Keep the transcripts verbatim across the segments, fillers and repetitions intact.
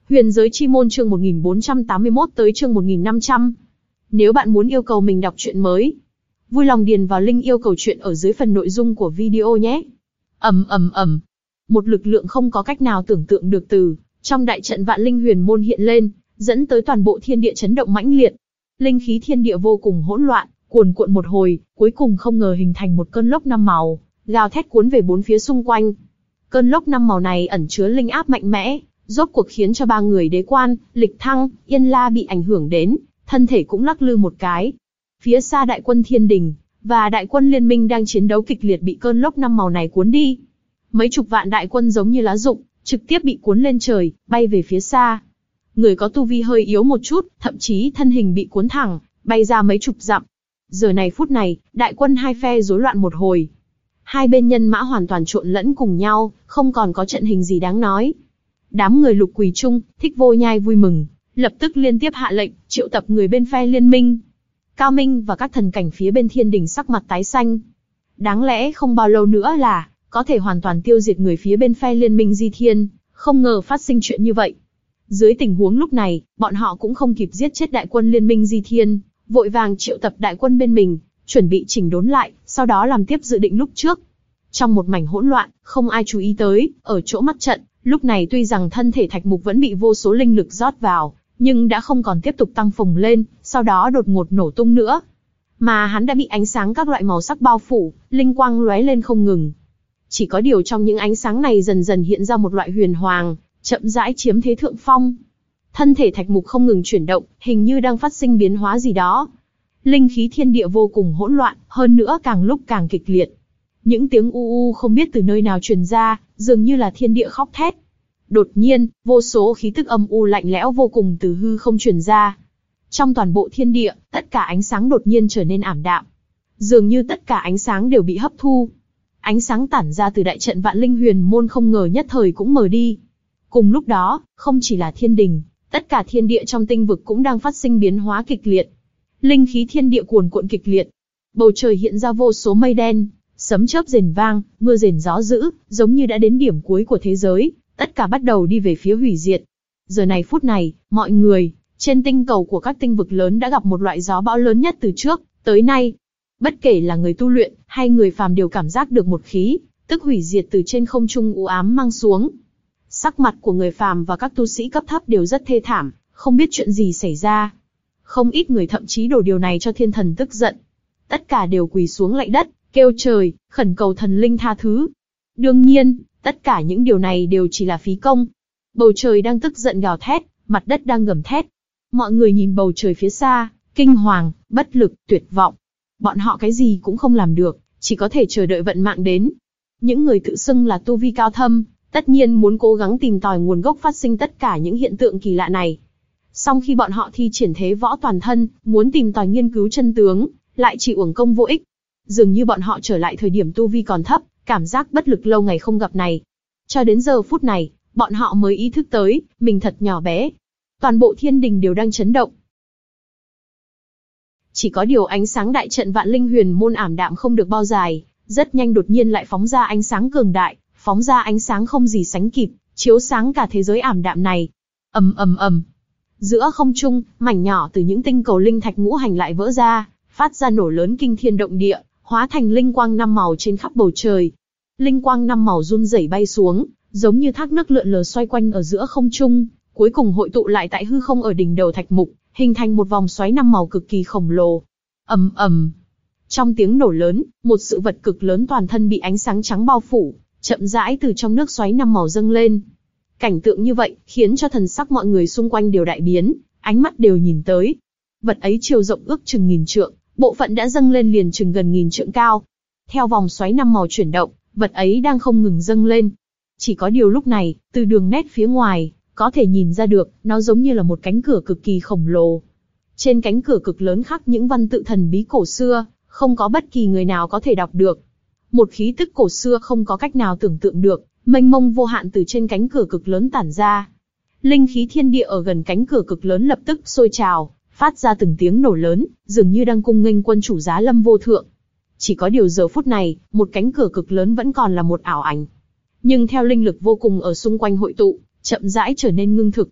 Huyền giới chi môn chương một nghìn bốn trăm tám mươi mốt tới chương một nghìn năm trăm. Nếu bạn muốn yêu cầu mình đọc truyện mới, vui lòng điền vào link yêu cầu truyện ở dưới phần nội dung của video nhé. Ầm ầm ầm. Một lực lượng không có cách nào tưởng tượng được từ trong đại trận Vạn Linh Huyền môn hiện lên, dẫn tới toàn bộ thiên địa chấn động mãnh liệt. Linh khí thiên địa vô cùng hỗn loạn, cuồn cuộn một hồi, cuối cùng không ngờ hình thành một cơn lốc năm màu, gào thét cuốn về bốn phía xung quanh. Cơn lốc năm màu này ẩn chứa linh áp mạnh mẽ, rốt cuộc khiến cho ba người Đế Quan, Lịch Thăng, Yên La bị ảnh hưởng đến, thân thể cũng lắc lư một cái. Phía xa đại quân Thiên Đình và đại quân Liên Minh đang chiến đấu kịch liệt bị cơn lốc năm màu này cuốn đi. Mấy chục vạn đại quân giống như lá rụng, trực tiếp bị cuốn lên trời, bay về phía xa. Người có tu vi hơi yếu một chút, thậm chí thân hình bị cuốn thẳng, bay ra mấy chục dặm. Giờ này phút này, đại quân hai phe rối loạn một hồi. Hai bên nhân mã hoàn toàn trộn lẫn cùng nhau, không còn có trận hình gì đáng nói. Đám người Lục Quỳ Trung, Thích Vô Nhai vui mừng, lập tức liên tiếp hạ lệnh, triệu tập người bên phe Liên Minh. Cao Minh và các thần cảnh phía bên Thiên Đình sắc mặt tái xanh. Đáng lẽ không bao lâu nữa là có thể hoàn toàn tiêu diệt người phía bên phe Liên Minh Di Thiên, không ngờ phát sinh chuyện như vậy. Dưới tình huống lúc này, bọn họ cũng không kịp giết chết đại quân Liên Minh Di Thiên, vội vàng triệu tập đại quân bên mình, chuẩn bị chỉnh đốn lại, sau đó làm tiếp dự định lúc trước. Trong một mảnh hỗn loạn, không ai chú ý tới, ở chỗ mắt trận, lúc này tuy rằng thân thể Thạch Mục vẫn bị vô số linh lực rót vào, nhưng đã không còn tiếp tục tăng phồng lên, sau đó đột ngột nổ tung nữa. Mà hắn đã bị ánh sáng các loại màu sắc bao phủ, linh quang lóe lên không ngừng. Chỉ có điều trong những ánh sáng này dần dần hiện ra một loại huyền hoàng, chậm rãi chiếm thế thượng phong. Thân thể Thạch Mục không ngừng chuyển động, hình như đang phát sinh biến hóa gì đó. Linh khí thiên địa vô cùng hỗn loạn, hơn nữa càng lúc càng kịch liệt. Những tiếng u u không biết từ nơi nào truyền ra, dường như là thiên địa khóc thét. Đột nhiên, vô số khí tức âm u lạnh lẽo vô cùng từ hư không truyền ra. Trong toàn bộ thiên địa, tất cả ánh sáng đột nhiên trở nên ảm đạm. Dường như tất cả ánh sáng đều bị hấp thu. Ánh sáng tản ra từ đại trận Vạn Linh Huyền môn không ngờ nhất thời cũng mờ đi. Cùng lúc đó, không chỉ là Thiên Đình, tất cả thiên địa trong tinh vực cũng đang phát sinh biến hóa kịch liệt. Linh khí thiên địa cuồn cuộn kịch liệt. Bầu trời hiện ra vô số mây đen, sấm chớp rền vang, mưa rền gió dữ, giống như đã đến điểm cuối của thế giới, tất cả bắt đầu đi về phía hủy diệt. Giờ này phút này, mọi người trên tinh cầu của các tinh vực lớn đã gặp một loại gió bão lớn nhất từ trước tới nay. Bất kể là người tu luyện hay người phàm đều cảm giác được một khí tức hủy diệt từ trên không trung u ám mang xuống. Sắc mặt của người phàm và các tu sĩ cấp thấp đều rất thê thảm, không biết chuyện gì xảy ra. Không ít người thậm chí đổ điều này cho thiên thần tức giận. Tất cả đều quỳ xuống lạy đất, kêu trời, khẩn cầu thần linh tha thứ. Đương nhiên, tất cả những điều này đều chỉ là phí công. Bầu trời đang tức giận gào thét, mặt đất đang gầm thét. Mọi người nhìn bầu trời phía xa, kinh hoàng, bất lực, tuyệt vọng. Bọn họ cái gì cũng không làm được, chỉ có thể chờ đợi vận mạng đến. Những người tự xưng là tu vi cao thâm, tất nhiên muốn cố gắng tìm tòi nguồn gốc phát sinh tất cả những hiện tượng kỳ lạ này. Song khi bọn họ thi triển thế võ toàn thân, muốn tìm tòi nghiên cứu chân tướng, lại chỉ uổng công vô ích. Dường như bọn họ trở lại thời điểm tu vi còn thấp, cảm giác bất lực lâu ngày không gặp này. Cho đến giờ phút này, bọn họ mới ý thức tới, mình thật nhỏ bé. Toàn bộ thiên đình đều đang chấn động. Chỉ có điều ánh sáng đại trận Vạn Linh Huyền môn ảm đạm không được bao dài, rất nhanh đột nhiên lại phóng ra ánh sáng cường đại, phóng ra ánh sáng không gì sánh kịp, chiếu sáng cả thế giới ảm đạm này. Ầm ầm ầm. Giữa không trung, mảnh nhỏ từ những tinh cầu linh thạch ngũ hành lại vỡ ra, phát ra nổ lớn kinh thiên động địa, hóa thành linh quang năm màu trên khắp bầu trời. Linh quang năm màu run rẩy bay xuống, giống như thác nước lượn lờ xoay quanh ở giữa không trung, cuối cùng hội tụ lại tại hư không ở đỉnh đầu Thạch Mục, hình thành một vòng xoáy năm màu cực kỳ khổng lồ. Ầm ầm. Trong tiếng nổ lớn, một sự vật cực lớn toàn thân bị ánh sáng trắng bao phủ, chậm rãi từ trong nước xoáy năm màu dâng lên. Cảnh tượng như vậy khiến cho thần sắc mọi người xung quanh đều đại biến, ánh mắt đều nhìn tới. Vật ấy chiều rộng ước chừng nghìn trượng, bộ phận đã dâng lên liền chừng gần nghìn trượng cao. Theo vòng xoáy năm màu chuyển động, vật ấy đang không ngừng dâng lên. Chỉ có điều lúc này, từ đường nét phía ngoài, có thể nhìn ra được, nó giống như là một cánh cửa cực kỳ khổng lồ. Trên cánh cửa cực lớn khắc những văn tự thần bí cổ xưa, không có bất kỳ người nào có thể đọc được. Một khí tức cổ xưa không có cách nào tưởng tượng được, mênh mông vô hạn từ trên cánh cửa cực lớn tản ra. Linh khí thiên địa ở gần cánh cửa cực lớn lập tức sôi trào, phát ra từng tiếng nổ lớn, dường như đang cung nghênh quân chủ giá lâm vô thượng. Chỉ có điều giờ phút này, một cánh cửa cực lớn vẫn còn là một ảo ảnh. Nhưng theo linh lực vô cùng ở xung quanh hội tụ, chậm rãi trở nên ngưng thực.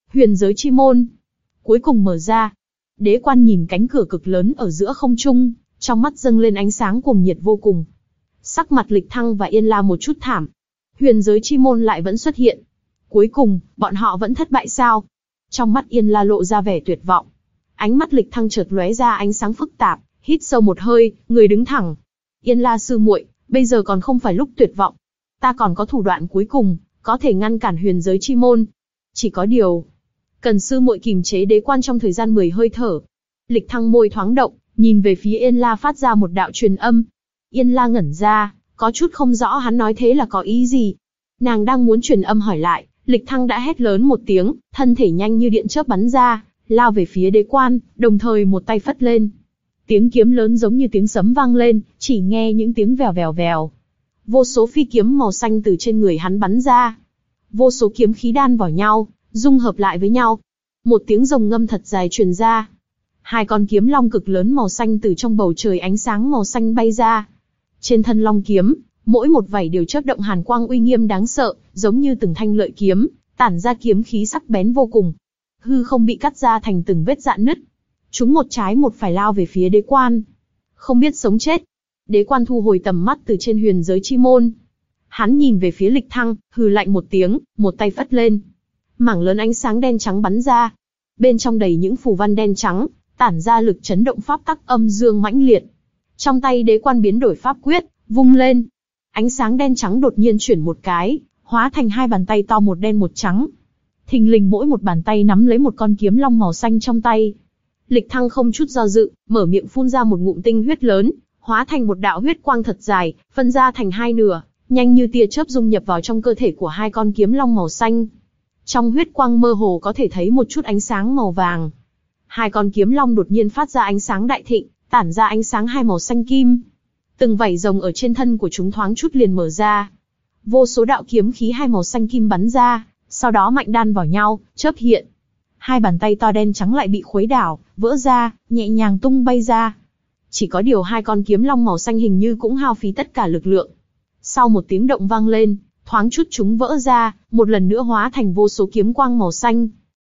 Huyền giới chi môn cuối cùng mở ra. Đế quan nhìn cánh cửa cực lớn ở giữa không trung, trong mắt dâng lên ánh sáng cuồng nhiệt vô cùng. Sắc mặt Lịch Thăng và Yên La một chút thảm. Huyền giới chi môn lại vẫn xuất hiện. Cuối cùng, bọn họ vẫn thất bại sao? Trong mắt Yên La lộ ra vẻ tuyệt vọng. Ánh mắt Lịch Thăng chợt lóe ra ánh sáng phức tạp, hít sâu một hơi, người đứng thẳng. Yên La sư muội, bây giờ còn không phải lúc tuyệt vọng. Ta còn có thủ đoạn cuối cùng, có thể ngăn cản huyền giới chi môn. Chỉ có điều, cần sư muội kìm chế đế quan trong thời gian mười hơi thở. Lịch Thăng môi thoáng động, nhìn về phía Yên La phát ra một đạo truyền âm. Yên La ngẩn ra, có chút không rõ hắn nói thế là có ý gì. Nàng đang muốn truyền âm hỏi lại, Lịch Thăng đã hét lớn một tiếng, thân thể nhanh như điện chớp bắn ra, lao về phía đế quan, đồng thời một tay phất lên. Tiếng kiếm lớn giống như tiếng sấm vang lên, chỉ nghe những tiếng vèo vèo vèo. Vô số phi kiếm màu xanh từ trên người hắn bắn ra. Vô số kiếm khí đan vào nhau, dung hợp lại với nhau. Một tiếng rồng ngâm thật dài truyền ra. Hai con kiếm long cực lớn màu xanh từ trong bầu trời ánh sáng màu xanh bay ra. Trên thân long kiếm, mỗi một vảy đều chớp động hàn quang uy nghiêm đáng sợ, giống như từng thanh lợi kiếm, tản ra kiếm khí sắc bén vô cùng. Hư không bị cắt ra thành từng vết rạn nứt. Chúng một trái một phải lao về phía đế quan. Không biết sống chết. Đế quan thu hồi tầm mắt từ trên huyền giới chi môn. Hắn nhìn về phía Lịch Thăng, hừ lạnh một tiếng, một tay phất lên. Mảng lớn ánh sáng đen trắng bắn ra. Bên trong đầy những phù văn đen trắng, tản ra lực chấn động pháp tắc âm dương mãnh liệt. Trong tay đế quan biến đổi pháp quyết, vung lên. Ánh sáng đen trắng đột nhiên chuyển một cái, hóa thành hai bàn tay to một đen một trắng. Thình lình mỗi một bàn tay nắm lấy một con kiếm long màu xanh trong tay. Lịch Thăng không chút do dự, mở miệng phun ra một ngụm tinh huyết lớn, hóa thành một đạo huyết quang thật dài, phân ra thành hai nửa, nhanh như tia chớp dung nhập vào trong cơ thể của hai con kiếm long màu xanh. Trong huyết quang mơ hồ có thể thấy một chút ánh sáng màu vàng. Hai con kiếm long đột nhiên phát ra ánh sáng đại thịnh, tản ra ánh sáng hai màu xanh kim. Từng vảy rồng ở trên thân của chúng thoáng chút liền mở ra. Vô số đạo kiếm khí hai màu xanh kim bắn ra, sau đó mạnh đan vào nhau, chớp hiện. Hai bàn tay to đen trắng lại bị khuấy đảo, vỡ ra, nhẹ nhàng tung bay ra. Chỉ có điều hai con kiếm long màu xanh hình như cũng hao phí tất cả lực lượng. Sau một tiếng động vang lên, thoáng chút chúng vỡ ra, một lần nữa hóa thành vô số kiếm quang màu xanh.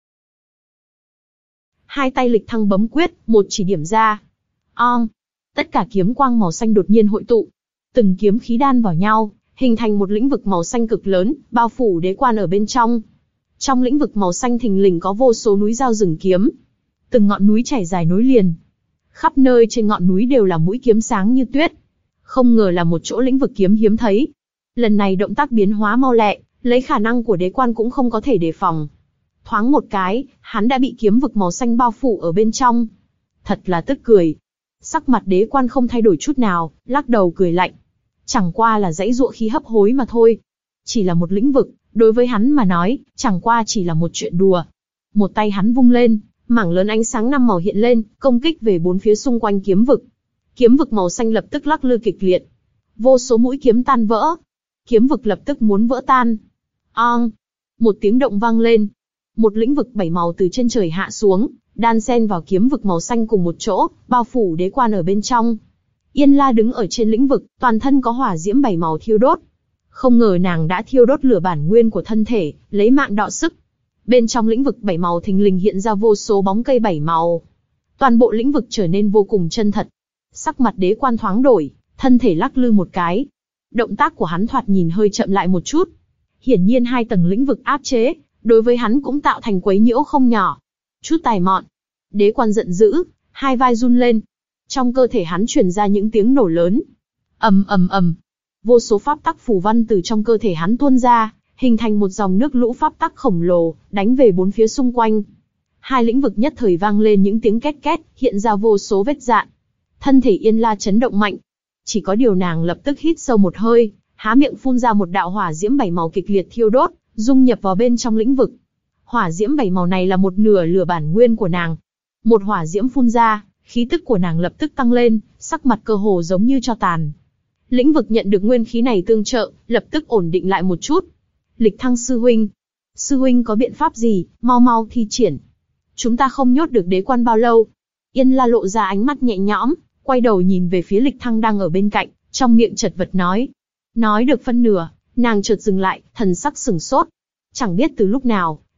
Hai tay Lịch Thăng bấm quyết, một chỉ điểm ra. Ong! Tất cả kiếm quang màu xanh đột nhiên hội tụ. Từng kiếm khí đan vào nhau, hình thành một lĩnh vực màu xanh cực lớn, bao phủ đế quan ở bên trong. Trong lĩnh vực màu xanh thình lình có vô số núi dao rừng kiếm. Từng ngọn núi chảy dài nối liền. Khắp nơi trên ngọn núi đều là mũi kiếm sáng như tuyết. Không ngờ là một chỗ lĩnh vực kiếm hiếm thấy. Lần này động tác biến hóa mau lẹ, lấy khả năng của đế quan cũng không có thể đề phòng. Thoáng một cái, hắn đã bị kiếm vực màu xanh bao phủ ở bên trong. Thật là tức cười. Sắc mặt đế quan không thay đổi chút nào, lắc đầu cười lạnh. Chẳng qua là dãy dụa khí hấp hối mà thôi. Chỉ là một lĩnh vực, đối với hắn mà nói, chẳng qua chỉ là một chuyện đùa. Một tay hắn vung lên, mảng lớn ánh sáng năm màu hiện lên, công kích về bốn phía xung quanh kiếm vực. Kiếm vực màu xanh lập tức lắc lư kịch liệt. Vô số mũi kiếm tan vỡ. Kiếm vực lập tức muốn vỡ tan. Ong! Một tiếng động vang lên. Một lĩnh vực bảy màu từ trên trời hạ xuống, đan xen vào kiếm vực màu xanh cùng một chỗ, bao phủ đế quan ở bên trong. Yên La đứng ở trên lĩnh vực, toàn thân có hỏa diễm bảy màu thiêu đốt. Không ngờ nàng đã thiêu đốt lửa bản nguyên của thân thể, lấy mạng đọ sức. Bên trong lĩnh vực bảy màu thình lình hiện ra vô số bóng cây bảy màu. Toàn bộ lĩnh vực trở nên vô cùng chân thật. Sắc mặt đế quan thoáng đổi, thân thể lắc lư một cái. Động tác của hắn thoạt nhìn hơi chậm lại một chút. Hiển nhiên hai tầng lĩnh vực áp chế, đối với hắn cũng tạo thành quấy nhiễu không nhỏ. Chút tài mọn. Đế quan giận dữ, hai vai run lên. Trong cơ thể hắn truyền ra những tiếng nổ lớn. Ầm ầm ầm. Vô số pháp tắc phù văn từ trong cơ thể hắn tuôn ra, hình thành một dòng nước lũ pháp tắc khổng lồ, đánh về bốn phía xung quanh. Hai lĩnh vực nhất thời vang lên những tiếng két két, hiện ra vô số vết rạn. Thân thể Yên La chấn động mạnh. Chỉ có điều nàng lập tức hít sâu một hơi, há miệng phun ra một đạo hỏa diễm bảy màu kịch liệt thiêu đốt, dung nhập vào bên trong lĩnh vực. Hỏa diễm bảy màu này là một nửa lửa bản nguyên của nàng. Một hỏa diễm phun ra, khí tức của nàng lập tức tăng lên, sắc mặt cơ hồ giống như tro tàn. Lĩnh vực nhận được nguyên khí này tương trợ, lập tức ổn định lại một chút. Lịch Thăng sư huynh, sư huynh có biện pháp gì, mau mau thi triển. Chúng ta không nhốt được đế quan bao lâu. Yên La lộ ra ánh mắt nhẹ nhõm, quay đầu nhìn về phía Lịch Thăng đang ở bên cạnh, trong miệng chật vật nói. Nói được phân nửa, nàng chợt dừng lại, thần sắc sửng sốt. Chẳng biết từ lúc nào,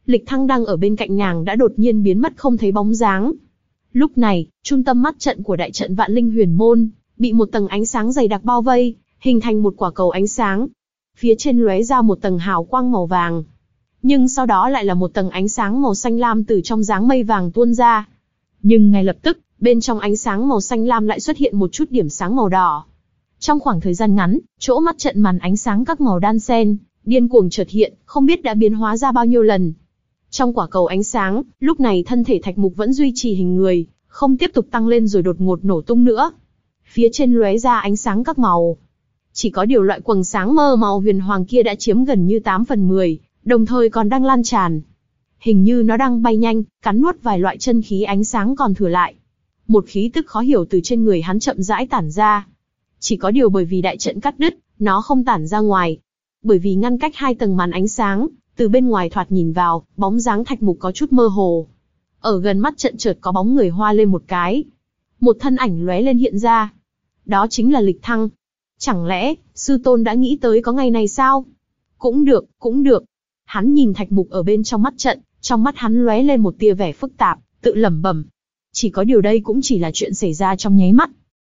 Lịch Thăng đang ở bên cạnh nàng đã đột nhiên biến mất không thấy bóng dáng. Lúc này, trung tâm mắt trận của đại trận Vạn Linh Huyền Môn bị một tầng ánh sáng dày đặc bao vây, hình thành một quả cầu ánh sáng. Phía trên lóe ra một tầng hào quang màu vàng, nhưng sau đó lại là một tầng ánh sáng màu xanh lam từ trong dáng mây vàng tuôn ra. Nhưng ngay lập tức, bên trong ánh sáng màu xanh lam lại xuất hiện một chút điểm sáng màu đỏ. Trong khoảng thời gian ngắn, chỗ mắt trận màn ánh sáng các màu đan xen, điên cuồng chợt hiện, không biết đã biến hóa ra bao nhiêu lần. Trong quả cầu ánh sáng, lúc này thân thể Thạch Mục vẫn duy trì hình người, không tiếp tục tăng lên rồi đột ngột nổ tung nữa. Phía trên lóe ra ánh sáng các màu. Chỉ có điều loại quầng sáng mơ màu huyền hoàng kia đã chiếm gần như tám phần mười, đồng thời còn đang lan tràn. Hình như nó đang bay nhanh, cắn nuốt vài loại chân khí ánh sáng còn thừa lại. Một khí tức khó hiểu từ trên người hắn chậm rãi tản ra. Chỉ có điều bởi vì đại trận cắt đứt, nó không tản ra ngoài. Bởi vì ngăn cách hai tầng màn ánh sáng, từ bên ngoài thoạt nhìn vào, bóng dáng Thạch Mục có chút mơ hồ. Ở gần mắt trận chợt có bóng người hoa lên một cái. Một thân ảnh lóe lên hiện ra. Đó chính là Lịch Thăng. Chẳng lẽ, sư tôn đã nghĩ tới có ngày này sao? Cũng được, cũng được. Hắn nhìn Thạch Mục ở bên trong mắt trận, trong mắt hắn lóe lên một tia vẻ phức tạp, tự lẩm bẩm. Chỉ có điều đây cũng chỉ là chuyện xảy ra trong nháy mắt.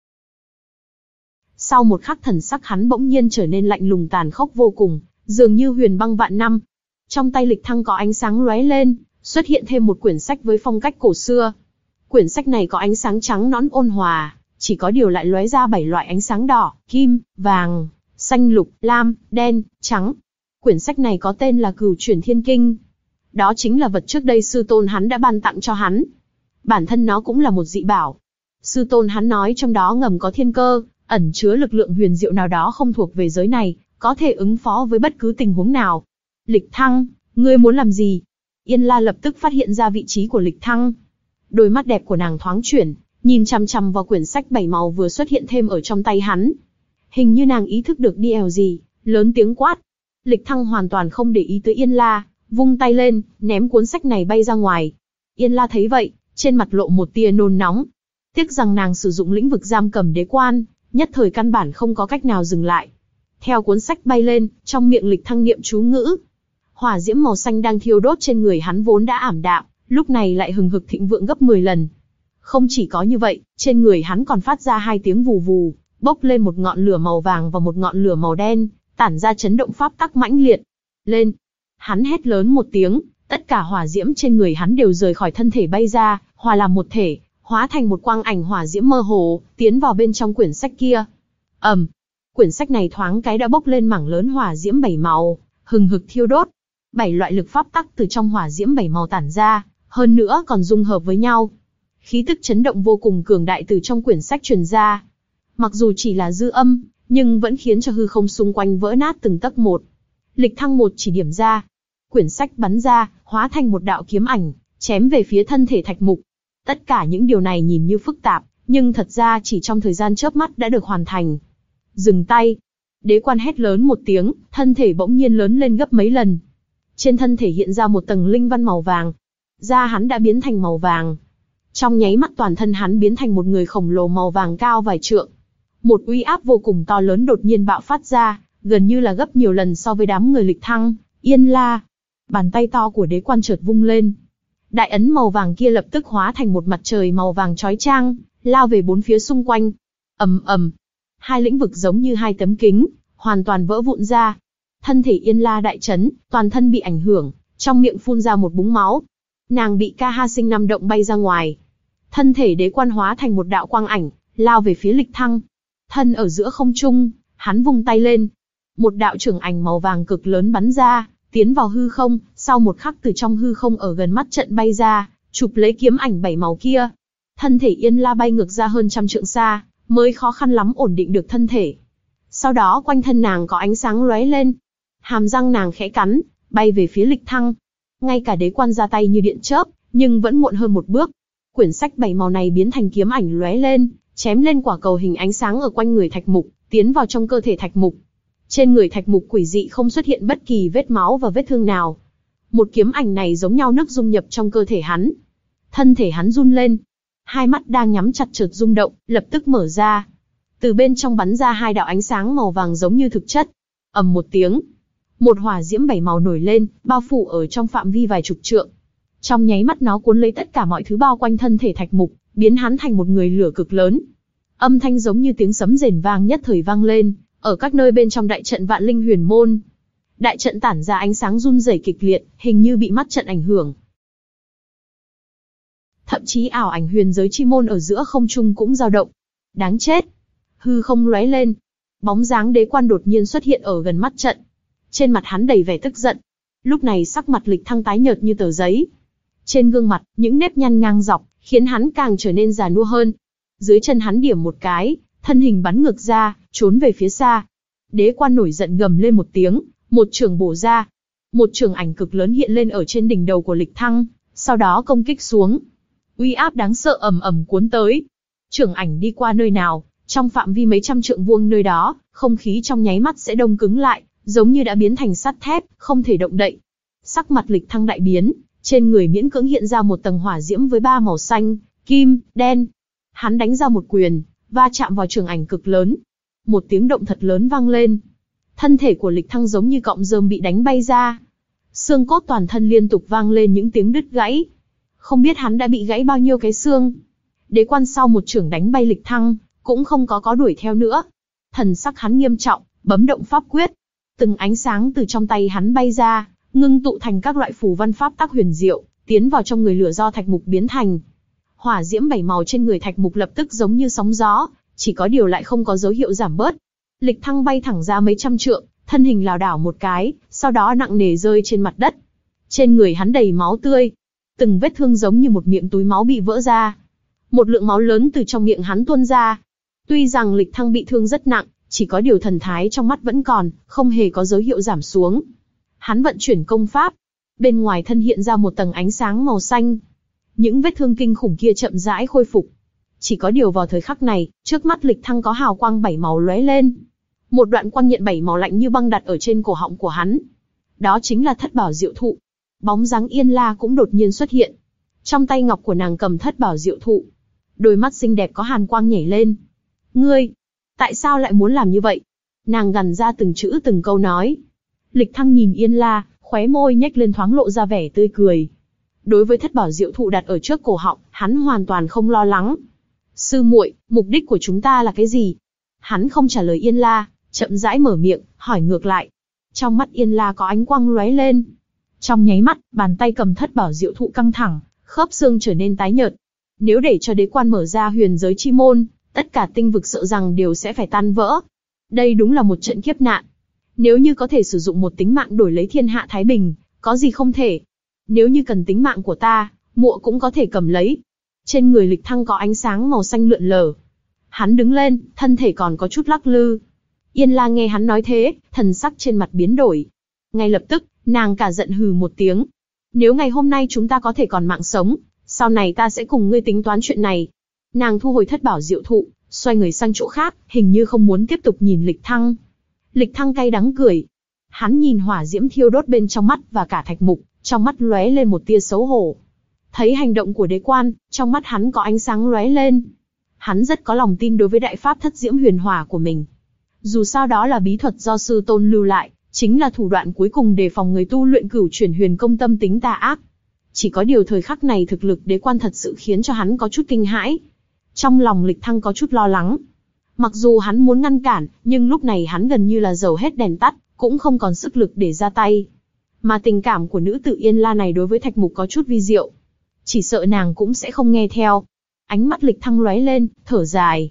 Sau một khắc thần sắc hắn bỗng nhiên trở nên lạnh lùng tàn khốc vô cùng, dường như huyền băng vạn năm. Trong tay Lịch Thăng có ánh sáng lóe lên, xuất hiện thêm một quyển sách với phong cách cổ xưa. Quyển sách này có ánh sáng trắng nõn ôn hòa, chỉ có điều lại lóe ra bảy loại ánh sáng đỏ, kim, vàng, xanh lục, lam, đen, trắng. Quyển sách này có tên là Cửu Chuyển Thiên Kinh. Đó chính là vật trước đây sư tôn hắn đã ban tặng cho hắn. Bản thân nó cũng là một dị bảo. Sư tôn hắn nói trong đó ngầm có thiên cơ, ẩn chứa lực lượng huyền diệu nào đó không thuộc về giới này, có thể ứng phó với bất cứ tình huống nào. Lịch Thăng, ngươi muốn làm gì? Yên La lập tức phát hiện ra vị trí của Lịch Thăng. Đôi mắt đẹp của nàng thoáng chuyển, nhìn chằm chằm vào quyển sách bảy màu vừa xuất hiện thêm ở trong tay hắn. Hình như nàng ý thức được điều gì, lớn tiếng quát. Lịch Thăng hoàn toàn không để ý tới Yên La, vung tay lên, ném cuốn sách này bay ra ngoài. Yên La thấy vậy, trên mặt lộ một tia nôn nóng. Tiếc rằng nàng sử dụng lĩnh vực giam cầm đế quan, nhất thời căn bản không có cách nào dừng lại. Theo cuốn sách bay lên, trong miệng Lịch Thăng niệm chú ngữ. Hỏa diễm màu xanh đang thiêu đốt trên người hắn vốn đã ảm đạm, lúc này lại hừng hực thịnh vượng gấp mười lần. Không chỉ có như vậy, trên người hắn còn phát ra hai tiếng vù vù, bốc lên một ngọn lửa màu vàng và một ngọn lửa màu đen, tản ra chấn động pháp tắc mãnh liệt. Lên! Hắn hét lớn một tiếng, tất cả hỏa diễm trên người hắn đều rời khỏi thân thể bay ra, hòa làm một thể, hóa thành một quang ảnh hỏa diễm mơ hồ, tiến vào bên trong quyển sách kia. ầm, quyển sách này thoáng cái đã bốc lên mảng lớn hỏa diễm bảy màu, hừng hực thiêu đốt. Bảy loại lực pháp tắc từ trong hỏa diễm bảy màu tản ra, hơn nữa còn dung hợp với nhau. Khí tức chấn động vô cùng cường đại từ trong quyển sách truyền ra. Mặc dù chỉ là dư âm, nhưng vẫn khiến cho hư không xung quanh vỡ nát từng tấc một. Lịch Thăng một chỉ điểm ra, quyển sách bắn ra, hóa thành một đạo kiếm ảnh, chém về phía thân thể Thạch Mục. Tất cả những điều này nhìn như phức tạp, nhưng thật ra chỉ trong thời gian chớp mắt đã được hoàn thành. Dừng tay! Đế quan hét lớn một tiếng, thân thể bỗng nhiên lớn lên gấp mấy lần. Trên thân thể hiện ra một tầng linh văn màu vàng. Da hắn đã biến thành màu vàng. Trong nháy mắt toàn thân hắn biến thành một người khổng lồ màu vàng cao vài trượng. Một uy áp vô cùng to lớn đột nhiên bạo phát ra, gần như là gấp nhiều lần so với đám người Lịch Thăng, Yên La. Bàn tay to của đế quan chợt vung lên. Đại ấn màu vàng kia lập tức hóa thành một mặt trời màu vàng chói chang, lao về bốn phía xung quanh. Ầm ầm, hai lĩnh vực giống như hai tấm kính, hoàn toàn vỡ vụn ra. Thân thể Yên La đại chấn, toàn thân bị ảnh hưởng, trong miệng phun ra một búng máu. Nàng bị ca ha sinh năm động bay ra ngoài. Thân thể đế quan hóa thành một đạo quang ảnh, lao về phía Lịch Thăng. Thân ở giữa không trung, hắn vung tay lên. Một đạo trưởng ảnh màu vàng cực lớn bắn ra, tiến vào hư không, sau một khắc từ trong hư không ở gần mắt trận bay ra, chụp lấy kiếm ảnh bảy màu kia. Thân thể Yên La bay ngược ra hơn trăm trượng xa, mới khó khăn lắm ổn định được thân thể. Sau đó quanh thân nàng có ánh sáng lóe lên. Hàm răng nàng khẽ cắn, bay về phía Lịch Thăng. Ngay cả đế quan ra tay như điện chớp, nhưng vẫn muộn hơn một bước. Quyển sách bảy màu này biến thành kiếm ảnh lóe lên, chém lên quả cầu hình ánh sáng ở quanh người Thạch Mục, tiến vào trong cơ thể Thạch Mục. Trên người Thạch Mục quỷ dị không xuất hiện bất kỳ vết máu và vết thương nào. Một kiếm ảnh này giống nhau nước dung nhập trong cơ thể hắn. Thân thể hắn run lên. Hai mắt đang nhắm chặt chợt rung động, lập tức mở ra. Từ bên trong bắn ra hai đạo ánh sáng màu vàng giống như thực chất. Ầm một tiếng. Một hỏa diễm bảy màu nổi lên, bao phủ ở trong phạm vi vài chục trượng. Trong nháy mắt nó cuốn lấy tất cả mọi thứ bao quanh thân thể Thạch Mục, biến hắn thành một người lửa cực lớn. Âm thanh giống như tiếng sấm rền vang nhất thời vang lên, ở các nơi bên trong đại trận Vạn Linh Huyền Môn. Đại trận tản ra ánh sáng run rẩy kịch liệt, hình như bị mắt trận ảnh hưởng. Thậm chí ảo ảnh huyền giới chi môn ở giữa không trung cũng dao động. Đáng chết! Hư không lóe lên. Bóng dáng Đế Quan đột nhiên xuất hiện ở gần mắt trận. Trên mặt hắn đầy vẻ tức giận. Lúc này sắc mặt Lịch Thăng tái nhợt như tờ giấy. Trên gương mặt, những nếp nhăn ngang dọc, khiến hắn càng trở nên già nua hơn. Dưới chân hắn điểm một cái, thân hình bắn ngược ra, trốn về phía xa. Đế Quan nổi giận gầm lên một tiếng, một chưởng bổ ra. Một trường ảnh cực lớn hiện lên ở trên đỉnh đầu của Lịch Thăng, sau đó công kích xuống. Uy áp đáng sợ ầm ầm cuốn tới. Trường ảnh đi qua nơi nào, trong phạm vi mấy trăm trượng vuông nơi đó, không khí trong nháy mắt sẽ đông cứng lại, giống như đã biến thành sắt thép, không thể động đậy. Sắc mặt Lịch Thăng đại biến, trên người miễn cưỡng hiện ra một tầng hỏa diễm với ba màu xanh, kim, đen. Hắn đánh ra một quyền, va chạm vào trường ảnh cực lớn. Một tiếng động thật lớn vang lên. Thân thể của Lịch Thăng giống như cọng rơm bị đánh bay ra. Xương cốt toàn thân liên tục vang lên những tiếng đứt gãy. Không biết hắn đã bị gãy bao nhiêu cái xương. Đế Quan sau một chưởng đánh bay Lịch Thăng, cũng không có có đuổi theo nữa. Thần sắc hắn nghiêm trọng, bấm động pháp quyết. Từng ánh sáng từ trong tay hắn bay ra, ngưng tụ thành các loại phù văn pháp tắc huyền diệu, tiến vào trong người lửa do Thạch Mục biến thành. Hỏa diễm bảy màu trên người Thạch Mục lập tức giống như sóng gió, chỉ có điều lại không có dấu hiệu giảm bớt. Lịch Thăng bay thẳng ra mấy trăm trượng, thân hình lảo đảo một cái, sau đó nặng nề rơi trên mặt đất. Trên người hắn đầy máu tươi, từng vết thương giống như một miệng túi máu bị vỡ ra. Một lượng máu lớn từ trong miệng hắn tuôn ra. Tuy rằng Lịch Thăng bị thương rất nặng, chỉ có điều thần thái trong mắt vẫn còn, không hề có dấu hiệu giảm xuống. Hắn vận chuyển công pháp, bên ngoài thân hiện ra một tầng ánh sáng màu xanh. Những vết thương kinh khủng kia chậm rãi khôi phục. Chỉ có điều vào thời khắc này, trước mắt Lịch Thăng có hào quang bảy màu lóe lên. Một đoạn quang nhận bảy màu lạnh như băng đặt ở trên cổ họng của hắn. Đó chính là Thất Bảo Diệu Thụ. Bóng dáng Yên La cũng đột nhiên xuất hiện. Trong tay ngọc của nàng cầm Thất Bảo Diệu Thụ. Đôi mắt xinh đẹp có hàn quang nhảy lên. Ngươi, tại sao lại muốn làm như vậy? Nàng gằn ra từng chữ từng câu nói. Lịch Thăng nhìn Yên La, khóe môi nhếch lên thoáng lộ ra vẻ tươi cười. Đối với Thất Bảo Diệu Thụ đặt ở trước cổ họng, hắn hoàn toàn không lo lắng. Sư muội, mục đích của chúng ta là cái gì? Hắn không trả lời Yên La, chậm rãi mở miệng, hỏi ngược lại. Trong mắt Yên La có ánh quang lóe lên. Trong nháy mắt, bàn tay cầm Thất Bảo Diệu Thụ căng thẳng, khớp xương trở nên tái nhợt. Nếu để cho Đế Quan mở ra huyền giới chi môn, tất cả tinh vực sợ rằng đều sẽ phải tan vỡ. Đây đúng là một trận kiếp nạn. Nếu như có thể sử dụng một tính mạng đổi lấy thiên hạ thái bình, có gì không thể? Nếu như cần tính mạng của ta, muội cũng có thể cầm lấy. Trên người Lịch Thăng có ánh sáng màu xanh lượn lờ. Hắn đứng lên, thân thể còn có chút lắc lư. Yên La nghe hắn nói thế, thần sắc trên mặt biến đổi. Ngay lập tức, nàng cả giận hừ một tiếng. Nếu ngày hôm nay chúng ta có thể còn mạng sống, sau này ta sẽ cùng ngươi tính toán chuyện này. Nàng thu hồi Thất Bảo Diệu Thụ, xoay người sang chỗ khác, hình như không muốn tiếp tục nhìn Lịch Thăng. Lịch Thăng cay đắng cười. Hắn nhìn hỏa diễm thiêu đốt bên trong mắt và cả Thạch Mục, trong mắt lóe lên một tia xấu hổ. Thấy hành động của Đế Quan, trong mắt hắn có ánh sáng lóe lên. Hắn rất có lòng tin đối với đại pháp Thất Diễm Huyền Hỏa của mình. Dù sao đó là bí thuật do sư tôn lưu lại, chính là thủ đoạn cuối cùng để phòng người tu luyện Cửu Chuyển Huyền Công tâm tính tà ác. Chỉ có điều thời khắc này thực lực Đế Quan thật sự khiến cho hắn có chút kinh hãi. Trong lòng Lịch Thăng có chút lo lắng. Mặc dù hắn muốn ngăn cản, nhưng lúc này hắn gần như là dầu hết đèn tắt, cũng không còn sức lực để ra tay. Mà tình cảm của nữ tử Yên La này đối với Thạch Mục có chút vi diệu. Chỉ sợ nàng cũng sẽ không nghe theo. Ánh mắt Lịch Thăng lóe lên, thở dài.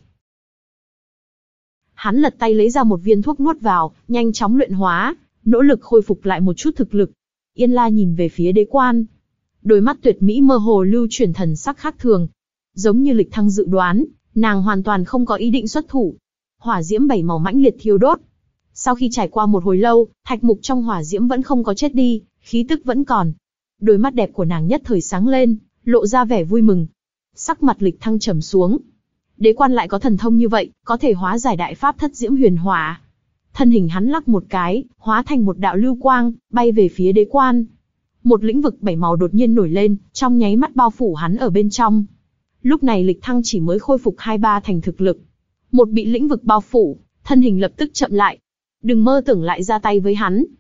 Hắn lật tay lấy ra một viên thuốc nuốt vào, nhanh chóng luyện hóa, nỗ lực khôi phục lại một chút thực lực. Yên La nhìn về phía Đế Quan. Đôi mắt tuyệt mỹ mơ hồ lưu chuyển thần sắc khác thường. Giống như Lịch Thăng dự đoán, nàng hoàn toàn không có ý định xuất thủ. Hỏa diễm bảy màu mãnh liệt thiêu đốt. Sau khi trải qua một hồi lâu, Thạch Mục trong hỏa diễm vẫn không có chết đi, khí tức vẫn còn. Đôi mắt đẹp của nàng nhất thời sáng lên, lộ ra vẻ vui mừng. Sắc mặt Lịch Thăng trầm xuống. Đế Quan lại có thần thông như vậy, có thể hóa giải đại pháp Thất Diễm Huyền Hỏa. Thân hình hắn lắc một cái, hóa thành một đạo lưu quang, bay về phía Đế Quan. Một lĩnh vực bảy màu đột nhiên nổi lên, trong nháy mắt bao phủ hắn ở bên trong. Lúc này Lịch Thăng chỉ mới khôi phục hai ba thành thực lực. Một bị lĩnh vực bao phủ, thân hình lập tức chậm lại. Đừng mơ tưởng lại ra tay với hắn.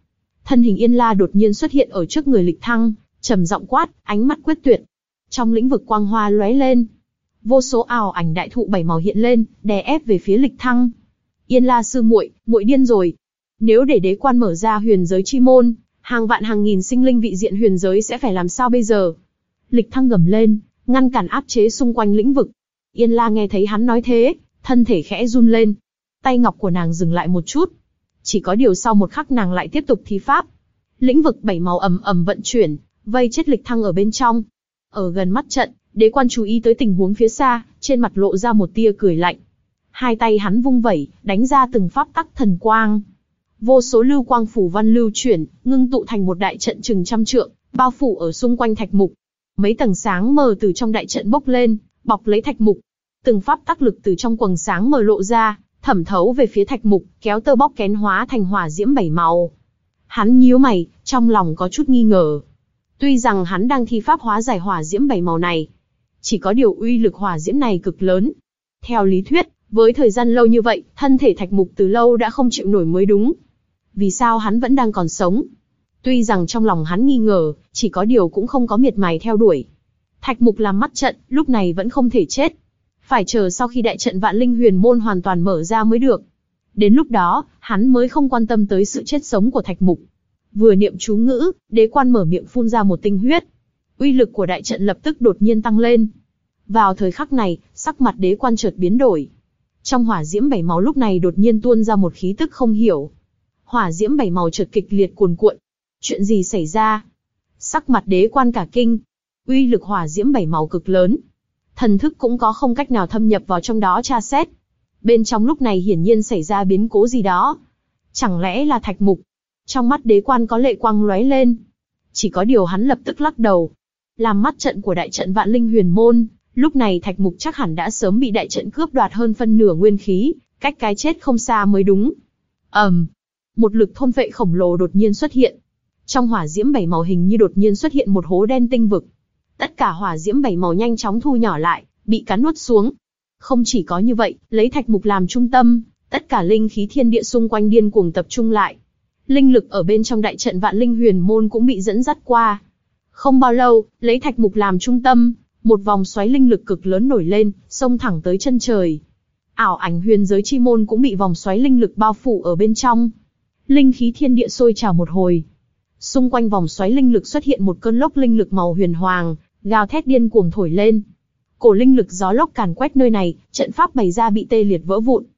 Thân hình Yên La đột nhiên xuất hiện ở trước người Lịch Thăng, trầm giọng quát, ánh mắt quyết tuyệt. Trong lĩnh vực quang hoa lóe lên, vô số ảo ảnh đại thụ bảy màu hiện lên, đè ép về phía Lịch Thăng. Yên La sư muội, muội điên rồi. Nếu để đế quan mở ra huyền giới chi môn, hàng vạn hàng nghìn sinh linh vị diện huyền giới sẽ phải làm sao bây giờ? Lịch Thăng gầm lên, ngăn cản áp chế xung quanh lĩnh vực. Yên La nghe thấy hắn nói thế, thân thể khẽ run lên. Tay ngọc của nàng dừng lại một chút. Chỉ có điều sau một khắc nàng lại tiếp tục thi pháp. Lĩnh vực bảy màu ầm ầm vận chuyển, vây chết Lịch Thăng ở bên trong. Ở gần mắt trận, đế quan chú ý tới tình huống phía xa, trên mặt lộ ra một tia cười lạnh. Hai tay hắn vung vẩy, đánh ra từng pháp tắc thần quang. Vô số lưu quang phủ văn lưu chuyển, ngưng tụ thành một đại trận chừng trăm trượng, bao phủ ở xung quanh thạch mục. Mấy tầng sáng mờ từ trong đại trận bốc lên, bọc lấy thạch mục. Từng pháp tắc lực từ trong quầng sáng mờ lộ ra, thẩm thấu về phía thạch mục, kéo tơ bóc kén hóa thành hỏa diễm bảy màu. Hắn nhíu mày, trong lòng có chút nghi ngờ. Tuy rằng hắn đang thi pháp hóa giải hỏa diễm bảy màu này, chỉ có điều uy lực hỏa diễm này cực lớn. Theo lý thuyết, với thời gian lâu như vậy, thân thể thạch mục từ lâu đã không chịu nổi mới đúng. Vì sao hắn vẫn đang còn sống? Tuy rằng trong lòng hắn nghi ngờ, chỉ có điều cũng không có miệt mài theo đuổi. Thạch mục làm mắt trận, lúc này vẫn không thể chết. Phải chờ sau khi đại trận Vạn Linh Huyền Môn hoàn toàn mở ra mới được. Đến lúc đó, hắn mới không quan tâm tới sự chết sống của thạch mục. Vừa niệm chú ngữ, đế quan mở miệng phun ra một tinh huyết. Uy lực của đại trận lập tức đột nhiên tăng lên. Vào thời khắc này, sắc mặt đế quan chợt biến đổi. Trong hỏa diễm bảy màu lúc này đột nhiên tuôn ra một khí tức không hiểu. Hỏa diễm bảy màu chợt kịch liệt cuồn cuộn. Chuyện gì xảy ra? Sắc mặt đế quan cả kinh. Uy lực hỏa diễm bảy màu cực lớn. Thần thức cũng có không cách nào thâm nhập vào trong đó tra xét. Bên trong lúc này hiển nhiên xảy ra biến cố gì đó. Chẳng lẽ là thạch mục? Trong mắt đế quan có lệ quang lóe lên. Chỉ có điều hắn lập tức lắc đầu. Làm mắt trận của đại trận Vạn Linh Huyền Môn, lúc này thạch mục chắc hẳn đã sớm bị đại trận cướp đoạt hơn phân nửa nguyên khí, cách cái chết không xa mới đúng. ầm, um, một lực thôn phệ khổng lồ đột nhiên xuất hiện. Trong hỏa diễm bảy màu hình như đột nhiên xuất hiện một hố đen tinh vực. Tất cả hỏa diễm bảy màu nhanh chóng thu nhỏ lại, bị cắn nuốt xuống. Không chỉ có như vậy, lấy thạch mục làm trung tâm, tất cả linh khí thiên địa xung quanh điên cuồng tập trung lại. Linh lực ở bên trong đại trận Vạn Linh Huyền Môn cũng bị dẫn dắt qua. Không bao lâu, lấy thạch mục làm trung tâm, một vòng xoáy linh lực cực lớn nổi lên, xông thẳng tới chân trời. Ảo ảnh huyền giới chi môn cũng bị vòng xoáy linh lực bao phủ ở bên trong. Linh khí thiên địa sôi trào một hồi. Xung quanh vòng xoáy linh lực xuất hiện một cơn lốc linh lực màu huyền hoàng, gào thét điên cuồng thổi lên. Cổ linh lực gió lốc càn quét nơi này, trận pháp bày ra bị tê liệt vỡ vụn.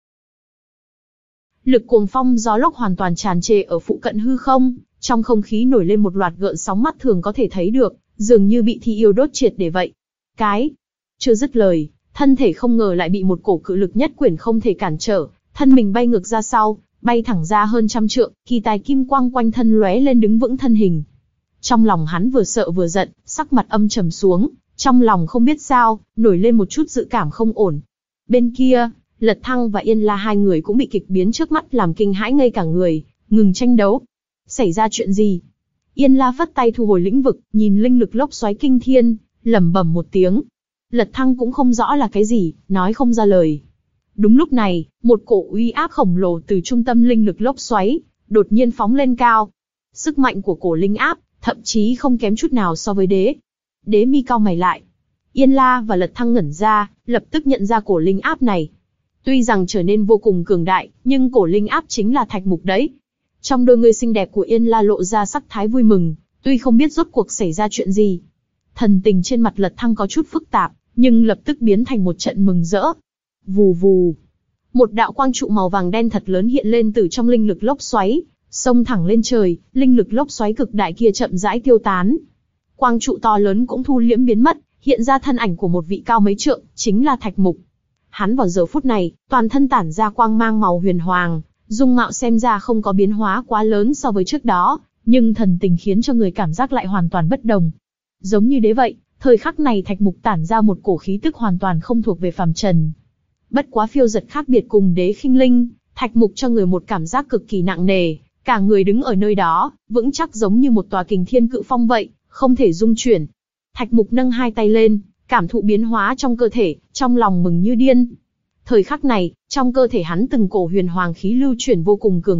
Lực cuồng phong gió lốc hoàn toàn tràn trề ở phụ cận hư không, trong không khí nổi lên một loạt gợn sóng mắt thường có thể thấy được, dường như bị thi yêu đốt triệt để vậy. Cái, chưa dứt lời, thân thể không ngờ lại bị một cổ cự lực nhất quyển không thể cản trở, thân mình bay ngược ra sau, bay thẳng ra hơn trăm trượng, kỳ tài kim quang quanh thân lóe lên đứng vững thân hình. Trong lòng hắn vừa sợ vừa giận, sắc mặt âm trầm xuống, trong lòng không biết sao, nổi lên một chút dự cảm không ổn. Bên kia, Lật Thăng và Yên La hai người cũng bị kịch biến trước mắt làm kinh hãi ngây cả người, ngừng tranh đấu. Xảy ra chuyện gì? Yên La phất tay thu hồi lĩnh vực, nhìn linh lực lốc xoáy kinh thiên, lẩm bẩm một tiếng. Lật Thăng cũng không rõ là cái gì, nói không ra lời. Đúng lúc này, một cổ uy áp khổng lồ từ trung tâm linh lực lốc xoáy, đột nhiên phóng lên cao. Sức mạnh của cổ linh áp, thậm chí không kém chút nào so với đế. Đế mi cau mày lại. Yên La và Lật Thăng ngẩn ra, lập tức nhận ra cổ linh áp này. Tuy rằng trở nên vô cùng cường đại, nhưng cổ linh áp chính là thạch mục đấy. Trong đôi người xinh đẹp của Yên La lộ ra sắc thái vui mừng, tuy không biết rốt cuộc xảy ra chuyện gì. Thần tình trên mặt Lật Thăng có chút phức tạp, nhưng lập tức biến thành một trận mừng rỡ. Vù vù. Một đạo quang trụ màu vàng đen thật lớn hiện lên từ trong linh lực lốc xoáy, xông thẳng lên trời, linh lực lốc xoáy cực đại kia chậm rãi tiêu tán. Quang trụ to lớn cũng thu liễm biến mất, hiện ra thân ảnh của một vị cao mấy trượng, chính là Thạch Mục. Hắn vào giờ phút này, toàn thân tản ra quang mang màu huyền hoàng, dung mạo xem ra không có biến hóa quá lớn so với trước đó, nhưng thần tình khiến cho người cảm giác lại hoàn toàn bất đồng. Giống như đế vậy, thời khắc này Thạch Mục tản ra một cổ khí tức hoàn toàn không thuộc về phàm trần. Bất quá phiêu giật khác biệt cùng đế khinh linh, Thạch Mục cho người một cảm giác cực kỳ nặng nề, cả người đứng ở nơi đó, vững chắc giống như một tòa kình thiên cự phong vậy, không thể dung chuyển. Thạch Mục nâng hai tay lên, cảm thụ biến hóa trong cơ thể, trong lòng mừng như điên. Thời khắc này, trong cơ thể hắn từng cổ huyền hoàng khí lưu chuyển vô cùng cường đại,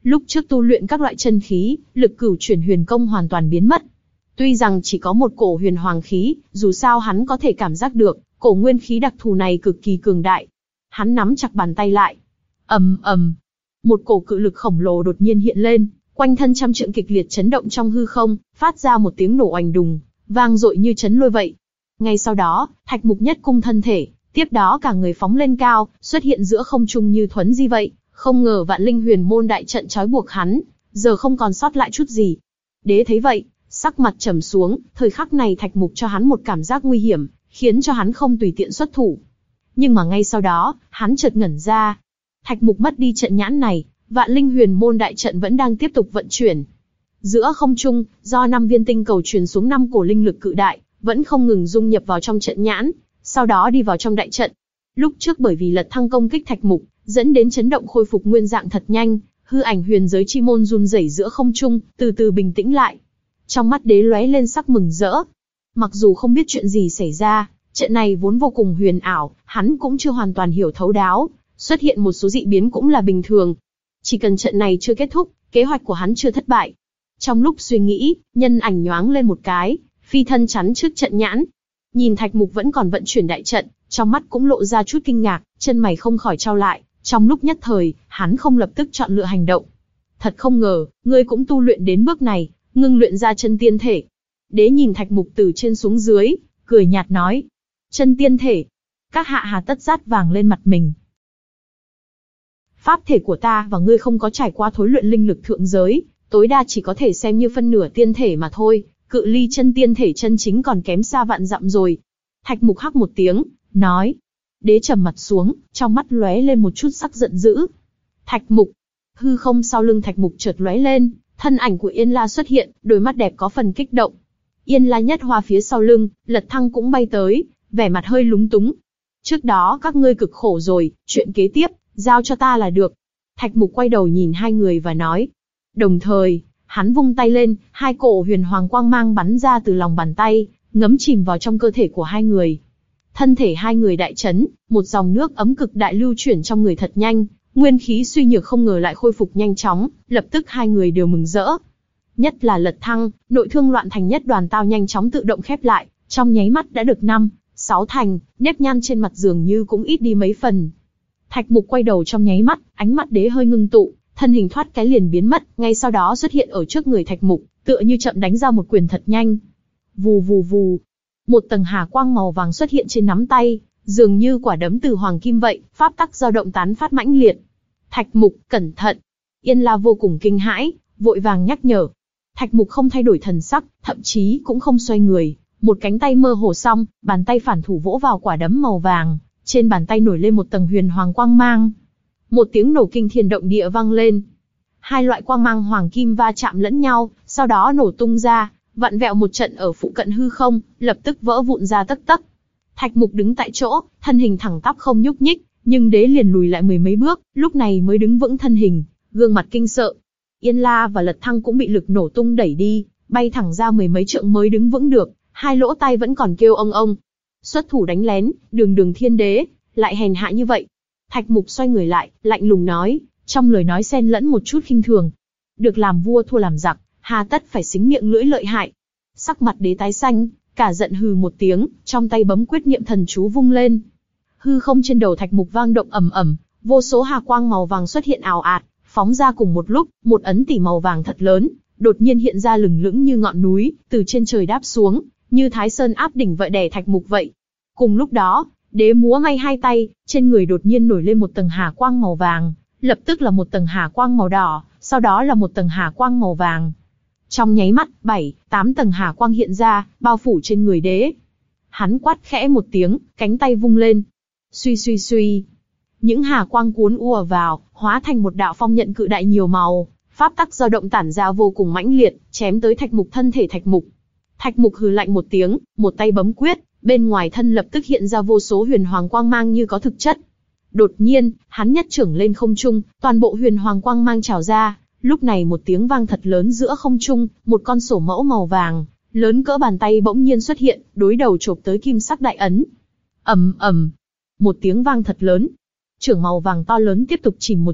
Lúc trước tu luyện các loại chân khí, lực cửu chuyển huyền công hoàn toàn biến mất. Tuy rằng chỉ có một cổ huyền hoàng khí, dù sao hắn có thể cảm giác được, cổ nguyên khí đặc thù này cực kỳ cường đại. Hắn nắm chặt bàn tay lại. Ầm ầm, một cổ cự lực khổng lồ đột nhiên hiện lên, quanh thân trăm trượng kịch liệt chấn động trong hư không, phát ra một tiếng nổ oành đùng, vang dội như chấn lôi vậy. Ngay sau đó, Thạch Mục nhất cung thân thể, tiếp đó cả người phóng lên cao, xuất hiện giữa không trung như thuấn di vậy. Không ngờ Vạn Linh Huyền Môn đại trận trói buộc hắn, giờ không còn sót lại chút gì. Đế thấy vậy, sắc mặt trầm xuống, thời khắc này Thạch Mục cho hắn một cảm giác nguy hiểm, khiến cho hắn không tùy tiện xuất thủ. Nhưng mà ngay sau đó, hắn chợt ngẩn ra. Thạch Mục mất đi trận nhãn này, Vạn Linh Huyền Môn đại trận vẫn đang tiếp tục vận chuyển. Giữa không trung, do năm viên tinh cầu truyền xuống năm cổ linh lực cự đại, vẫn không ngừng dung nhập vào trong trận nhãn, sau đó đi vào trong đại trận. Lúc trước bởi vì Lật Thăng công kích Thạch Mục, dẫn đến chấn động khôi phục nguyên dạng thật nhanh, hư ảnh huyền giới chi môn run rẩy giữa không trung, từ từ bình tĩnh lại. Trong mắt đế lóe lên sắc mừng rỡ. Mặc dù không biết chuyện gì xảy ra, trận này vốn vô cùng huyền ảo, hắn cũng chưa hoàn toàn hiểu thấu đáo, xuất hiện một số dị biến cũng là bình thường. Chỉ cần trận này chưa kết thúc, kế hoạch của hắn chưa thất bại. Trong lúc suy nghĩ, nhân ảnh nhoáng lên một cái, phi thân chắn trước trận nhãn. Nhìn Thạch Mục vẫn còn vận chuyển đại trận, trong mắt cũng lộ ra chút kinh ngạc, chân mày không khỏi chau lại. Trong lúc nhất thời, hắn không lập tức chọn lựa hành động. Thật không ngờ, ngươi cũng tu luyện đến bước này, ngưng luyện ra chân tiên thể. Đế nhìn Thạch Mục từ trên xuống dưới, cười nhạt nói. Chân tiên thể. Các hạ hà tất rát vàng lên mặt mình. Pháp thể của ta và ngươi không có trải qua thối luyện linh lực thượng giới, tối đa chỉ có thể xem như phân nửa tiên thể mà thôi, cự ly chân tiên thể chân chính còn kém xa vạn dặm rồi. Thạch Mục hắc một tiếng, nói. Đế trầm mặt xuống, trong mắt lóe lên một chút sắc giận dữ. Thạch Mục. Hư không sau lưng Thạch Mục chợt lóe lên, thân ảnh của Yên La xuất hiện, đôi mắt đẹp có phần kích động. Yên La nhất hoa phía sau lưng, Lật Thăng cũng bay tới, vẻ mặt hơi lúng túng. Trước đó các ngươi cực khổ rồi, chuyện kế tiếp, giao cho ta là được. Thạch Mục quay đầu nhìn hai người và nói. Đồng thời, hắn vung tay lên, hai cổ huyền hoàng quang mang bắn ra từ lòng bàn tay, ngấm chìm vào trong cơ thể của hai người. Thân thể hai người đại chấn, một dòng nước ấm cực đại lưu chuyển trong người thật nhanh, nguyên khí suy nhược không ngờ lại khôi phục nhanh chóng, lập tức hai người đều mừng rỡ. Nhất là Lật Thăng, nội thương loạn thành nhất đoàn tao nhanh chóng tự động khép lại, trong nháy mắt đã được năm, sáu thành, nếp nhăn trên mặt dường như cũng ít đi mấy phần. Thạch Mục quay đầu trong nháy mắt, ánh mắt đế hơi ngưng tụ, thân hình thoát cái liền biến mất, ngay sau đó xuất hiện ở trước người Thạch Mục, tựa như chậm đánh ra một quyền thật nhanh. Vù vù vù. Một tầng hà quang màu vàng xuất hiện trên nắm tay, dường như quả đấm từ hoàng kim vậy, pháp tắc dao động tán phát mãnh liệt. Thạch Mục, cẩn thận! Yên La vô cùng kinh hãi, vội vàng nhắc nhở. Thạch Mục không thay đổi thần sắc, thậm chí cũng không xoay người, một cánh tay mơ hồ xong, bàn tay phản thủ vỗ vào quả đấm màu vàng, trên bàn tay nổi lên một tầng huyền hoàng quang mang. Một tiếng nổ kinh thiên động địa vang lên. Hai loại quang mang hoàng kim va chạm lẫn nhau, sau đó nổ tung ra, vặn vẹo một trận ở phụ cận hư không, lập tức vỡ vụn ra tấc tấc. Thạch Mục đứng tại chỗ, thân hình thẳng tắp không nhúc nhích, nhưng đế liền lùi lại mười mấy bước, lúc này mới đứng vững thân hình, gương mặt kinh sợ. Yên La và Lật Thăng cũng bị lực nổ tung đẩy đi, bay thẳng ra mười mấy trượng mới đứng vững được, hai lỗ tai vẫn còn kêu ông ông. Xuất thủ đánh lén, đường đường thiên đế, lại hèn hạ như vậy. Thạch Mục xoay người lại, lạnh lùng nói, trong lời nói xen lẫn một chút khinh thường. Được làm vua thua làm giặc, hà tất phải xính miệng lưỡi lợi hại. Sắc mặt đế tái xanh, cả giận hừ một tiếng, trong tay bấm quyết niệm thần chú vung lên. Hư không trên đầu Thạch Mục vang động ầm ầm, vô số hà quang màu vàng xuất hiện ào ạt, phóng ra cùng một lúc, một ấn tỷ màu vàng thật lớn, đột nhiên hiện ra lừng lững như ngọn núi, từ trên trời đáp xuống, như Thái Sơn áp đỉnh vậy đè Thạch Mục vậy. Cùng lúc đó, đế múa may hai tay, trên người đột nhiên nổi lên một tầng hà quang màu vàng, lập tức là một tầng hà quang màu đỏ, sau đó là một tầng hà quang màu vàng. Trong nháy mắt, bảy, tám tầng hà quang hiện ra, bao phủ trên người đế. Hắn quát khẽ một tiếng, cánh tay vung lên. Suy suy suy. Những hà quang cuốn ùa vào, hóa thành một đạo phong nhận cự đại nhiều màu, pháp tắc dao động tản ra vô cùng mãnh liệt, chém tới Thạch Mục thân thể Thạch Mục. Thạch Mục hừ lạnh một tiếng, một tay bấm quyết, bên ngoài thân lập tức hiện ra vô số huyền hoàng quang mang như có thực chất. Đột nhiên, hắn nhất chưởng lên không trung, toàn bộ huyền hoàng quang mang trào ra. Lúc này một tiếng vang thật lớn giữa không trung, một con sổ mẫu màu vàng, lớn cỡ bàn tay bỗng nhiên xuất hiện, đối đầu chộp tới kim sắc đại ấn. ầm ầm, một tiếng vang thật lớn. Chưởng màu vàng to lớn tiếp tục chìm một chút,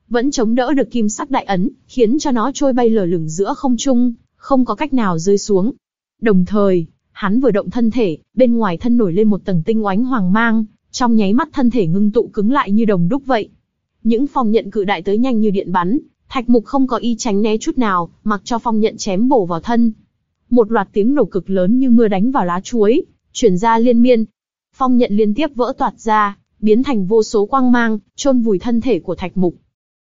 vẫn chống đỡ được kim sắc đại ấn, khiến cho nó trôi bay lờ lửng giữa không trung, không có cách nào rơi xuống. Đồng thời, hắn vừa động thân thể, bên ngoài thân nổi lên một tầng tinh oánh hoàng mang, trong nháy mắt thân thể ngưng tụ cứng lại như đồng đúc vậy. Những phong nhận cự đại tới nhanh như điện bắn, Thạch Mục không có ý tránh né chút nào, mặc cho phong nhận chém bổ vào thân. Một loạt tiếng nổ cực lớn như mưa đánh vào lá chuối, truyền ra liên miên. Phong nhận liên tiếp vỡ toạc ra, biến thành vô số quang mang, chôn vùi thân thể của Thạch Mục.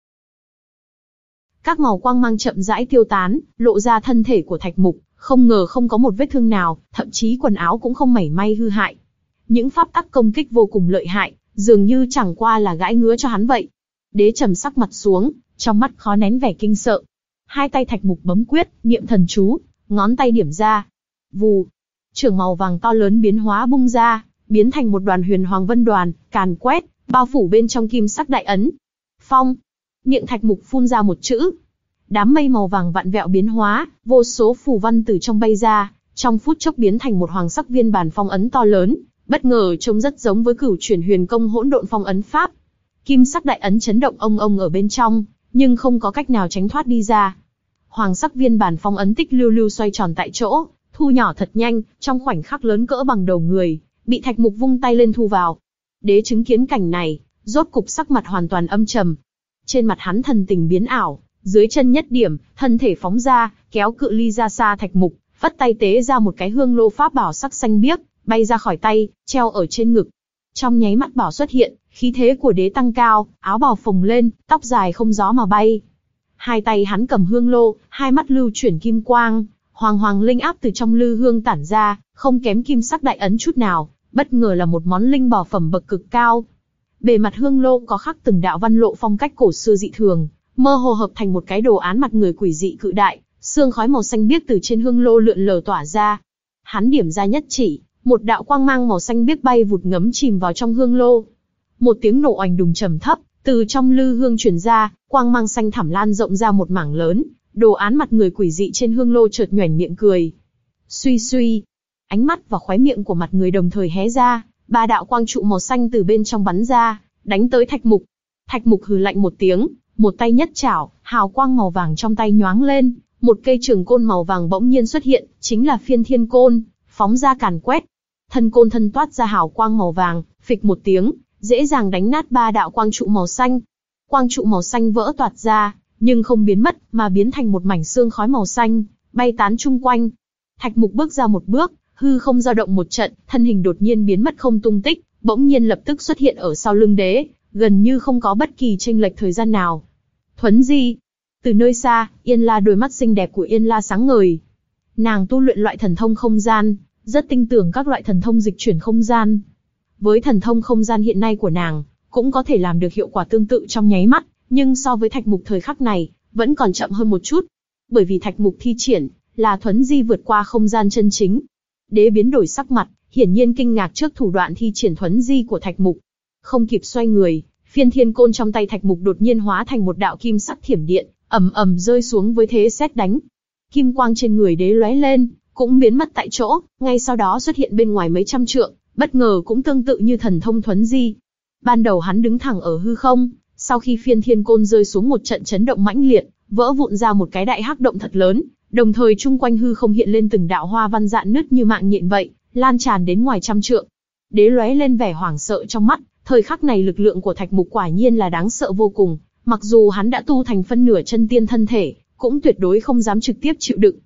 Các màu quang mang chậm rãi tiêu tán, lộ ra thân thể của Thạch Mục, không ngờ không có một vết thương nào, thậm chí quần áo cũng không mảy may hư hại. Những pháp tắc công kích vô cùng lợi hại, dường như chẳng qua là gãi ngứa cho hắn vậy. Đế trầm sắc mặt xuống, trong mắt khó nén vẻ kinh sợ. Hai tay Thạch Mục bấm quyết, niệm thần chú, ngón tay điểm ra. Vù, chưởng màu vàng to lớn biến hóa bung ra, biến thành một đoàn huyền hoàng vân đoàn, càn quét, bao phủ bên trong kim sắc đại ấn. Phong, miệng Thạch Mục phun ra một chữ. Đám mây màu vàng vặn vẹo biến hóa, vô số phù văn từ trong bay ra, trong phút chốc biến thành một hoàng sắc viên bản phong ấn to lớn, bất ngờ trông rất giống với cửu chuyển huyền công hỗn độn phong ấn pháp. Kim sắc đại ấn chấn động ông ông ở bên trong, nhưng không có cách nào tránh thoát đi ra. Hoàng sắc viên bản phong ấn tích lưu lưu xoay tròn tại chỗ, thu nhỏ thật nhanh, trong khoảnh khắc lớn cỡ bằng đầu người, bị Thạch Mục vung tay lên thu vào. Đế chứng kiến cảnh này, rốt cục sắc mặt hoàn toàn âm trầm. Trên mặt hắn thần tình biến ảo, dưới chân nhất điểm, thân thể phóng ra, kéo cự ly ra xa Thạch Mục, vất tay tế ra một cái hương lô pháp bảo sắc xanh biếc, bay ra khỏi tay, treo ở trên ngực. Trong nháy mắt bảo xuất hiện, khí thế của đế tăng cao, áo bào phồng lên, tóc dài không gió mà bay. Hai tay hắn cầm hương lô, hai mắt lưu chuyển kim quang, hoàng hoàng linh áp từ trong lư hương tản ra, không kém kim sắc đại ấn chút nào, bất ngờ là một món linh bảo phẩm bậc cực cao. Bề mặt hương lô có khắc từng đạo văn lộ phong cách cổ xưa dị thường, mơ hồ hợp thành một cái đồ án mặt người quỷ dị cự đại, sương khói màu xanh biếc từ trên hương lô lượn lờ tỏa ra. Hắn điểm ra nhất chỉ, một đạo quang mang màu xanh biếc bay vụt ngấm chìm vào trong hương lô. Một tiếng nổ oành đùng trầm thấp từ trong lư hương truyền ra, quang mang xanh thẳm lan rộng ra một mảng lớn, đồ án mặt người quỷ dị trên hương lô chợt nhoẻn miệng cười. Suy suy, ánh mắt và khóe miệng của mặt người đồng thời hé ra, ba đạo quang trụ màu xanh từ bên trong bắn ra, đánh tới Thạch Mục. Thạch Mục hừ lạnh một tiếng, một tay nhất chảo, hào quang màu vàng trong tay nhoáng lên, một cây trường côn màu vàng bỗng nhiên xuất hiện, chính là Phiên Thiên Côn, phóng ra càn quét. Thân côn thân toát ra hào quang màu vàng, phịch một tiếng, dễ dàng đánh nát ba đạo quang trụ màu xanh. Quang trụ màu xanh vỡ toạc ra, nhưng không biến mất, mà biến thành một mảnh sương khói màu xanh, bay tán chung quanh. Thạch Mục bước ra một bước, hư không dao động một trận, thân hình đột nhiên biến mất không tung tích, bỗng nhiên lập tức xuất hiện ở sau lưng đế, gần như không có bất kỳ chênh lệch thời gian nào. Thuấn di. Từ nơi xa, Yên La đôi mắt xinh đẹp của Yên La sáng ngời. Nàng tu luyện loại thần thông không gian, rất tin tưởng các loại thần thông dịch chuyển không gian. Với thần thông không gian hiện nay của nàng, cũng có thể làm được hiệu quả tương tự trong nháy mắt, nhưng so với Thạch Mục thời khắc này, vẫn còn chậm hơn một chút. Bởi vì Thạch Mục thi triển là thuấn di vượt qua không gian chân chính. Đế biến đổi sắc mặt, hiển nhiên kinh ngạc trước thủ đoạn thi triển thuấn di của Thạch Mục. Không kịp xoay người, Phiên Thiên Côn trong tay Thạch Mục đột nhiên hóa thành một đạo kim sắc thiểm điện, ầm ầm rơi xuống với thế sét đánh. Kim quang trên người đế lóe lên, cũng biến mất tại chỗ, ngay sau đó xuất hiện bên ngoài mấy trăm trượng, bất ngờ cũng tương tự như thần thông thuấn di. Ban đầu hắn đứng thẳng ở hư không, sau khi Phiên Thiên Côn rơi xuống một trận chấn động mãnh liệt, vỡ vụn ra một cái đại hắc động thật lớn, đồng thời chung quanh hư không hiện lên từng đạo hoa văn rạn nứt như mạng nhện vậy, lan tràn đến ngoài trăm trượng. Đế lóe lên vẻ hoảng sợ trong mắt, thời khắc này lực lượng của Thạch Mục quả nhiên là đáng sợ vô cùng, mặc dù hắn đã tu thành phân nửa chân tiên thân thể, cũng tuyệt đối không dám trực tiếp chịu đựng.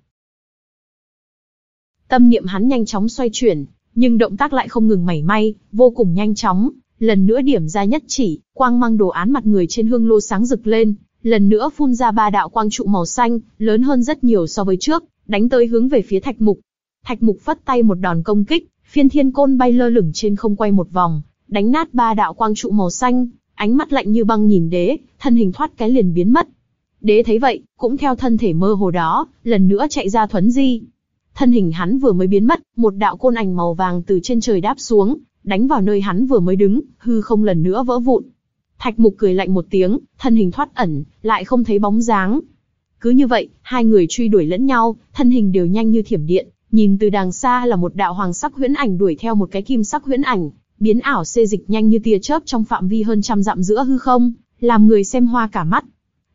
Tâm niệm hắn nhanh chóng xoay chuyển, nhưng động tác lại không ngừng mảy may, vô cùng nhanh chóng, lần nữa điểm ra nhất chỉ, quang mang đồ án mặt người trên hương lô sáng rực lên, lần nữa phun ra ba đạo quang trụ màu xanh, lớn hơn rất nhiều so với trước, đánh tới hướng về phía Thạch Mục. Thạch Mục phất tay một đòn công kích, Phiên Thiên Côn bay lơ lửng trên không quay một vòng, đánh nát ba đạo quang trụ màu xanh, ánh mắt lạnh như băng nhìn đế, thân hình thoát cái liền biến mất. Đế thấy vậy, cũng theo thân thể mơ hồ đó, lần nữa chạy ra thuấn di. Thân hình hắn vừa mới biến mất, một đạo côn ảnh màu vàng từ trên trời đáp xuống, đánh vào nơi hắn vừa mới đứng, hư không lần nữa vỡ vụn. Thạch Mục cười lạnh một tiếng, thân hình thoát ẩn, lại không thấy bóng dáng. Cứ như vậy, hai người truy đuổi lẫn nhau, thân hình đều nhanh như thiểm điện, nhìn từ đằng xa là một đạo hoàng sắc huyễn ảnh đuổi theo một cái kim sắc huyễn ảnh, biến ảo xê dịch nhanh như tia chớp trong phạm vi hơn trăm dặm giữa hư không, làm người xem hoa cả mắt.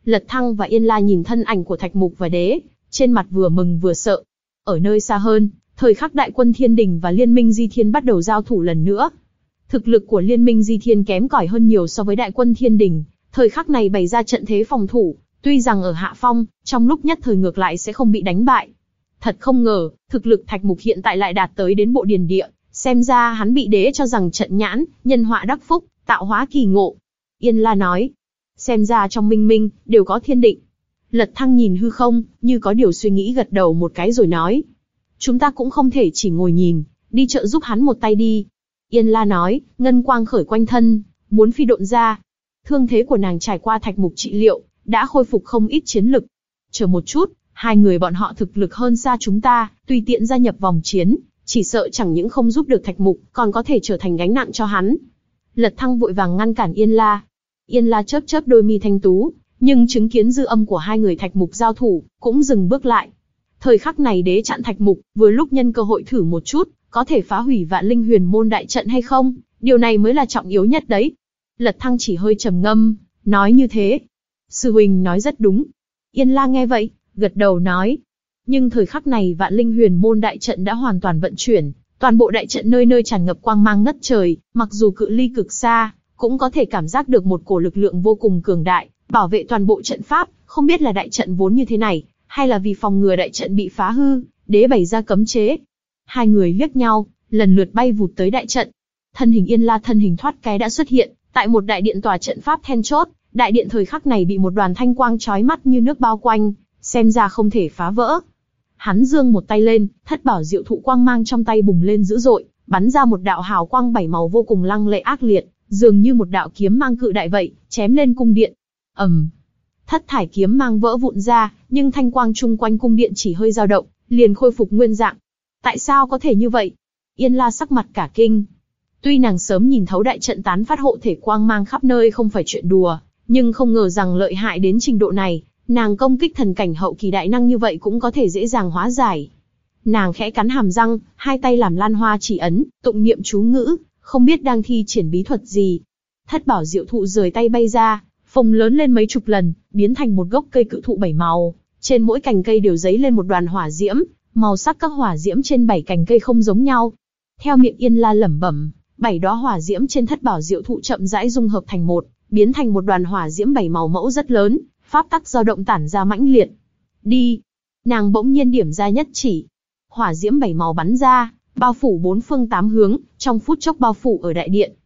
Lật Thăng và Yên La nhìn thân ảnh của Thạch Mục và Đế, trên mặt vừa mừng vừa sợ. Ở nơi xa hơn, thời khắc đại quân Thiên Đình và Liên minh Di Thiên bắt đầu giao thủ lần nữa. Thực lực của Liên minh Di Thiên kém cỏi hơn nhiều so với đại quân Thiên Đình, thời khắc này bày ra trận thế phòng thủ, tuy rằng ở hạ phong, trong lúc nhất thời ngược lại sẽ không bị đánh bại. Thật không ngờ, thực lực Thạch Mục hiện tại lại đạt tới đến bộ điền địa, xem ra hắn bị Đế cho rằng trận nhãn, nhân họa đắc phúc, tạo hóa kỳ ngộ. Yên La nói, xem ra trong minh minh, đều có thiên định. Lật Thăng nhìn hư không, như có điều suy nghĩ gật đầu một cái rồi nói. Chúng ta cũng không thể chỉ ngồi nhìn, đi trợ giúp hắn một tay đi. Yên La nói, ngân quang khởi quanh thân, muốn phi độn ra. Thương thế của nàng trải qua Thạch Mục trị liệu, đã khôi phục không ít chiến lực. Chờ một chút, hai người bọn họ thực lực hơn xa chúng ta, tùy tiện gia nhập vòng chiến, chỉ sợ chẳng những không giúp được Thạch Mục, còn có thể trở thành gánh nặng cho hắn. Lật Thăng vội vàng ngăn cản Yên La. Yên La chớp chớp đôi mi thanh tú, nhưng chứng kiến dư âm của hai người Thạch Mục giao thủ, cũng dừng bước lại. Thời khắc này Đế chặn Thạch Mục, vừa lúc nhân cơ hội thử một chút, có thể phá hủy Vạn Linh Huyền Môn đại trận hay không, điều này mới là trọng yếu nhất đấy. Lật Thăng chỉ hơi trầm ngâm, nói như thế. Sư huynh nói rất đúng. Yên La nghe vậy, gật đầu nói. Nhưng thời khắc này Vạn Linh Huyền Môn đại trận đã hoàn toàn vận chuyển, toàn bộ đại trận nơi nơi tràn ngập quang mang ngất trời, mặc dù cự ly cực xa, cũng có thể cảm giác được một cổ lực lượng vô cùng cường đại, bảo vệ toàn bộ trận pháp, không biết là đại trận vốn như thế này, hay là vì phòng ngừa đại trận bị phá hư, Đế bày ra cấm chế. Hai người liếc nhau, lần lượt bay vụt tới đại trận. Thân hình Yên La thân hình thoát cái đã xuất hiện tại một đại điện tòa trận pháp then chốt. Đại điện thời khắc này bị một đoàn thanh quang chói mắt như nước bao quanh, xem ra không thể phá vỡ. Hắn giương một tay lên, thất bảo diệu thụ quang mang trong tay bùng lên dữ dội, bắn ra một đạo hào quang bảy màu vô cùng lăng lệ ác liệt, dường như một đạo kiếm mang cự đại vậy, chém lên cung điện. ầm, um, thất thải kiếm mang vỡ vụn ra, nhưng thanh quang chung quanh cung điện chỉ hơi dao động, liền khôi phục nguyên dạng. Tại sao có thể như vậy? Yên La sắc mặt cả kinh. Tuy nàng sớm nhìn thấu đại trận tán phát hộ thể quang mang khắp nơi không phải chuyện đùa, nhưng không ngờ rằng lợi hại đến trình độ này, nàng công kích thần cảnh hậu kỳ đại năng như vậy cũng có thể dễ dàng hóa giải. Nàng khẽ cắn hàm răng, hai tay làm lan hoa chỉ ấn, tụng niệm chú ngữ, không biết đang thi triển bí thuật gì. Thất bảo diệu thụ rời tay bay ra, phồng lớn lên mấy chục lần, biến thành một gốc cây cự thụ bảy màu, trên mỗi cành cây đều dấy lên một đoàn hỏa diễm, màu sắc các hỏa diễm trên bảy cành cây không giống nhau. Theo miệng Yên La lẩm bẩm, bảy đóa hỏa diễm trên thất bảo diệu thụ chậm rãi dung hợp thành một, biến thành một đoàn hỏa diễm bảy màu mẫu rất lớn, pháp tắc dao động tản ra mãnh liệt. Đi! Nàng bỗng nhiên điểm ra nhất chỉ. Hỏa diễm bảy màu bắn ra, bao phủ bốn phương tám hướng, trong phút chốc bao phủ ở đại điện.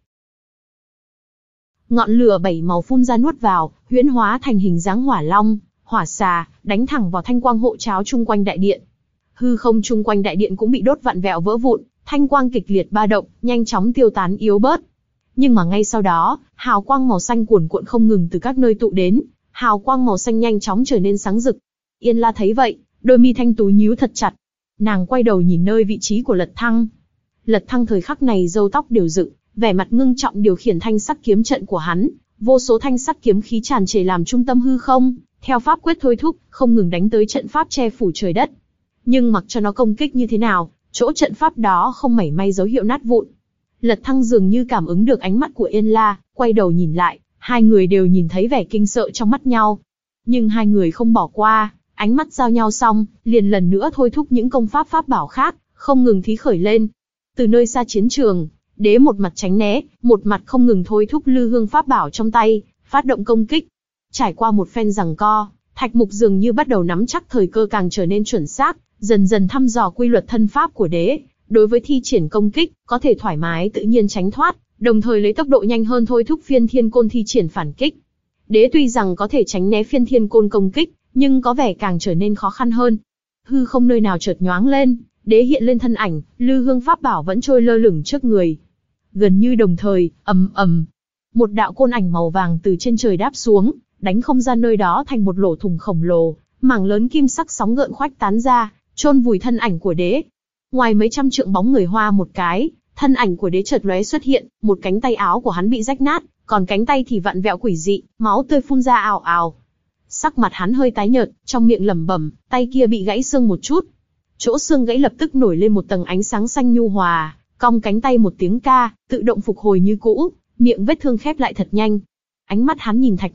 Ngọn lửa bảy màu phun ra nuốt vào, huyễn hóa thành hình dáng hỏa long, hỏa xà, đánh thẳng vào thanh quang hộ cháo chung quanh đại điện. Hư không chung quanh đại điện cũng bị đốt vặn vẹo vỡ vụn, thanh quang kịch liệt ba động, nhanh chóng tiêu tán yếu bớt. Nhưng mà ngay sau đó, hào quang màu xanh cuồn cuộn không ngừng từ các nơi tụ đến, hào quang màu xanh nhanh chóng trở nên sáng rực. Yên La thấy vậy, đôi mi thanh tú nhíu thật chặt. Nàng quay đầu nhìn nơi vị trí của Lật Thăng. Lật Thăng thời khắc này râu tóc đều dựng, vẻ mặt ngưng trọng điều khiển thanh sắc kiếm trận của hắn, vô số thanh sắc kiếm khí tràn trề làm trung tâm hư không, theo pháp quyết thôi thúc, không ngừng đánh tới trận pháp che phủ trời đất. Nhưng mặc cho nó công kích như thế nào, chỗ trận pháp đó không mảy may dấu hiệu nát vụn. Lật Thăng dường như cảm ứng được ánh mắt của Yên La, quay đầu nhìn lại, hai người đều nhìn thấy vẻ kinh sợ trong mắt nhau. Nhưng hai người không bỏ qua, ánh mắt giao nhau xong, liền lần nữa thôi thúc những công pháp pháp bảo khác, không ngừng thí khởi lên. Từ nơi xa chiến trường, Đế một mặt tránh né, một mặt không ngừng thôi thúc lư hương pháp bảo trong tay, phát động công kích. Trải qua một phen giằng co, Thạch Mục dường như bắt đầu nắm chắc thời cơ càng trở nên chuẩn xác, dần dần thăm dò quy luật thân pháp của Đế. Đối với thi triển công kích, có thể thoải mái tự nhiên tránh thoát, đồng thời lấy tốc độ nhanh hơn thôi thúc phiên thiên côn thi triển phản kích. Đế tuy rằng có thể tránh né phiên thiên côn công kích, nhưng có vẻ càng trở nên khó khăn hơn. Hư không nơi nào chợt nhoáng lên, Đế hiện lên thân ảnh, lư hương pháp bảo vẫn trôi lơ lửng trước người. Gần như đồng thời, ầm ầm, một đạo côn ảnh màu vàng từ trên trời đáp xuống, đánh không gian nơi đó thành một lỗ thủng khổng lồ, mảng lớn kim sắc sóng gợn khoách tán ra, chôn vùi thân ảnh của Đế. Ngoài mấy trăm trượng bóng người hoa một cái, thân ảnh của Đế chợt lóe xuất hiện, một cánh tay áo của hắn bị rách nát, còn cánh tay thì vặn vẹo quỷ dị, máu tươi phun ra ào ào. Sắc mặt hắn hơi tái nhợt, trong miệng lẩm bẩm, tay kia bị gãy xương một chút. Chỗ xương gãy lập tức nổi lên một tầng ánh sáng xanh nhu hòa, cong cánh tay một tiếng ca, tự động phục hồi như cũ, miệng vết thương khép lại thật nhanh. Ánh mắt hắn nhìn Thạch Mục,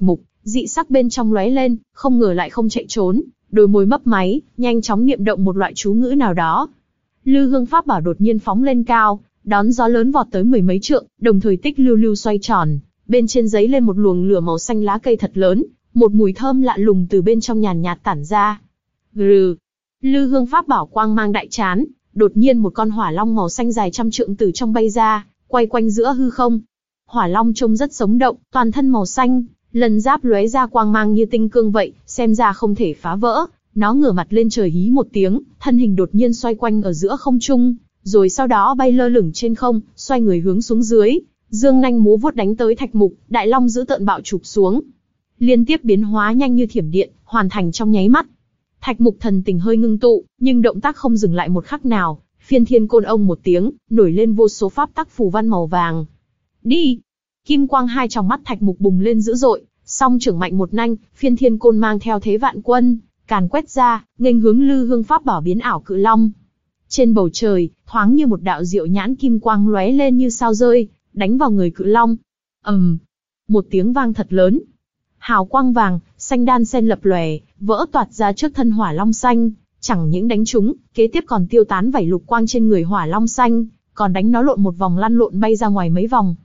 dị sắc bên trong lóe lên, không ngờ lại không chạy trốn, đôi môi mấp máy, nhanh chóng niệm động một loại chú ngữ nào đó. Lư hương pháp bảo đột nhiên phóng lên cao, đón gió lớn vọt tới mười mấy trượng, đồng thời tích lưu lưu xoay tròn, bên trên giấy lên một luồng lửa màu xanh lá cây thật lớn, một mùi thơm lạ lùng từ bên trong nhàn nhạt tản ra. Gừ, Lư hương pháp bảo quang mang đại chán, đột nhiên một con hỏa long màu xanh dài trăm trượng từ trong bay ra, quay quanh giữa hư không. Hỏa long trông rất sống động, toàn thân màu xanh, lần giáp lóe ra quang mang như tinh cương vậy, xem ra không thể phá vỡ. Nó ngửa mặt lên trời hí một tiếng, thân hình đột nhiên xoay quanh ở giữa không trung, rồi sau đó bay lơ lửng trên không, xoay người hướng xuống dưới, dương nanh múa vuốt đánh tới Thạch Mục. Đại long dữ tợn bạo chụp xuống, liên tiếp biến hóa nhanh như thiểm điện, hoàn thành trong nháy mắt. Thạch Mục thần tình hơi ngưng tụ, nhưng động tác không dừng lại một khắc nào. Phiên thiên côn ông một tiếng, nổi lên vô số pháp tắc phù văn màu vàng. Đi! Kim quang hai trong mắt Thạch Mục bùng lên dữ dội, song trưởng mạnh một nanh, phiên thiên côn mang theo thế vạn quân, càn quét ra, nghênh hướng Lư hương pháp bảo biến ảo cự long. Trên bầu trời, thoáng như một đạo diệu nhãn kim quang lóe lên như sao rơi, đánh vào người cự long. ầm, um, một tiếng vang thật lớn. Hào quang vàng, xanh đan xen lập lòe, vỡ toạt ra trước thân hỏa long xanh, chẳng những đánh trúng, kế tiếp còn tiêu tán vảy lục quang trên người hỏa long xanh, còn đánh nó lộn một vòng lăn lộn bay ra ngoài mấy vòng.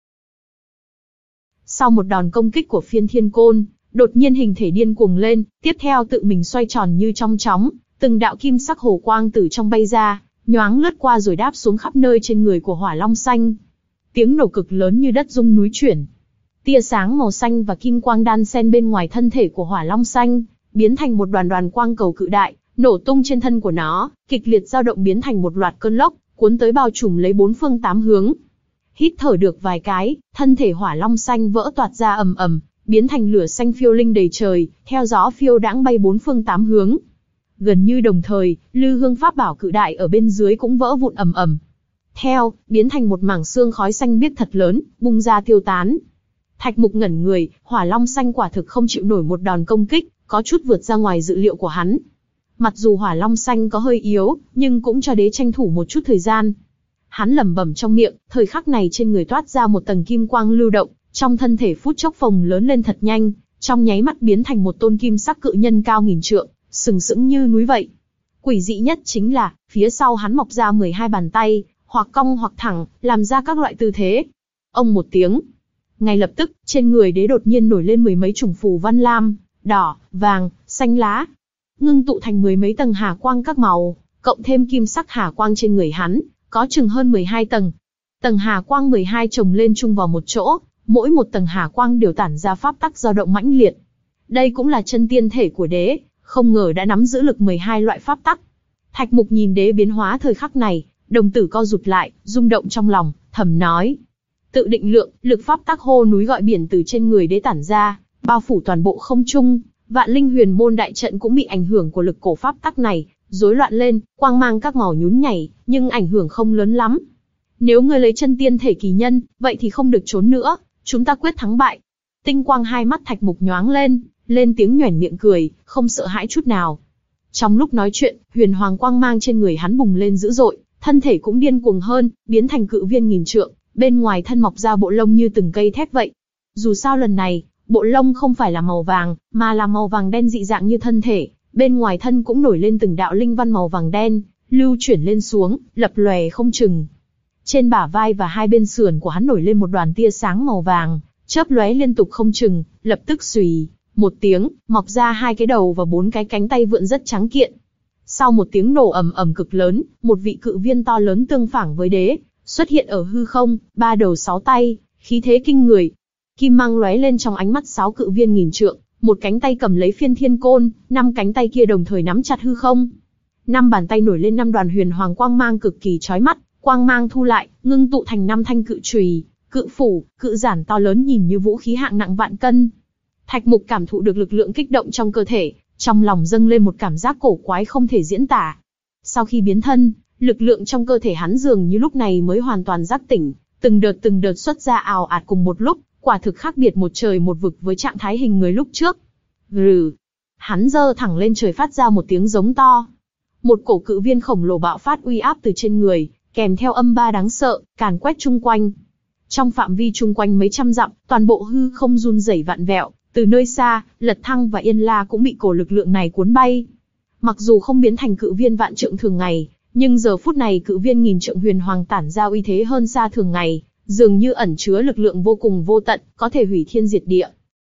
Sau một đòn công kích của phiên thiên côn, đột nhiên hình thể điên cuồng lên, tiếp theo tự mình xoay tròn như trong chóng, từng đạo kim sắc hồ quang từ trong bay ra, nhoáng lướt qua rồi đáp xuống khắp nơi trên người của hỏa long xanh. Tiếng nổ cực lớn như đất rung núi chuyển. Tia sáng màu xanh và kim quang đan xen bên ngoài thân thể của hỏa long xanh, biến thành một đoàn đoàn quang cầu cự đại, nổ tung trên thân của nó, kịch liệt dao động biến thành một loạt cơn lốc, cuốn tới bao trùm lấy bốn phương tám hướng. Hít thở được vài cái, thân thể hỏa long xanh vỡ toạt ra ầm ầm, biến thành lửa xanh phiêu linh đầy trời, theo gió phiêu đãng bay bốn phương tám hướng. Gần như đồng thời, Lư hương pháp bảo cự đại ở bên dưới cũng vỡ vụn ầm ầm. Theo, biến thành một mảng xương khói xanh biếc thật lớn, bung ra tiêu tán. Thạch Mục ngẩn người, hỏa long xanh quả thực không chịu nổi một đòn công kích, có chút vượt ra ngoài dự liệu của hắn. Mặc dù hỏa long xanh có hơi yếu, nhưng cũng cho đế tranh thủ một chút thời gian. Hắn lẩm bẩm trong miệng, thời khắc này trên người toát ra một tầng kim quang lưu động, trong thân thể phút chốc phồng lớn lên thật nhanh, trong nháy mắt biến thành một tôn kim sắc cự nhân cao nghìn trượng, sừng sững như núi vậy. Quỷ dị nhất chính là, phía sau hắn mọc ra mười hai bàn tay, hoặc cong hoặc thẳng, làm ra các loại tư thế. Ông một tiếng. Ngay lập tức, trên người đế đột nhiên nổi lên mười mấy chủng phù văn lam, đỏ, vàng, xanh lá. Ngưng tụ thành mười mấy tầng hà quang các màu, cộng thêm kim sắc hà quang trên người hắn, có chừng hơn mười hai tầng. Tầng hà quang mười hai chồng lên chung vào một chỗ, mỗi một tầng hà quang đều tản ra pháp tắc dao động mãnh liệt. Đây cũng là chân tiên thể của đế, không ngờ đã nắm giữ lực mười hai loại pháp tắc. Thạch Mục nhìn đế biến hóa thời khắc này, đồng tử co rụt lại, rung động trong lòng, thầm nói. Tự định lượng, lực pháp tắc hô núi gọi biển từ trên người đế tản ra, bao phủ toàn bộ không trung, vạn linh huyền môn đại trận cũng bị ảnh hưởng của lực cổ pháp tắc này, rối loạn lên, quang mang các màu nhún nhảy, nhưng ảnh hưởng không lớn lắm. Nếu ngươi lấy chân tiên thể kỳ nhân, vậy thì không được trốn nữa, chúng ta quyết thắng bại. Tinh quang hai mắt Thạch Mục nhoáng lên, lên tiếng nhoẻn miệng cười, không sợ hãi chút nào. Trong lúc nói chuyện, huyền hoàng quang mang trên người hắn bùng lên dữ dội, thân thể cũng điên cuồng hơn, biến thành cự viên nghìn trượng, bên ngoài thân mọc ra bộ lông như từng cây thép vậy. Dù sao lần này, bộ lông không phải là màu vàng, mà là màu vàng đen dị dạng như thân thể, bên ngoài thân cũng nổi lên từng đạo linh văn màu vàng đen, lưu chuyển lên xuống, lập lòe không chừng. Trên bả vai và hai bên sườn của hắn nổi lên một đoàn tia sáng màu vàng, chớp lóe liên tục không chừng, lập tức xùy một tiếng, mọc ra hai cái đầu và bốn cái cánh tay vượn rất trắng kiện. Sau một tiếng nổ ầm ầm cực lớn, một vị cự viên to lớn tương phản với đế, xuất hiện ở hư không, ba đầu sáu tay, khí thế kinh người. Kim mang lóe lên trong ánh mắt sáu cự viên nghìn trượng, một cánh tay cầm lấy phiên thiên côn, năm cánh tay kia đồng thời nắm chặt hư không. Năm bàn tay nổi lên năm đoàn huyền hoàng quang mang cực kỳ chói mắt, quang mang thu lại, ngưng tụ thành năm thanh cự chùy, cự phủ, cự giản to lớn nhìn như vũ khí hạng nặng vạn cân. Thạch Mục cảm thụ được lực lượng kích động trong cơ thể, trong lòng dâng lên một cảm giác cổ quái không thể diễn tả. Sau khi biến thân, lực lượng trong cơ thể hắn dường như lúc này mới hoàn toàn giác tỉnh, từng đợt từng đợt xuất ra ào ạt cùng một lúc, quả thực khác biệt một trời một vực với trạng thái hình người lúc trước. Gừ, hắn giơ thẳng lên trời phát ra một tiếng giống to. Một cổ cự viên khổng lồ bạo phát uy áp từ trên người, kèm theo âm ba đáng sợ, càn quét chung quanh. Trong phạm vi chung quanh mấy trăm dặm, toàn bộ hư không run rẩy vạn vẹo, Từ nơi xa, Lật Thăng và Yên La cũng bị cổ lực lượng này cuốn bay. Mặc dù không biến thành cự viên vạn trượng thường ngày, nhưng giờ phút này cự viên nghìn trượng huyền hoàng tản ra uy thế hơn xa thường ngày, dường như ẩn chứa lực lượng vô cùng vô tận, có thể hủy thiên diệt địa.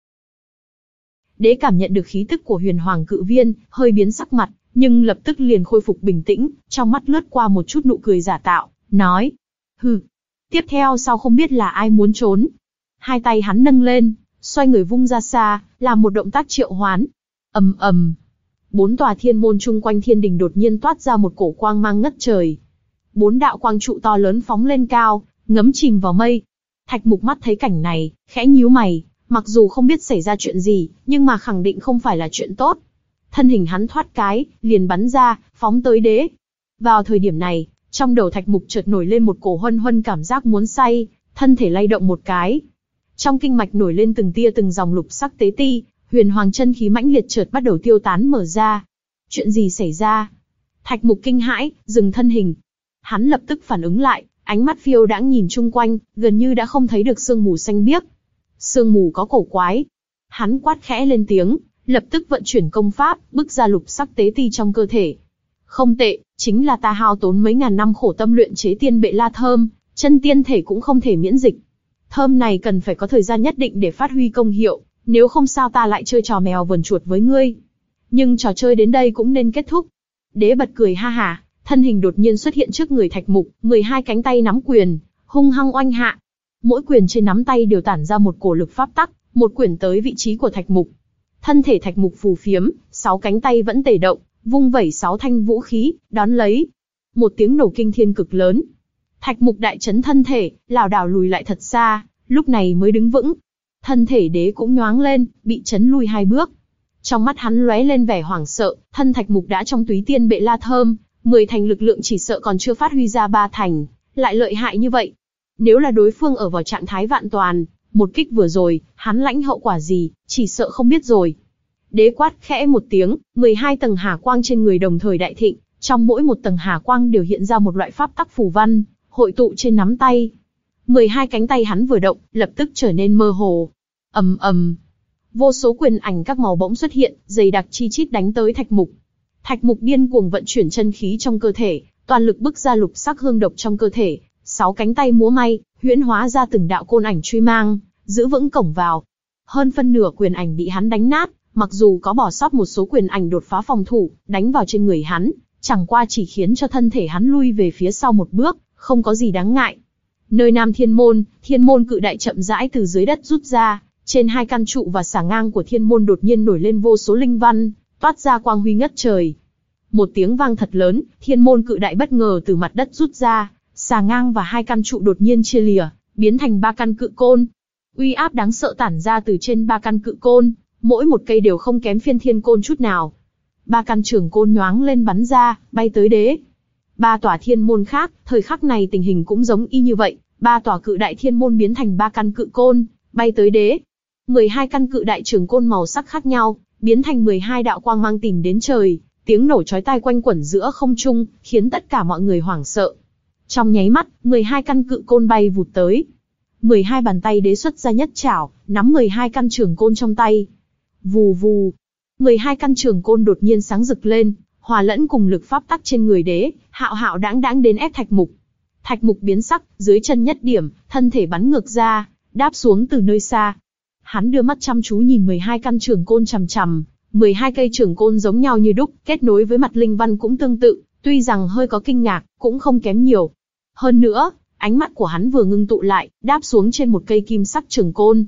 Đế cảm nhận được khí tức của huyền hoàng cự viên, hơi biến sắc mặt, nhưng lập tức liền khôi phục bình tĩnh, trong mắt lướt qua một chút nụ cười giả tạo, nói: hừ, tiếp theo sau không biết là ai muốn trốn. Hai tay hắn nâng lên, xoay người vung ra xa, làm một động tác triệu hoán. Ầm ầm, bốn tòa thiên môn chung quanh thiên đình đột nhiên toát ra một cổ quang mang ngất trời. Bốn đạo quang trụ to lớn phóng lên cao, ngấm chìm vào mây. Thạch Mục mắt thấy cảnh này, khẽ nhíu mày, mặc dù không biết xảy ra chuyện gì, nhưng mà khẳng định không phải là chuyện tốt. Thân hình hắn thoát cái, liền bắn ra, phóng tới đế. Vào thời điểm này, trong đầu Thạch Mục chợt nổi lên một cổ huân huân cảm giác muốn say, thân thể lay động một cái. Trong kinh mạch nổi lên từng tia từng dòng lục sắc tế ti, huyền hoàng chân khí mãnh liệt chợt bắt đầu tiêu tán mở ra. Chuyện gì xảy ra? Thạch Mục kinh hãi, dừng thân hình. Hắn lập tức phản ứng lại, ánh mắt phiêu đãng nhìn chung quanh, gần như đã không thấy được sương mù xanh biếc. Sương mù có cổ quái. Hắn quát khẽ lên tiếng, lập tức vận chuyển công pháp, bức ra lục sắc tế ti trong cơ thể. Không tệ, chính là ta hao tốn mấy ngàn năm khổ tâm luyện chế tiên bệ la thơm, chân tiên thể cũng không thể miễn dịch. Thơm này cần phải có thời gian nhất định để phát huy công hiệu, nếu không sao ta lại chơi trò mèo vờn chuột với ngươi. Nhưng trò chơi đến đây cũng nên kết thúc. Đế bật cười ha hả, thân hình đột nhiên xuất hiện trước người Thạch Mục, mười hai cánh tay nắm quyền, hung hăng oanh hạ. Mỗi quyền trên nắm tay đều tản ra một cổ lực pháp tắc, một quyển tới vị trí của Thạch Mục. Thân thể Thạch Mục phù phiếm, sáu cánh tay vẫn tề động, vung vẩy sáu thanh vũ khí, đón lấy. Một tiếng nổ kinh thiên cực lớn. Thạch Mục đại chấn thân thể, lảo đảo lùi lại thật xa, lúc này mới đứng vững. Thân thể đế cũng nhoáng lên, bị chấn lui hai bước. Trong mắt hắn lóe lên vẻ hoảng sợ, thân Thạch Mục đã trong túy tiên bệ la thơm, mười thành lực lượng chỉ sợ còn chưa phát huy ra ba thành, lại lợi hại như vậy. Nếu là đối phương ở vào trạng thái vạn toàn, một kích vừa rồi, hắn lãnh hậu quả gì, chỉ sợ không biết rồi. Đế quát khẽ một tiếng, mười hai tầng hà quang trên người đồng thời đại thịnh, trong mỗi một tầng hà quang đều hiện ra một loại pháp tắc phù văn, hội tụ trên nắm tay. mười hai cánh tay hắn vừa động, lập tức trở nên mơ hồ. Ầm ầm, vô số quyền ảnh các màu bỗng xuất hiện, dày đặc chi chít đánh tới Thạch Mục. Thạch Mục điên cuồng vận chuyển chân khí trong cơ thể, toàn lực bức ra lục sắc hương độc trong cơ thể, sáu cánh tay múa may, huyễn hóa ra từng đạo côn ảnh truy mang, giữ vững cổng vào. Hơn phân nửa quyền ảnh bị hắn đánh nát, mặc dù có bỏ sót một số quyền ảnh đột phá phòng thủ, đánh vào trên người hắn, chẳng qua chỉ khiến cho thân thể hắn lui về phía sau một bước, không có gì đáng ngại. Nơi Nam Thiên Môn, Thiên Môn cự đại chậm rãi từ dưới đất rút ra, trên hai căn trụ và xà ngang của Thiên Môn đột nhiên nổi lên vô số linh văn, toát ra quang huy ngất trời. Một tiếng vang thật lớn, Thiên Môn cự đại bất ngờ từ mặt đất rút ra, xà ngang và hai căn trụ đột nhiên chia lìa, biến thành ba căn cự côn. Uy áp đáng sợ tản ra từ trên ba căn cự côn, mỗi một cây đều không kém phiên thiên côn chút nào. Ba căn trường côn nhoáng lên bắn ra, bay tới đế. Ba tòa thiên môn khác, thời khắc này tình hình cũng giống y như vậy, ba tòa cự đại thiên môn biến thành ba căn cự côn, bay tới đế. mười hai căn cự đại trường côn màu sắc khác nhau, biến thành mười hai đạo quang mang tìm đến trời, tiếng nổ chói tai quanh quẩn giữa không trung, khiến tất cả mọi người hoảng sợ. Trong nháy mắt, mười hai căn cự côn bay vụt tới. mười hai bàn tay đế xuất ra nhất chảo, nắm mười hai căn trường côn trong tay. Vù vù, mười hai căn trường côn đột nhiên sáng rực lên, hòa lẫn cùng lực pháp tắc trên người đế, hạo hạo đãng đãng đến ép Thạch Mục. Thạch Mục biến sắc, dưới chân nhất điểm, thân thể bắn ngược ra, đáp xuống từ nơi xa. Hắn đưa mắt chăm chú nhìn mười hai căn trường côn chằm chằm, mười hai cây trường côn giống nhau như đúc, kết nối với mặt linh văn cũng tương tự, tuy rằng hơi có kinh ngạc, cũng không kém nhiều. Hơn nữa, ánh mắt của hắn vừa ngưng tụ lại, đáp xuống trên một cây kim sắc trường côn.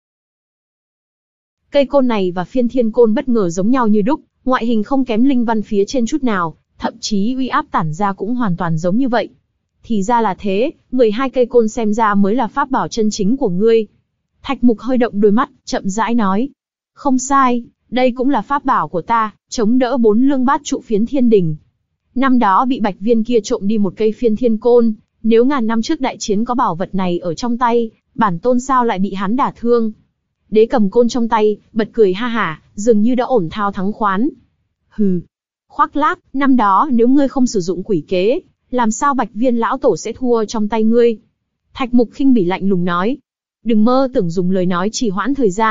Cây côn này và phiên thiên côn bất ngờ giống nhau như đúc, ngoại hình không kém linh văn phía trên chút nào, thậm chí uy áp tản ra cũng hoàn toàn giống như vậy. Thì ra là thế, mười hai cây côn xem ra mới là pháp bảo chân chính của ngươi. Thạch Mục hơi động đôi mắt, chậm rãi nói. Không sai, đây cũng là pháp bảo của ta, chống đỡ bốn lương bát trụ phiến thiên đình. Năm đó bị Bạch Viên kia trộm đi một cây phiên thiên côn, nếu ngàn năm trước đại chiến có bảo vật này ở trong tay, bản tôn sao lại bị hắn đả thương. Đế cầm côn trong tay, bật cười ha hả, dường như đã ổn thao thắng khoán. Hừ, khoác lác, năm đó nếu ngươi không sử dụng quỷ kế, làm sao Bạch Viên lão tổ sẽ thua trong tay ngươi? Thạch Mục khinh bỉ lạnh lùng nói. Đừng mơ tưởng dùng lời nói trì hoãn thời gian,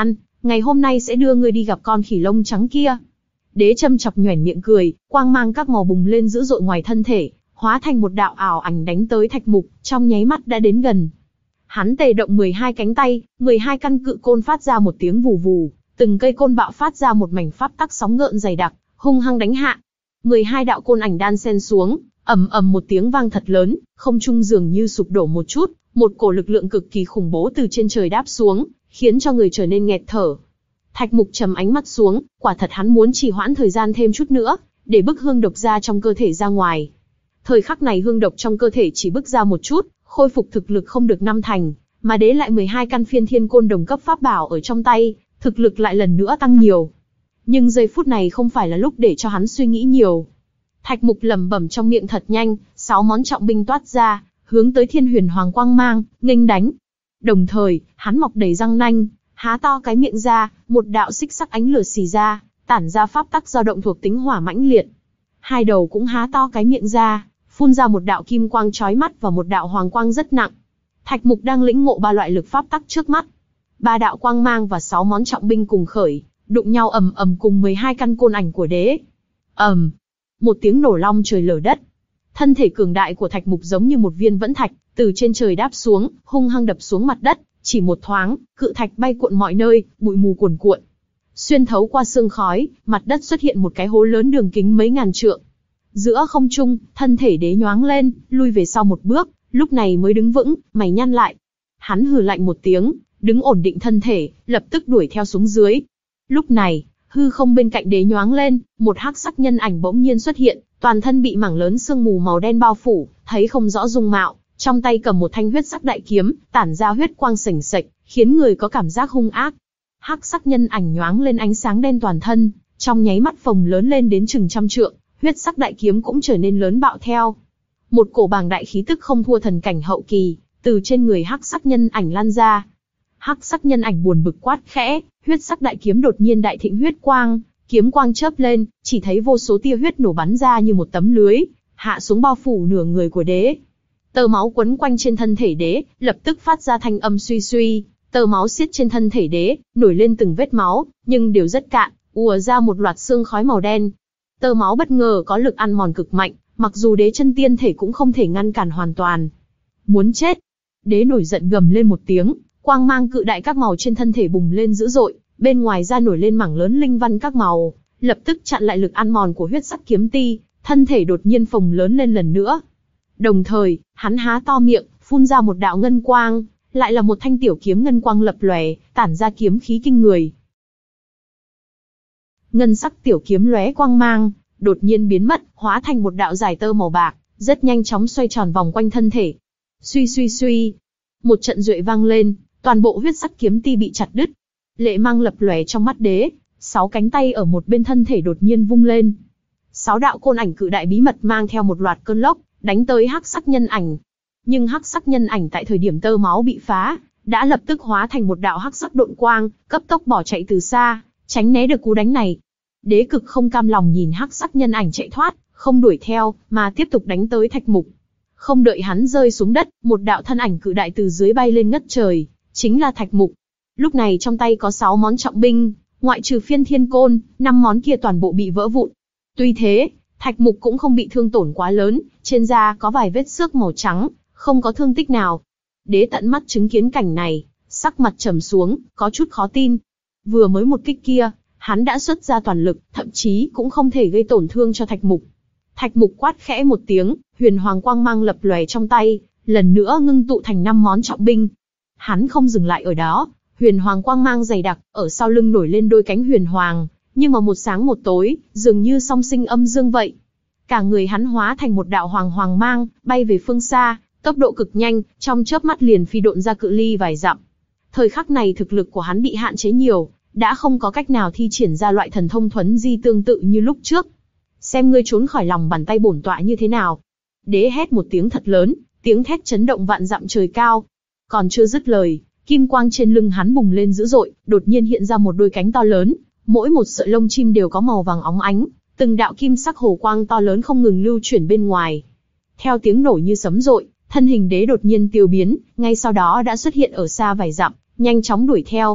ngày hôm nay sẽ đưa ngươi đi gặp con khỉ lông trắng kia. Đế châm chọc nhoẻn miệng cười, quang mang các màu bùng lên dữ dội ngoài thân thể, hóa thành một đạo ảo ảnh đánh tới Thạch Mục, trong nháy mắt đã đến gần. Hắn tề động mười hai cánh tay, mười hai căn cự côn phát ra một tiếng vù vù, từng cây côn bạo phát ra một mảnh pháp tắc sóng gợn dày đặc, hung hăng đánh hạ. mười hai đạo côn ảnh đan xen xuống, ầm ầm một tiếng vang thật lớn, không trung dường như sụp đổ một chút, một cổ lực lượng cực kỳ khủng bố từ trên trời đáp xuống, khiến cho người trở nên nghẹt thở. Thạch Mục trầm ánh mắt xuống, quả thật hắn muốn trì hoãn thời gian thêm chút nữa, để bức hương độc ra trong cơ thể ra ngoài. Thời khắc này hương độc trong cơ thể chỉ bức ra một chút, khôi phục thực lực không được năm thành, mà đế lại mười hai căn phiên thiên côn đồng cấp pháp bảo ở trong tay, thực lực lại lần nữa tăng nhiều. Nhưng giây phút này không phải là lúc để cho hắn suy nghĩ nhiều. Thạch Mục lẩm bẩm trong miệng thật nhanh, sáu món trọng binh toát ra, hướng tới Thiên Huyền Hoàng quang mang, nghênh đánh. Đồng thời, hắn mọc đầy răng nanh, há to cái miệng ra, một đạo xích sắc ánh lửa xì ra, tản ra pháp tắc dao động thuộc tính hỏa mãnh liệt. Hai đầu cũng há to cái miệng ra, phun ra một đạo kim quang chói mắt và một đạo hoàng quang rất nặng. Thạch Mục đang lĩnh ngộ ba loại lực pháp tắc trước mắt. Ba đạo quang mang và sáu món trọng binh cùng khởi, đụng nhau ầm ầm cùng mười hai căn côn ảnh của đế. Ầm, một tiếng nổ long trời lở đất. Thân thể cường đại của Thạch Mục giống như một viên vẫn thạch, từ trên trời đáp xuống, hung hăng đập xuống mặt đất, chỉ một thoáng, cự thạch bay cuộn mọi nơi, bụi mù cuồn cuộn. Xuyên thấu qua sương khói, mặt đất xuất hiện một cái hố lớn đường kính mấy ngàn trượng. Giữa không trung, thân thể đế nhoáng lên, lui về sau một bước, lúc này mới đứng vững, mày nhăn lại. Hắn hừ lạnh một tiếng, đứng ổn định thân thể, lập tức đuổi theo xuống dưới. Lúc này, hư không bên cạnh đế nhoáng lên, một hắc sắc nhân ảnh bỗng nhiên xuất hiện, toàn thân bị mảng lớn sương mù màu đen bao phủ, thấy không rõ dung mạo, trong tay cầm một thanh huyết sắc đại kiếm, tản ra huyết quang sềnh sệch, khiến người có cảm giác hung ác. Hắc sắc nhân ảnh nhoáng lên ánh sáng đen toàn thân, trong nháy mắt phồng lớn lên đến chừng trăm trượng, huyết sắc đại kiếm cũng trở nên lớn bạo theo. Một cổ bàng đại khí tức không thua thần cảnh hậu kỳ, từ trên người hắc sắc nhân ảnh lan ra. Hắc sắc nhân ảnh buồn bực quát khẽ, huyết sắc đại kiếm đột nhiên đại thịnh huyết quang, kiếm quang chớp lên, chỉ thấy vô số tia huyết nổ bắn ra như một tấm lưới, hạ xuống bao phủ nửa người của đế. Tơ máu quấn quanh trên thân thể đế, lập tức phát ra thanh âm suy suy, tơ máu xiết trên thân thể đế, nổi lên từng vết máu, nhưng đều rất cạn, ùa ra một loạt xương khói màu đen. Tơ máu bất ngờ có lực ăn mòn cực mạnh, mặc dù đế chân tiên thể cũng không thể ngăn cản hoàn toàn. Muốn chết! Đế nổi giận gầm lên một tiếng, quang mang cự đại các màu trên thân thể bùng lên dữ dội, bên ngoài ra nổi lên mảng lớn linh văn các màu, lập tức chặn lại lực ăn mòn của huyết sắc kiếm ti, thân thể đột nhiên phồng lớn lên lần nữa. Đồng thời, hắn há to miệng, phun ra một đạo ngân quang, lại là một thanh tiểu kiếm ngân quang lập lòe, tản ra kiếm khí kinh người. Ngân sắc tiểu kiếm lóe quang mang, đột nhiên biến mất, hóa thành một đạo dài tơ màu bạc, rất nhanh chóng xoay tròn vòng quanh thân thể. Suy suy suy, một trận duệ vang lên, toàn bộ huyết sắc kiếm ti bị chặt đứt. Lệ mang lập lòe trong mắt đế, sáu cánh tay ở một bên thân thể đột nhiên vung lên. Sáu đạo côn ảnh cự đại bí mật mang theo một loạt cơn lốc, đánh tới hắc sắc nhân ảnh. Nhưng hắc sắc nhân ảnh tại thời điểm tơ máu bị phá, đã lập tức hóa thành một đạo hắc sắc độn quang, cấp tốc bỏ chạy từ xa, tránh né được cú đánh này. Đế cực không cam lòng nhìn hắc sắc nhân ảnh chạy thoát, không đuổi theo, mà tiếp tục đánh tới Thạch Mục. Không đợi hắn rơi xuống đất, một đạo thân ảnh cự đại từ dưới bay lên ngất trời, chính là Thạch Mục. Lúc này trong tay có sáu món trọng binh, ngoại trừ phiên thiên côn, năm món kia toàn bộ bị vỡ vụn. Tuy thế, Thạch Mục cũng không bị thương tổn quá lớn, trên da có vài vết xước màu trắng, không có thương tích nào. Đế tận mắt chứng kiến cảnh này, sắc mặt trầm xuống, có chút khó tin. Vừa mới một kích kia, hắn đã xuất ra toàn lực, thậm chí cũng không thể gây tổn thương cho Thạch Mục. Thạch Mục quát khẽ một tiếng, huyền hoàng quang mang lập lòe trong tay, lần nữa ngưng tụ thành năm món trọng binh. Hắn không dừng lại ở đó, huyền hoàng quang mang dày đặc, ở sau lưng nổi lên đôi cánh huyền hoàng, nhưng mà một sáng một tối, dường như song sinh âm dương vậy. Cả người hắn hóa thành một đạo hoàng hoàng mang, bay về phương xa, tốc độ cực nhanh, trong chớp mắt liền phi độn ra cự ly vài dặm. Thời khắc này thực lực của hắn bị hạn chế nhiều, đã không có cách nào thi triển ra loại thần thông thuấn di tương tự như lúc trước. Xem ngươi trốn khỏi lòng bàn tay bổn tọa như thế nào. Đế hét một tiếng thật lớn, tiếng thét chấn động vạn dặm trời cao. Còn chưa dứt lời, kim quang trên lưng hắn bùng lên dữ dội, đột nhiên hiện ra một đôi cánh to lớn, mỗi một sợi lông chim đều có màu vàng óng ánh, từng đạo kim sắc hồ quang to lớn không ngừng lưu chuyển bên ngoài. Theo tiếng nổ như sấm dội, thân hình đế đột nhiên tiêu biến, ngay sau đó đã xuất hiện ở xa vài dặm, nhanh chóng đuổi theo.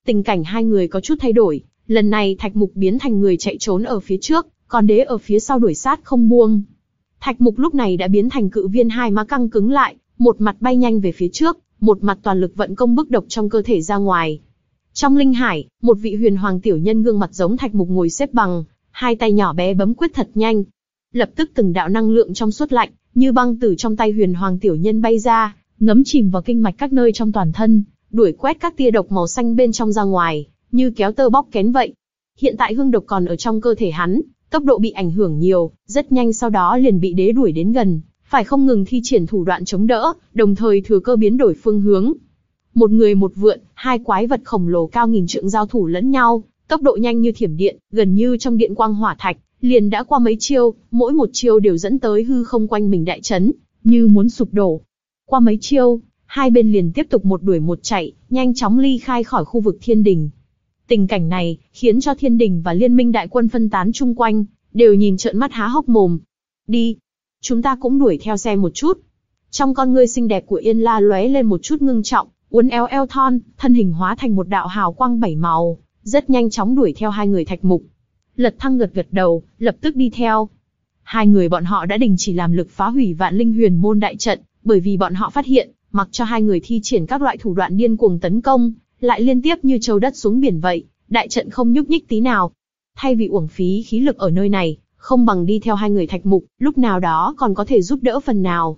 Tình cảnh hai người có chút thay đổi, lần này Thạch Mục biến thành người chạy trốn ở phía trước, còn Đế ở phía sau đuổi sát không buông. Thạch Mục lúc này đã biến thành cự viên, hai má căng cứng lại, một mặt bay nhanh về phía trước, một mặt toàn lực vận công bức độc trong cơ thể ra ngoài. Trong linh hải, một vị huyền hoàng tiểu nhân gương mặt giống Thạch Mục ngồi xếp bằng, hai tay nhỏ bé bấm quyết thật nhanh. Lập tức từng đạo năng lượng trong suốt lạnh, như băng từ trong tay huyền hoàng tiểu nhân bay ra, ngấm chìm vào kinh mạch các nơi trong toàn thân, đuổi quét các tia độc màu xanh bên trong ra ngoài, như kéo tơ bóc kén vậy. Hiện tại hương độc còn ở trong cơ thể hắn, tốc độ bị ảnh hưởng nhiều, rất nhanh sau đó liền bị Đế đuổi đến gần, phải không ngừng thi triển thủ đoạn chống đỡ, đồng thời thừa cơ biến đổi phương hướng. Một người một vượn, hai quái vật khổng lồ cao nghìn trượng giao thủ lẫn nhau, tốc độ nhanh như thiểm điện, gần như trong điện quang hỏa thạch, liền đã qua mấy chiêu, mỗi một chiêu đều dẫn tới hư không quanh mình đại chấn, như muốn sụp đổ. Qua mấy chiêu, hai bên liền tiếp tục một đuổi một chạy, nhanh chóng ly khai khỏi khu vực thiên đình. Tình cảnh này khiến cho thiên đình và liên minh đại quân phân tán chung quanh, đều nhìn trợn mắt há hốc mồm. Đi, chúng ta cũng đuổi theo xem một chút. Trong con ngươi xinh đẹp của Yên La lóe lên một chút ngưng trọng, uốn éo eo thon, thân hình hóa thành một đạo hào quang bảy màu, rất nhanh chóng đuổi theo hai người Thạch Mục. Lật Thăng gật gật đầu, lập tức đi theo. Hai người bọn họ đã đình chỉ làm lực phá hủy Vạn Linh Huyền Môn đại trận, bởi vì bọn họ phát hiện, mặc cho hai người thi triển các loại thủ đoạn điên cuồng tấn công, lại liên tiếp như châu đất xuống biển vậy, đại trận không nhúc nhích tí nào. Thay vì uổng phí khí lực ở nơi này, không bằng đi theo hai người Thạch Mục, lúc nào đó còn có thể giúp đỡ phần nào.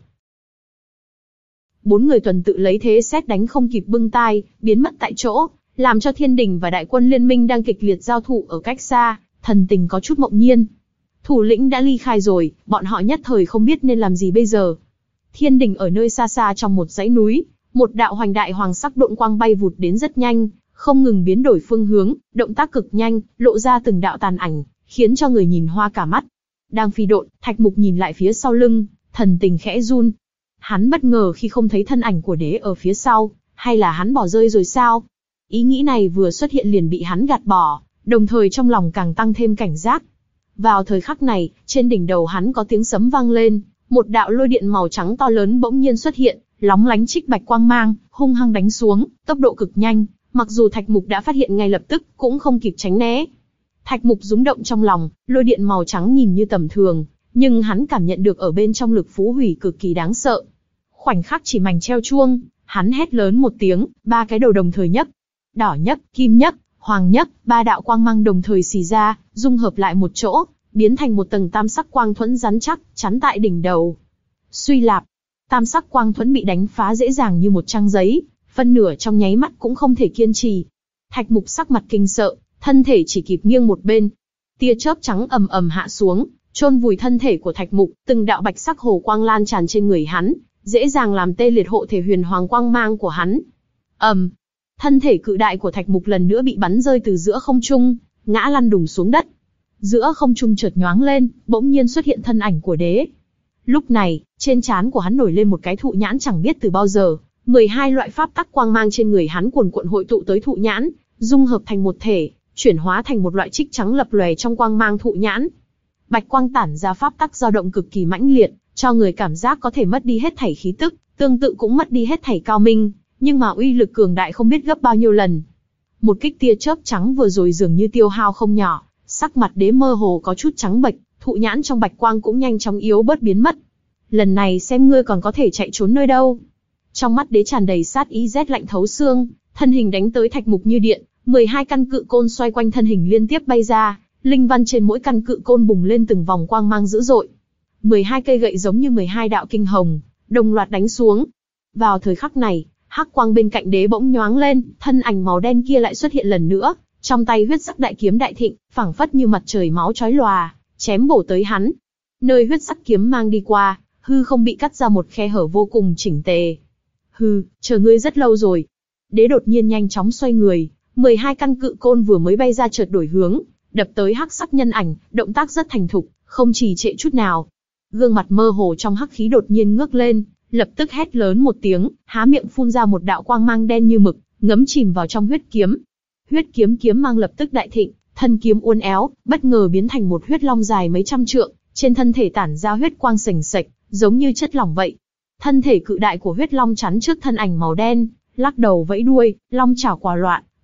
Bốn người tuần tự lấy thế xét đánh không kịp bưng tai, biến mất tại chỗ, làm cho thiên đình và đại quân liên minh đang kịch liệt giao thủ ở cách xa, thần tình có chút mộng nhiên. Thủ lĩnh đã ly khai rồi, bọn họ nhất thời không biết nên làm gì bây giờ. Thiên đình ở nơi xa xa trong một dãy núi, một đạo hoành đại hoàng sắc độn quang bay vụt đến rất nhanh, không ngừng biến đổi phương hướng, động tác cực nhanh, lộ ra từng đạo tàn ảnh, khiến cho người nhìn hoa cả mắt. Đang phi độn, Thạch Mục nhìn lại phía sau lưng, thần tình khẽ run. Hắn bất ngờ khi không thấy thân ảnh của Đế ở phía sau, hay là hắn bỏ rơi rồi sao? Ý nghĩ này vừa xuất hiện liền bị hắn gạt bỏ, đồng thời trong lòng càng tăng thêm cảnh giác. Vào thời khắc này, trên đỉnh đầu hắn có tiếng sấm vang lên, một đạo lôi điện màu trắng to lớn bỗng nhiên xuất hiện, lóng lánh trích bạch quang mang, hung hăng đánh xuống, tốc độ cực nhanh, mặc dù Thạch Mục đã phát hiện ngay lập tức, cũng không kịp tránh né. Thạch Mục rúng động trong lòng, lôi điện màu trắng nhìn như tầm thường, nhưng hắn cảm nhận được ở bên trong lực phú hủy cực kỳ đáng sợ. Khoảnh khắc chỉ mảnh treo chuông, hắn hét lớn một tiếng, ba cái đầu đồng thời nhấp, đỏ nhấp, kim nhấp, hoàng nhấp, ba đạo quang mang đồng thời xì ra, dung hợp lại một chỗ, biến thành một tầng tam sắc quang thuẫn rắn chắc, chắn tại đỉnh đầu. Suy lạp, tam sắc quang thuẫn bị đánh phá dễ dàng như một trang giấy, phân nửa trong nháy mắt cũng không thể kiên trì. Thạch Mục sắc mặt kinh sợ, thân thể chỉ kịp nghiêng một bên. Tia chớp trắng ầm ầm hạ xuống, chôn vùi thân thể của Thạch Mục, từng đạo bạch sắc hồ quang lan tràn trên người hắn, dễ dàng làm tê liệt hộ thể huyền hoàng quang mang của hắn. ầm, um, thân thể cự đại của Thạch Mục lần nữa bị bắn rơi từ giữa không trung, ngã lăn đùng xuống đất. Giữa không trung chợt nhoáng lên, bỗng nhiên xuất hiện thân ảnh của Đế. Lúc này, trên trán của hắn nổi lên một cái thụ nhãn chẳng biết từ bao giờ, mười hai loại pháp tắc quang mang trên người hắn cuồn cuộn hội tụ tới thụ nhãn, dung hợp thành một thể, chuyển hóa thành một loại trích trắng lập lòe trong quang mang thụ nhãn. Bạch quang tản ra pháp tắc dao động cực kỳ mãnh liệt, cho người cảm giác có thể mất đi hết thảy khí tức, tương tự cũng mất đi hết thảy cao minh, nhưng mà uy lực cường đại không biết gấp bao nhiêu lần. Một kích tia chớp trắng vừa rồi dường như tiêu hao không nhỏ, sắc mặt Đế mơ hồ có chút trắng bệch, thụ nhãn trong bạch quang cũng nhanh chóng yếu bớt biến mất. Lần này xem ngươi còn có thể chạy trốn nơi đâu. Trong mắt Đế tràn đầy sát ý rét lạnh thấu xương, thân hình đánh tới Thạch Mục như điện, mười hai căn cự côn xoay quanh thân hình liên tiếp bay ra, linh văn trên mỗi căn cự côn bùng lên từng vòng quang mang dữ dội. mười hai cây gậy giống như mười hai đạo kinh hồng, đồng loạt đánh xuống. Vào thời khắc này, hắc quang bên cạnh Đế bỗng nhoáng lên, thân ảnh màu đen kia lại xuất hiện lần nữa, trong tay huyết sắc đại kiếm đại thịnh, phảng phất như mặt trời máu chói lòa, chém bổ tới hắn. Nơi huyết sắc kiếm mang đi qua, hư không bị cắt ra một khe hở vô cùng chỉnh tề. Hừ, chờ ngươi rất lâu rồi. Đế đột nhiên nhanh chóng xoay người, mười hai căn cự côn vừa mới bay ra chợt đổi hướng, đập tới hắc sắc nhân ảnh, động tác rất thành thục, không trì trệ chút nào. Gương mặt mơ hồ trong hắc khí đột nhiên ngước lên, lập tức hét lớn một tiếng, há miệng phun ra một đạo quang mang đen như mực, ngấm chìm vào trong huyết kiếm. Huyết kiếm kiếm mang lập tức đại thịnh, thân kiếm uốn éo, bất ngờ biến thành một huyết long dài mấy trăm trượng, trên thân thể tản ra huyết quang sềnh sệch, giống như chất lỏng vậy. Thân thể cự đại của huyết long chắn trước thân ảnh màu đen, lắc đầu vẫy đuôi, long chảo quả loạn,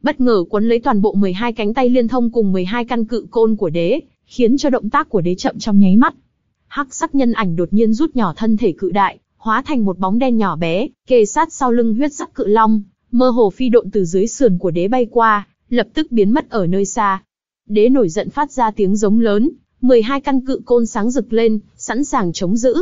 bất ngờ quấn lấy toàn bộ mười hai cánh tay liên thông cùng mười hai căn cự côn của đế, khiến cho động tác của đế chậm trong nháy mắt. Hắc sắc nhân ảnh đột nhiên rút nhỏ thân thể cự đại, hóa thành một bóng đen nhỏ bé, kề sát sau lưng huyết sắc cự long, mơ hồ phi độn từ dưới sườn của đế bay qua, lập tức biến mất ở nơi xa. Đế nổi giận phát ra tiếng giống lớn, mười hai căn cự côn sáng rực lên, sẵn sàng chống giữ.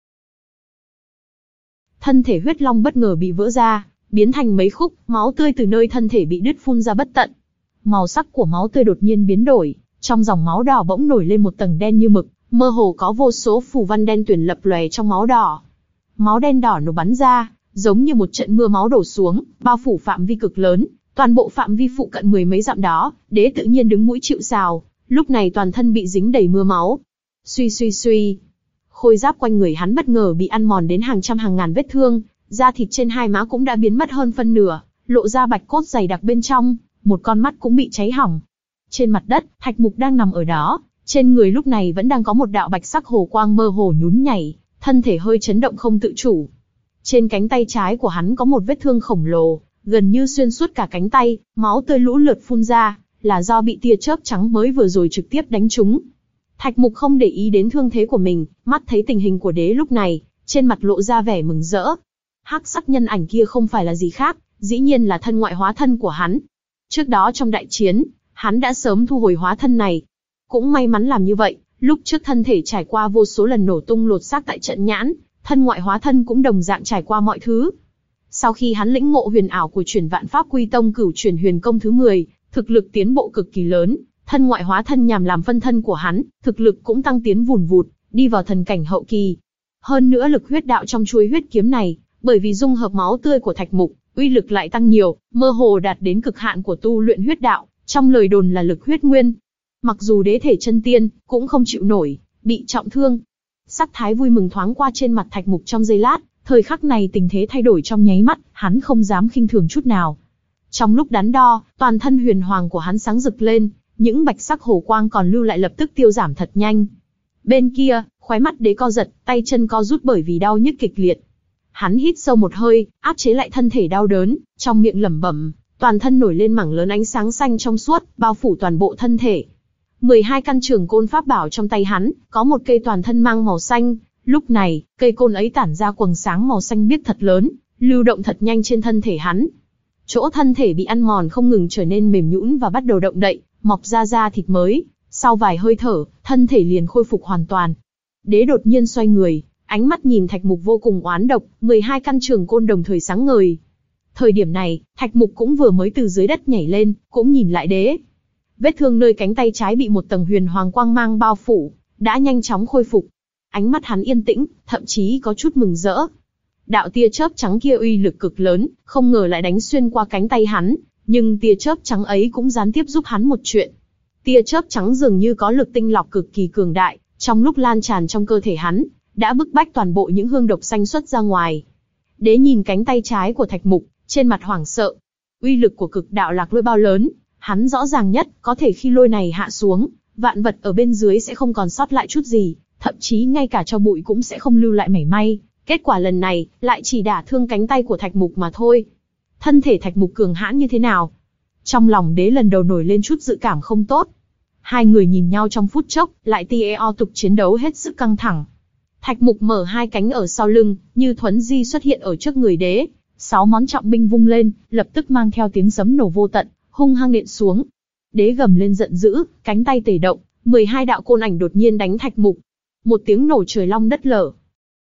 Thân thể huyết long bất ngờ bị vỡ ra, biến thành mấy khúc, máu tươi từ nơi thân thể bị đứt phun ra bất tận. Màu sắc của máu tươi đột nhiên biến đổi, trong dòng máu đỏ bỗng nổi lên một tầng đen như mực, mơ hồ có vô số phù văn đen tuyền lập lòe trong máu đỏ. Máu đen đỏ nổ bắn ra, giống như một trận mưa máu đổ xuống, bao phủ phạm vi cực lớn, toàn bộ phạm vi phụ cận mười mấy dặm đó. Đế tự nhiên đứng mũi chịu sào, lúc này toàn thân bị dính đầy mưa máu. Suy suy suy, khôi giáp quanh người hắn bất ngờ bị ăn mòn đến hàng trăm hàng ngàn vết thương, da thịt trên hai má cũng đã biến mất hơn phân nửa, lộ ra bạch cốt dày đặc bên trong, một con mắt cũng bị cháy hỏng. Trên mặt đất, Thạch Mục đang nằm ở đó, trên người lúc này vẫn đang có một đạo bạch sắc hồ quang mơ hồ nhún nhảy, thân thể hơi chấn động không tự chủ. Trên cánh tay trái của hắn có một vết thương khổng lồ, gần như xuyên suốt cả cánh tay, máu tươi lũ lượt phun ra, là do bị tia chớp trắng mới vừa rồi trực tiếp đánh trúng. Thạch Mục không để ý đến thương thế của mình, mắt thấy tình hình của đế lúc này, trên mặt lộ ra vẻ mừng rỡ. Hắc sắc nhân ảnh kia không phải là gì khác, dĩ nhiên là thân ngoại hóa thân của hắn. Trước đó trong đại chiến, hắn đã sớm thu hồi hóa thân này. Cũng may mắn làm như vậy, lúc trước thân thể trải qua vô số lần nổ tung lột xác tại trận nhãn, thân ngoại hóa thân cũng đồng dạng trải qua mọi thứ. Sau khi hắn lĩnh ngộ huyền ảo của Chuyển Vạn Pháp Quy Tông Cửu Chuyển Huyền Công thứ mười, thực lực tiến bộ cực kỳ lớn, thân ngoại hóa thân nhằm làm phân thân của hắn, thực lực cũng tăng tiến vùn vụt, đi vào thần cảnh hậu kỳ. Hơn nữa lực huyết đạo trong chuôi huyết kiếm này, bởi vì dung hợp máu tươi của Thạch Mục, uy lực lại tăng nhiều, mơ hồ đạt đến cực hạn của tu luyện huyết đạo, trong lời đồn là lực huyết nguyên. Mặc dù đế thể chân tiên, cũng không chịu nổi, bị trọng thương. Sắc thái vui mừng thoáng qua trên mặt Thạch Mục trong giây lát, thời khắc này tình thế thay đổi trong nháy mắt, hắn không dám khinh thường chút nào. Trong lúc đắn đo, toàn thân huyền hoàng của hắn sáng rực lên, những bạch sắc hồ quang còn lưu lại lập tức tiêu giảm thật nhanh. Bên kia, khóe mắt đế co giật, tay chân co rút bởi vì đau nhức kịch liệt. Hắn hít sâu một hơi, áp chế lại thân thể đau đớn, trong miệng lẩm bẩm, toàn thân nổi lên mảng lớn ánh sáng xanh trong suốt, bao phủ toàn bộ thân thể. mười hai căn trường côn pháp bảo trong tay hắn, có một cây toàn thân mang màu xanh, lúc này, cây côn ấy tản ra quầng sáng màu xanh biếc thật lớn, lưu động thật nhanh trên thân thể hắn. Chỗ thân thể bị ăn mòn không ngừng trở nên mềm nhũn và bắt đầu động đậy, mọc ra da thịt mới, sau vài hơi thở, thân thể liền khôi phục hoàn toàn. Đế đột nhiên xoay người, ánh mắt nhìn Thạch Mục vô cùng oán độc, mười hai căn trường côn đồng thời sáng ngời. Thời điểm này, Thạch Mục cũng vừa mới từ dưới đất nhảy lên, cũng nhìn lại đế. Vết thương nơi cánh tay trái bị một tầng huyền hoàng quang mang bao phủ, đã nhanh chóng khôi phục. Ánh mắt hắn yên tĩnh, thậm chí có chút mừng rỡ. Đạo tia chớp trắng kia uy lực cực lớn, không ngờ lại đánh xuyên qua cánh tay hắn, nhưng tia chớp trắng ấy cũng gián tiếp giúp hắn một chuyện. Tia chớp trắng dường như có lực tinh lọc cực kỳ cường đại, trong lúc lan tràn trong cơ thể hắn, đã bức bách toàn bộ những hương độc xanh xuất ra ngoài. Đế nhìn cánh tay trái của Thạch Mục, trên mặt hoảng sợ. Uy lực của cực đạo lạc lôi bao lớn, hắn rõ ràng nhất, có thể khi lôi này hạ xuống, vạn vật ở bên dưới sẽ không còn sót lại chút gì, thậm chí ngay cả cho bụi cũng sẽ không lưu lại mảy may. Kết quả lần này, lại chỉ đả thương cánh tay của Thạch Mục mà thôi. Thân thể Thạch Mục cường hãn như thế nào? Trong lòng đế lần đầu nổi lên chút dự cảm không tốt. Hai người nhìn nhau trong phút chốc, lại tia o tục chiến đấu hết sức căng thẳng. Thạch Mục mở hai cánh ở sau lưng, như thuấn di xuất hiện ở trước người đế. Sáu món trọng binh vung lên, lập tức mang theo tiếng sấm nổ vô tận, hung hăng nện xuống. Đế gầm lên giận dữ, cánh tay tề động, mười hai đạo côn ảnh đột nhiên đánh Thạch Mục. Một tiếng nổ trời long đất lở.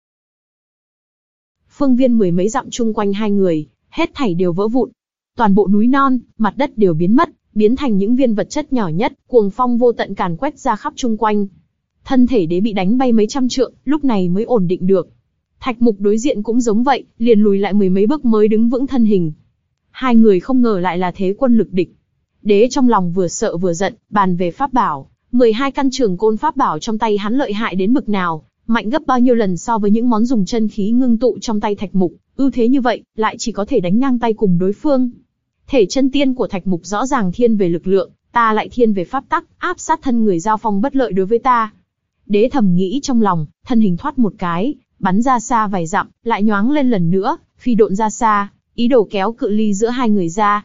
Phương viên mười mấy dặm chung quanh hai người, hết thảy đều vỡ vụn. Toàn bộ núi non, mặt đất đều biến mất, biến thành những viên vật chất nhỏ nhất, cuồng phong vô tận càn quét ra khắp chung quanh. Thân thể đế bị đánh bay mấy trăm trượng, lúc này mới ổn định được. Thạch Mục đối diện cũng giống vậy, liền lùi lại mười mấy bước mới đứng vững thân hình. Hai người không ngờ lại là thế quân lực địch. Đế trong lòng vừa sợ vừa giận, bàn về pháp bảo, mười hai căn trường côn pháp bảo trong tay hắn lợi hại đến bực nào, mạnh gấp bao nhiêu lần so với những món dùng chân khí ngưng tụ trong tay Thạch Mục, ưu thế như vậy, lại chỉ có thể đánh ngang tay cùng đối phương. Thể chân tiên của Thạch Mục rõ ràng thiên về lực lượng, ta lại thiên về pháp tắc, áp sát thân người giao phong bất lợi đối với ta. Đế thầm nghĩ trong lòng, thân hình thoát một cái, bắn ra xa vài dặm, lại nhoáng lên lần nữa, phi độn ra xa, ý đồ kéo cự ly giữa hai người ra.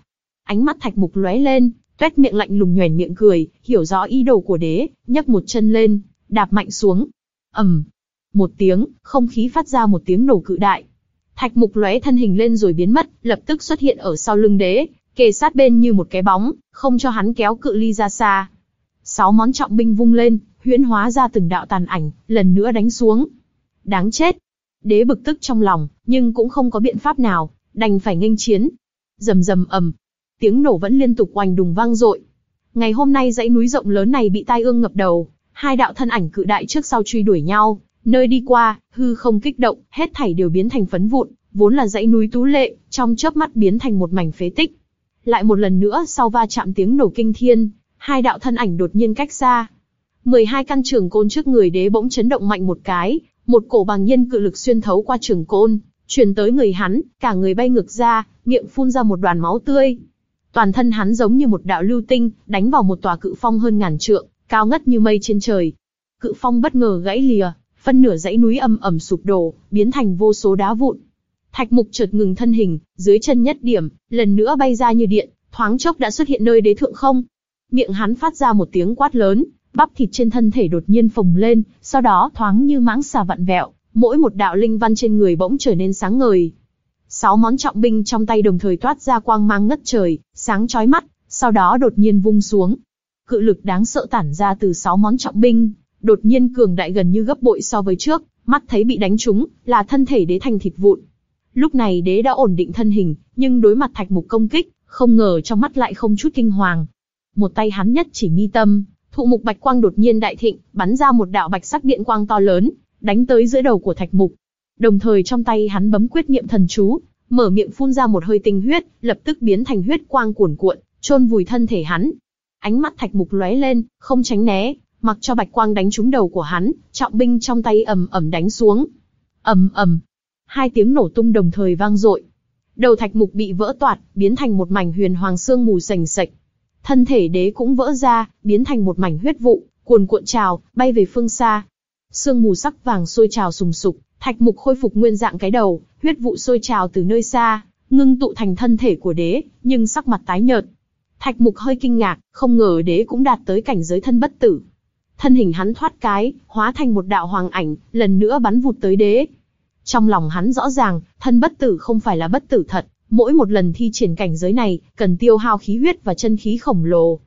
Ánh mắt Thạch Mục lóe lên, toét miệng lạnh lùng nhoẻn miệng cười, hiểu rõ ý đồ của đế, nhấc một chân lên, đạp mạnh xuống. ầm, một tiếng, không khí phát ra một tiếng nổ cự đại. Thạch Mục lóe thân hình lên rồi biến mất, lập tức xuất hiện ở sau lưng đế, kề sát bên như một cái bóng, không cho hắn kéo cự ly ra xa. Sáu món trọng binh vung lên, huyễn hóa ra từng đạo tàn ảnh, lần nữa đánh xuống. Đáng chết! Đế bực tức trong lòng, nhưng cũng không có biện pháp nào, đành phải nghênh chiến. Rầm rầm ầm, tiếng nổ vẫn liên tục oanh đùng vang dội. Ngày hôm nay dãy núi rộng lớn này bị tai ương ngập đầu, hai đạo thân ảnh cự đại trước sau truy đuổi nhau, nơi đi qua, hư không kích động, hết thảy đều biến thành phấn vụn, vốn là dãy núi tú lệ, trong chớp mắt biến thành một mảnh phế tích. Lại một lần nữa sau va chạm tiếng nổ kinh thiên, hai đạo thân ảnh đột nhiên cách xa. mười hai căn trường côn trước người đế bỗng chấn động mạnh một cái, một cổ bàng nhiên cự lực xuyên thấu qua trường côn, truyền tới người hắn, cả người bay ngược ra, miệng phun ra một đoàn máu tươi. Toàn thân hắn giống như một đạo lưu tinh, đánh vào một tòa cự phong hơn ngàn trượng, cao ngất như mây trên trời. Cự phong bất ngờ gãy lìa, phân nửa dãy núi ầm ầm sụp đổ, biến thành vô số đá vụn. Thạch Mục chợt ngừng thân hình, dưới chân nhất điểm, lần nữa bay ra như điện, thoáng chốc đã xuất hiện nơi đế thượng không. Miệng hắn phát ra một tiếng quát lớn, bắp thịt trên thân thể đột nhiên phồng lên, sau đó thoáng như mãng xà vặn vẹo, mỗi một đạo linh văn trên người bỗng trở nên sáng ngời. Sáu món trọng binh trong tay đồng thời toát ra quang mang ngất trời, sáng chói mắt, sau đó đột nhiên vung xuống. Cự lực đáng sợ tản ra từ sáu món trọng binh, đột nhiên cường đại gần như gấp bội so với trước, mắt thấy bị đánh trúng, là thân thể đế thành thịt vụn. Lúc này đế đã ổn định thân hình, nhưng đối mặt Thạch Mục công kích, không ngờ trong mắt lại không chút kinh hoàng. Một tay hắn nhất chỉ mi tâm, thụ mục bạch quang đột nhiên đại thịnh, bắn ra một đạo bạch sắc điện quang to lớn, đánh tới giữa đầu của Thạch Mục. Đồng thời trong tay hắn bấm quyết niệm thần chú, mở miệng phun ra một hơi tinh huyết, lập tức biến thành huyết quang cuồn cuộn, chôn vùi thân thể hắn. Ánh mắt Thạch Mục lóe lên, không tránh né, mặc cho bạch quang đánh trúng đầu của hắn, trọng binh trong tay ầm ầm đánh xuống. Ầm ầm, hai tiếng nổ tung đồng thời vang dội. Đầu Thạch Mục bị vỡ toạc, biến thành một mảnh huyền hoàng sương mù sành sạch. Thân thể đế cũng vỡ ra, biến thành một mảnh huyết vụ, cuồn cuộn trào, bay về phương xa. Sương mù sắc vàng sôi trào sùng sục, Thạch Mục khôi phục nguyên dạng cái đầu, huyết vụ sôi trào từ nơi xa, ngưng tụ thành thân thể của đế, nhưng sắc mặt tái nhợt. Thạch Mục hơi kinh ngạc, không ngờ đế cũng đạt tới cảnh giới thân bất tử. Thân hình hắn thoát cái, hóa thành một đạo hoàng ảnh, lần nữa bắn vụt tới đế. Trong lòng hắn rõ ràng, thân bất tử không phải là bất tử thật, mỗi một lần thi triển cảnh giới này, cần tiêu hao khí huyết và chân khí khổng lồ.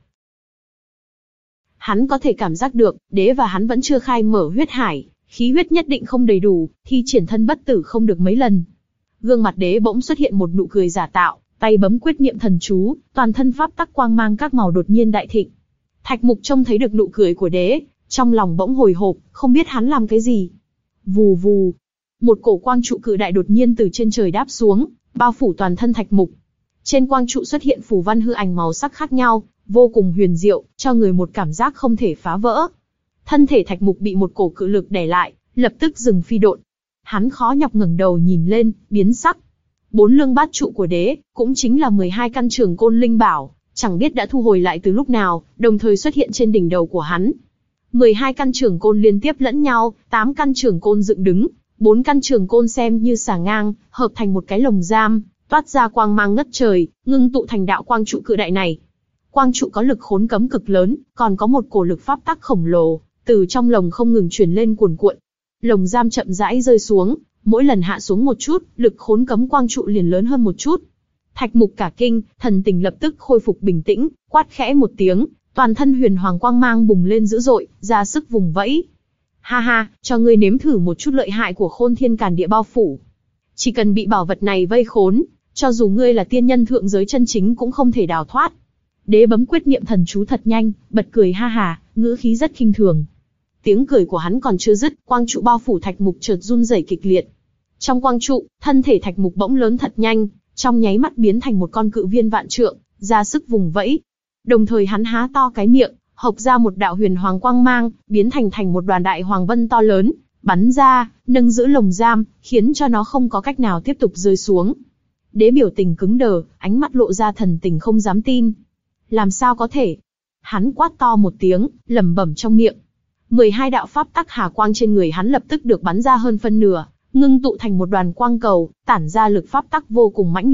Hắn có thể cảm giác được, đế và hắn vẫn chưa khai mở huyết hải, khí huyết nhất định không đầy đủ, thi triển thân bất tử không được mấy lần. Gương mặt đế bỗng xuất hiện một nụ cười giả tạo, tay bấm quyết niệm thần chú, toàn thân pháp tắc quang mang các màu đột nhiên đại thịnh. Thạch Mục trông thấy được nụ cười của đế, trong lòng bỗng hồi hộp, không biết hắn làm cái gì. Vù vù, một cổ quang trụ cự đại đột nhiên từ trên trời đáp xuống, bao phủ toàn thân Thạch Mục. Trên quang trụ xuất hiện phù văn hư ảnh màu sắc khác nhau, vô cùng huyền diệu, cho người một cảm giác không thể phá vỡ. Thân thể Thạch Mục bị một cổ cự lực đè lại, lập tức dừng phi độn. Hắn khó nhọc ngẩng đầu nhìn lên, biến sắc. Bốn lương bát trụ của đế, cũng chính là mười hai căn trường côn linh bảo, chẳng biết đã thu hồi lại từ lúc nào, đồng thời xuất hiện trên đỉnh đầu của hắn. mười hai căn trường côn liên tiếp lẫn nhau, tám căn trường côn dựng đứng, bốn căn trường côn xem như xà ngang, hợp thành một cái lồng giam, toát ra quang mang ngất trời, ngưng tụ thành đạo quang trụ cự đại này. Quang trụ có lực khốn cấm cực lớn, còn có một cổ lực pháp tắc khổng lồ, từ trong lồng không ngừng truyền lên cuồn cuộn. Lồng giam chậm rãi rơi xuống, mỗi lần hạ xuống một chút, lực khốn cấm quang trụ liền lớn hơn một chút. Thạch Mục cả kinh, thần tình lập tức khôi phục bình tĩnh, quát khẽ một tiếng, toàn thân huyền hoàng quang mang bùng lên dữ dội, ra sức vùng vẫy. Ha ha, cho ngươi nếm thử một chút lợi hại của Khôn Thiên Càn Địa bao phủ. Chỉ cần bị bảo vật này vây khốn, cho dù ngươi là tiên nhân thượng giới chân chính cũng không thể đào thoát. Đế bấm quyết niệm thần chú thật nhanh, bật cười ha hà, ngữ khí rất khinh thường. Tiếng cười của hắn còn chưa dứt, quang trụ bao phủ Thạch Mục chợt run rẩy kịch liệt. Trong quang trụ, thân thể Thạch Mục bỗng lớn thật nhanh, trong nháy mắt biến thành một con cự viên vạn trượng, ra sức vùng vẫy. Đồng thời hắn há to cái miệng, hộc ra một đạo huyền hoàng quang mang, biến thành thành một đoàn đại hoàng vân to lớn, bắn ra, nâng giữ lồng giam, khiến cho nó không có cách nào tiếp tục rơi xuống. Đế biểu tình cứng đờ, ánh mắt lộ ra thần tình không dám tin. Làm sao có thể? Hắn quát to một tiếng, lẩm bẩm trong miệng. mười hai đạo pháp tắc hà quang trên người hắn lập tức được bắn ra hơn phân nửa, ngưng tụ thành một đoàn quang cầu, tản ra lực pháp tắc vô cùng mãnh liệt,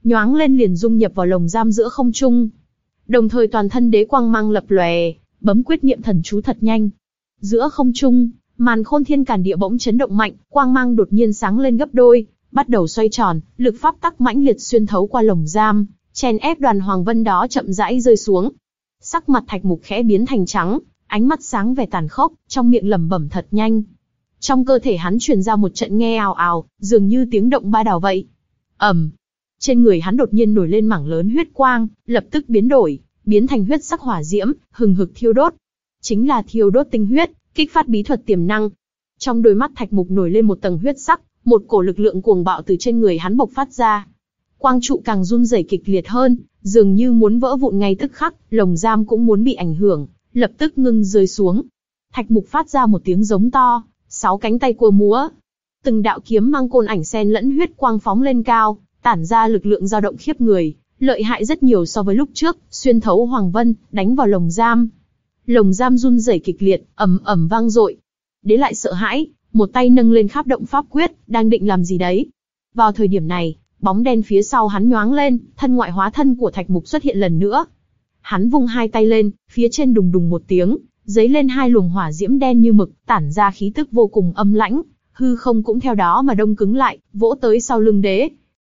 nhoáng lên liền dung nhập vào lồng giam giữa không trung. Đồng thời toàn thân đế quang mang lập lòe, bấm quyết niệm thần chú thật nhanh. Giữa không trung, màn khôn thiên càn địa bỗng chấn động mạnh, quang mang đột nhiên sáng lên gấp đôi, bắt đầu xoay tròn, lực pháp tắc mãnh liệt xuyên thấu qua lồng giam, chèn ép đoàn hoàng vân đó chậm rãi rơi xuống. Sắc mặt Thạch Mục khẽ biến thành trắng, ánh mắt sáng vẻ tàn khốc, trong miệng lẩm bẩm thật nhanh. Trong cơ thể hắn truyền ra một trận nghe ào ào, dường như tiếng động ba đào vậy. ầm, trên người hắn đột nhiên nổi lên mảng lớn huyết quang, lập tức biến đổi, biến thành huyết sắc hỏa diễm, hừng hực thiêu đốt. Chính là thiêu đốt tinh huyết, kích phát bí thuật tiềm năng. Trong đôi mắt Thạch Mục nổi lên một tầng huyết sắc, một cổ lực lượng cuồng bạo từ trên người hắn bộc phát ra. Quang trụ càng run rẩy kịch liệt hơn, dường như muốn vỡ vụn ngay tức khắc, lồng giam cũng muốn bị ảnh hưởng, lập tức ngưng rơi xuống. Thạch Mục phát ra một tiếng giống to, sáu cánh tay cua múa. Từng đạo kiếm mang côn ảnh xen lẫn huyết quang phóng lên cao, tản ra lực lượng dao động khiếp người, lợi hại rất nhiều so với lúc trước, xuyên thấu hoàng vân, đánh vào lồng giam. Lồng giam run rẩy kịch liệt, ầm ầm vang dội. Đế lại sợ hãi, một tay nâng lên kháp động pháp quyết, đang định làm gì đấy. Vào thời điểm này, bóng đen phía sau hắn nhoáng lên, thân ngoại hóa thân của Thạch Mục xuất hiện lần nữa. Hắn vung hai tay lên, phía trên đùng đùng một tiếng, giấy lên hai luồng hỏa diễm đen như mực, tản ra khí tức vô cùng âm lãnh, hư không cũng theo đó mà đông cứng lại, vỗ tới sau lưng đế.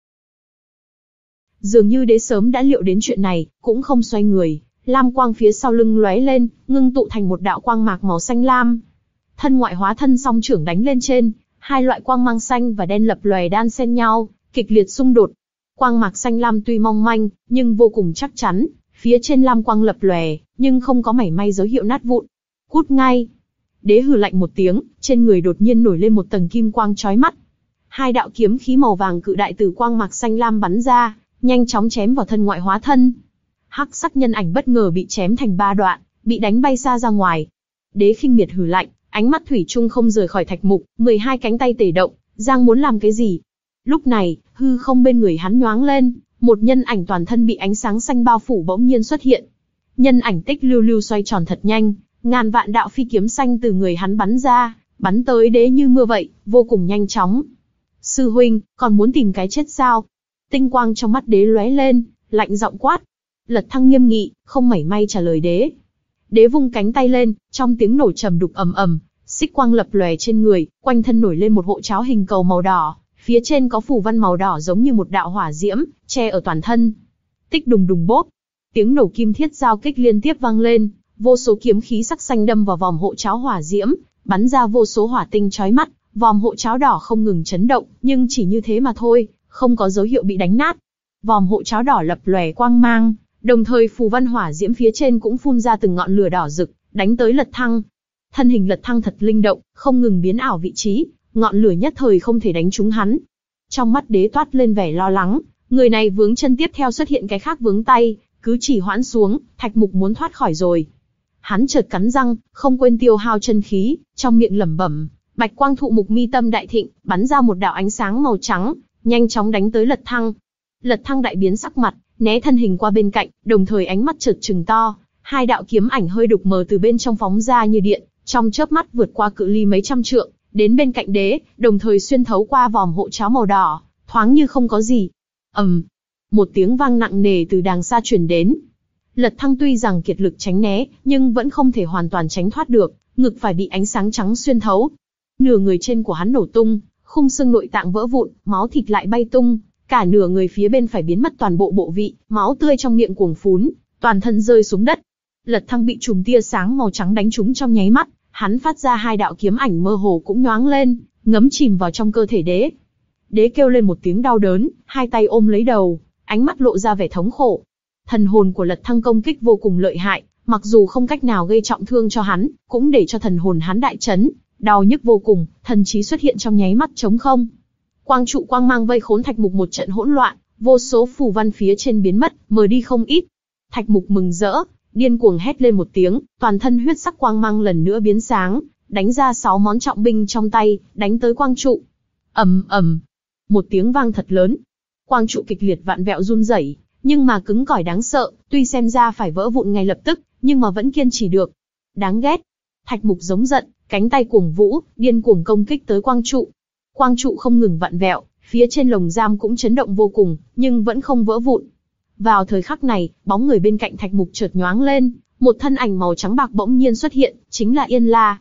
Dường như đế sớm đã liệu đến chuyện này, cũng không xoay người, lam quang phía sau lưng lóe lên, ngưng tụ thành một đạo quang mạc màu xanh lam. Thân ngoại hóa thân song trưởng đánh lên trên, hai loại quang mang xanh và đen lập lòe đan xen nhau, kịch liệt xung đột. Quang mạc xanh lam tuy mong manh, nhưng vô cùng chắc chắn, phía trên lam quang lập lòe, nhưng không có mảy may dấu hiệu nát vụn. Cút ngay! Đế hừ lạnh một tiếng, trên người đột nhiên nổi lên một tầng kim quang chói mắt. Hai đạo kiếm khí màu vàng cự đại từ quang mạc xanh lam bắn ra, nhanh chóng chém vào thân ngoại hóa thân. Hắc sắc nhân ảnh bất ngờ bị chém thành ba đoạn, bị đánh bay xa ra ngoài. Đế khinh miệt hừ lạnh, ánh mắt thủy chung không rời khỏi Thạch Mục, mười hai cánh tay tề động, giang muốn làm cái gì? Lúc này, hư không bên người hắn nhoáng lên, một nhân ảnh toàn thân bị ánh sáng xanh bao phủ bỗng nhiên xuất hiện. Nhân ảnh tích lưu lưu xoay tròn thật nhanh, ngàn vạn đạo phi kiếm xanh từ người hắn bắn ra, bắn tới đế như mưa vậy, vô cùng nhanh chóng. Sư huynh, còn muốn tìm cái chết sao? Tinh quang trong mắt đế lóe lên, lạnh giọng quát. Lật Thăng nghiêm nghị, không mảy may trả lời đế. Đế vung cánh tay lên, trong tiếng nổ trầm đục ầm ầm, xích quang lập lòe trên người, quanh thân nổi lên một hộ cháo hình cầu màu đỏ, phía trên có phù văn màu đỏ giống như một đạo hỏa diễm, che ở toàn thân. Tích đùng đùng bốp, tiếng nổ kim thiết giao kích liên tiếp vang lên, vô số kiếm khí sắc xanh đâm vào vòm hộ cháo hỏa diễm, bắn ra vô số hỏa tinh chói mắt, vòm hộ cháo đỏ không ngừng chấn động, nhưng chỉ như thế mà thôi, không có dấu hiệu bị đánh nát. Vòm hộ cháo đỏ lập lòe quang mang, đồng thời phù văn hỏa diễm phía trên cũng phun ra từng ngọn lửa đỏ rực, đánh tới Lật Thăng. Thân hình Lật Thăng thật linh động, không ngừng biến ảo vị trí, ngọn lửa nhất thời không thể đánh trúng hắn. Trong mắt đế toát lên vẻ lo lắng, người này vướng chân tiếp theo xuất hiện cái khác vướng tay, cứ chỉ hoãn xuống, Thạch Mục muốn thoát khỏi rồi. Hắn chợt cắn răng, không quên tiêu hao chân khí, trong miệng lẩm bẩm, bạch quang thụ mục mi tâm đại thịnh, bắn ra một đạo ánh sáng màu trắng, nhanh chóng đánh tới Lật Thăng. Lật Thăng đại biến sắc mặt, né thân hình qua bên cạnh, đồng thời ánh mắt chợt trừng to, hai đạo kiếm ảnh hơi đục mờ từ bên trong phóng ra như điện, trong chớp mắt vượt qua cự ly mấy trăm trượng, đến bên cạnh đế, đồng thời xuyên thấu qua vòm hộ cháo màu đỏ, thoáng như không có gì. ầm, um, một tiếng vang nặng nề từ đàng xa truyền đến. Lật Thăng tuy rằng kiệt lực tránh né, nhưng vẫn không thể hoàn toàn tránh thoát được, ngực phải bị ánh sáng trắng xuyên thấu. Nửa người trên của hắn nổ tung, khung xương nội tạng vỡ vụn, máu thịt lại bay tung, cả nửa người phía bên phải biến mất toàn bộ bộ vị, máu tươi trong miệng cuồng phún, toàn thân rơi xuống đất. Lật Thăng bị chùm tia sáng màu trắng đánh trúng trong nháy mắt, hắn phát ra hai đạo kiếm ảnh mơ hồ cũng nhoáng lên, ngấm chìm vào trong cơ thể đế. Đế kêu lên một tiếng đau đớn, hai tay ôm lấy đầu, ánh mắt lộ ra vẻ thống khổ. Thần hồn của Lật Thăng công kích vô cùng lợi hại, mặc dù không cách nào gây trọng thương cho hắn, cũng để cho thần hồn hắn đại chấn, đau nhức vô cùng, thần trí xuất hiện trong nháy mắt trống không. Quang trụ quang mang vây khốn Thạch Mục một trận hỗn loạn, vô số phù văn phía trên biến mất, mờ đi không ít. Thạch Mục mừng rỡ, điên cuồng hét lên một tiếng, toàn thân huyết sắc quang mang lần nữa biến sáng, đánh ra sáu món trọng binh trong tay, đánh tới quang trụ. ầm ầm, một tiếng vang thật lớn, quang trụ kịch liệt vạn vẹo run rẩy, nhưng mà cứng cỏi đáng sợ, tuy xem ra phải vỡ vụn ngay lập tức, nhưng mà vẫn kiên trì được. Đáng ghét! Thạch Mục giống giận, cánh tay cuồng vũ, điên cuồng công kích tới quang trụ. Quang trụ không ngừng vặn vẹo, Phía trên lồng giam cũng chấn động vô cùng, nhưng vẫn không vỡ vụn. Vào thời khắc này, bóng người bên cạnh Thạch Mục chợt nhoáng lên, một thân ảnh màu trắng bạc bỗng nhiên xuất hiện, chính là Yên La.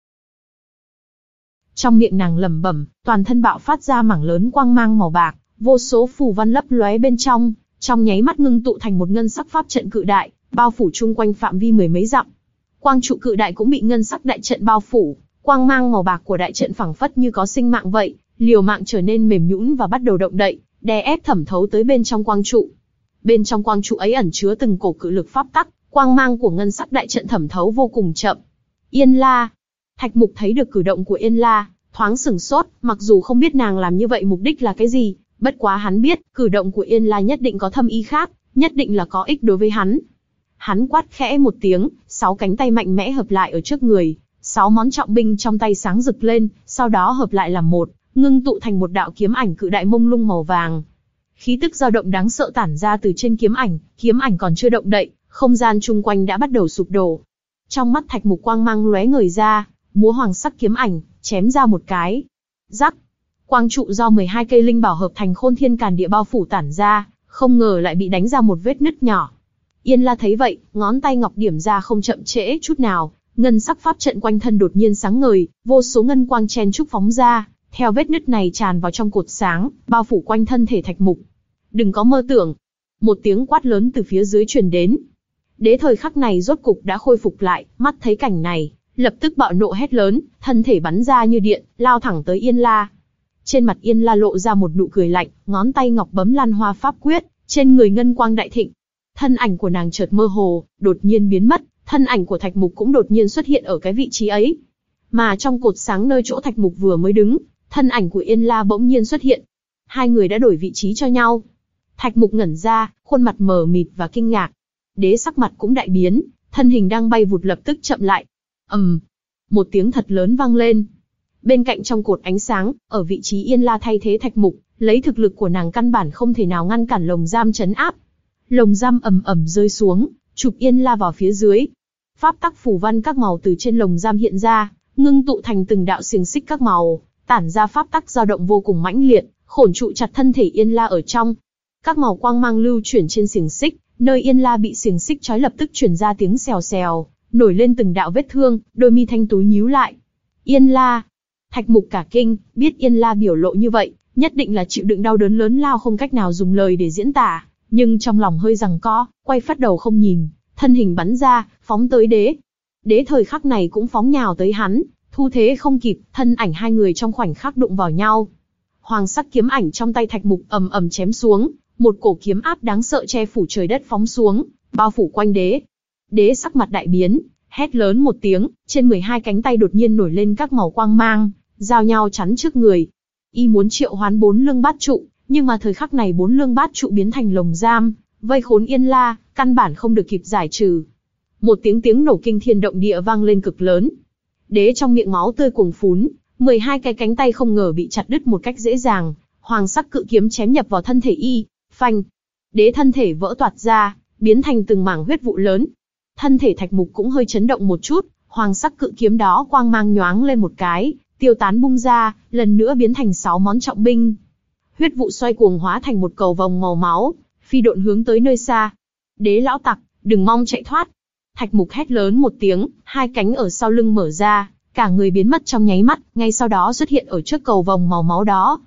Trong miệng nàng lẩm bẩm, toàn thân bạo phát ra mảng lớn quang mang màu bạc, vô số phù văn lấp lóe bên trong, trong nháy mắt ngưng tụ thành một ngân sắc pháp trận cự đại, bao phủ chung quanh phạm vi mười mấy dặm. Quang trụ cự đại cũng bị ngân sắc đại trận bao phủ, quang mang màu bạc của đại trận phảng phất như có sinh mạng vậy, liều mạng trở nên mềm nhũn và bắt đầu động đậy, đè ép thẩm thấu tới bên trong quang trụ. Bên trong quang trụ ấy ẩn chứa từng cổ cự lực pháp tắc, quang mang của ngân sắc đại trận thẩm thấu vô cùng chậm. Yên La. Thạch Mục thấy được cử động của Yên La, thoáng sửng sốt, mặc dù không biết nàng làm như vậy mục đích là cái gì, bất quá hắn biết, cử động của Yên La nhất định có thâm ý khác, nhất định là có ích đối với hắn. Hắn quát khẽ một tiếng, sáu cánh tay mạnh mẽ hợp lại ở trước người, sáu món trọng binh trong tay sáng rực lên, sau đó hợp lại làm một, ngưng tụ thành một đạo kiếm ảnh cự đại mông lung màu vàng. Khí tức dao động đáng sợ tản ra từ trên kiếm ảnh, kiếm ảnh còn chưa động đậy, không gian chung quanh đã bắt đầu sụp đổ. Trong mắt Thạch Mục quang mang lóe ngời ra, múa hoàng sắc kiếm ảnh, chém ra một cái. Rắc. Quang trụ do mười hai cây linh bảo hợp thành Khôn Thiên Càn Địa bao phủ tản ra, không ngờ lại bị đánh ra một vết nứt nhỏ. Yên La thấy vậy, ngón tay ngọc điểm ra không chậm trễ chút nào, ngân sắc pháp trận quanh thân đột nhiên sáng ngời, vô số ngân quang chen chúc phóng ra, theo vết nứt này tràn vào trong cột sáng, bao phủ quanh thân thể Thạch Mục. Đừng có mơ tưởng. Một tiếng quát lớn từ phía dưới truyền đến. Đế thời khắc này rốt cục đã khôi phục lại, mắt thấy cảnh này, lập tức bạo nộ hét lớn, thân thể bắn ra như điện, lao thẳng tới Yên La. Trên mặt Yên La lộ ra một nụ cười lạnh, ngón tay ngọc bấm Lan Hoa pháp quyết, trên người ngân quang đại thịnh. Thân ảnh của nàng chợt mơ hồ, đột nhiên biến mất, thân ảnh của Thạch Mục cũng đột nhiên xuất hiện ở cái vị trí ấy. Mà trong cột sáng nơi chỗ Thạch Mục vừa mới đứng, thân ảnh của Yên La bỗng nhiên xuất hiện. Hai người đã đổi vị trí cho nhau. Thạch Mục ngẩn ra, khuôn mặt mờ mịt và kinh ngạc. Đế sắc mặt cũng đại biến, thân hình đang bay vụt lập tức chậm lại. ầm, um, một tiếng thật lớn vang lên. Bên cạnh trong cột ánh sáng, ở vị trí Yên La thay thế Thạch Mục, lấy thực lực của nàng căn bản không thể nào ngăn cản lồng giam trấn áp. Lồng giam ầm ầm rơi xuống, chụp Yên La vào phía dưới. Pháp tắc phù văn các màu từ trên lồng giam hiện ra, ngưng tụ thành từng đạo xiềng xích các màu, tản ra pháp tắc dao động vô cùng mãnh liệt, khổn trụ chặt thân thể Yên La ở trong. Các màu quang mang lưu chuyển trên xiềng xích, nơi Yên La bị xiềng xích trói lập tức truyền ra tiếng xèo xèo, nổi lên từng đạo vết thương, đôi mi thanh tú nhíu lại. Yên La. Thạch Mục cả kinh, biết Yên La biểu lộ như vậy, nhất định là chịu đựng đau đớn lớn lao không cách nào dùng lời để diễn tả, nhưng trong lòng hơi giằng co, quay phát đầu không nhìn, thân hình bắn ra, phóng tới đế. Đế thời khắc này cũng phóng nhào tới hắn, thu thế không kịp, thân ảnh hai người trong khoảnh khắc đụng vào nhau. Hoàng sắc kiếm ảnh trong tay Thạch Mục ầm ầm chém xuống, một cổ kiếm áp đáng sợ che phủ trời đất phóng xuống, bao phủ quanh đế. Đế sắc mặt đại biến, hét lớn một tiếng, trên mười hai cánh tay đột nhiên nổi lên các màu quang mang, giao nhau chắn trước người. Y muốn triệu hoán bốn lương bát trụ, nhưng mà thời khắc này bốn lương bát trụ biến thành lồng giam, vây khốn Yên La, căn bản không được kịp giải trừ. Một tiếng tiếng nổ kinh thiên động địa vang lên cực lớn. Đế trong miệng máu tươi cuồng phún, mười hai cái cánh tay không ngờ bị chặt đứt một cách dễ dàng, hoàng sắc cự kiếm chém nhập vào thân thể y, phanh. Đế thân thể vỡ toạc ra, biến thành từng mảng huyết vụ lớn. Thân thể Thạch Mục cũng hơi chấn động một chút, hoàng sắc cự kiếm đó quang mang nhoáng lên một cái, tiêu tán bung ra, lần nữa biến thành sáu món trọng binh. Huyết vụ xoay cuồng hóa thành một cầu vòng màu máu, phi độn hướng tới nơi xa. Đế lão tặc, đừng mong chạy thoát. Thạch Mục hét lớn một tiếng, hai cánh ở sau lưng mở ra, cả người biến mất trong nháy mắt, ngay sau đó xuất hiện ở trước cầu vòng màu máu đó.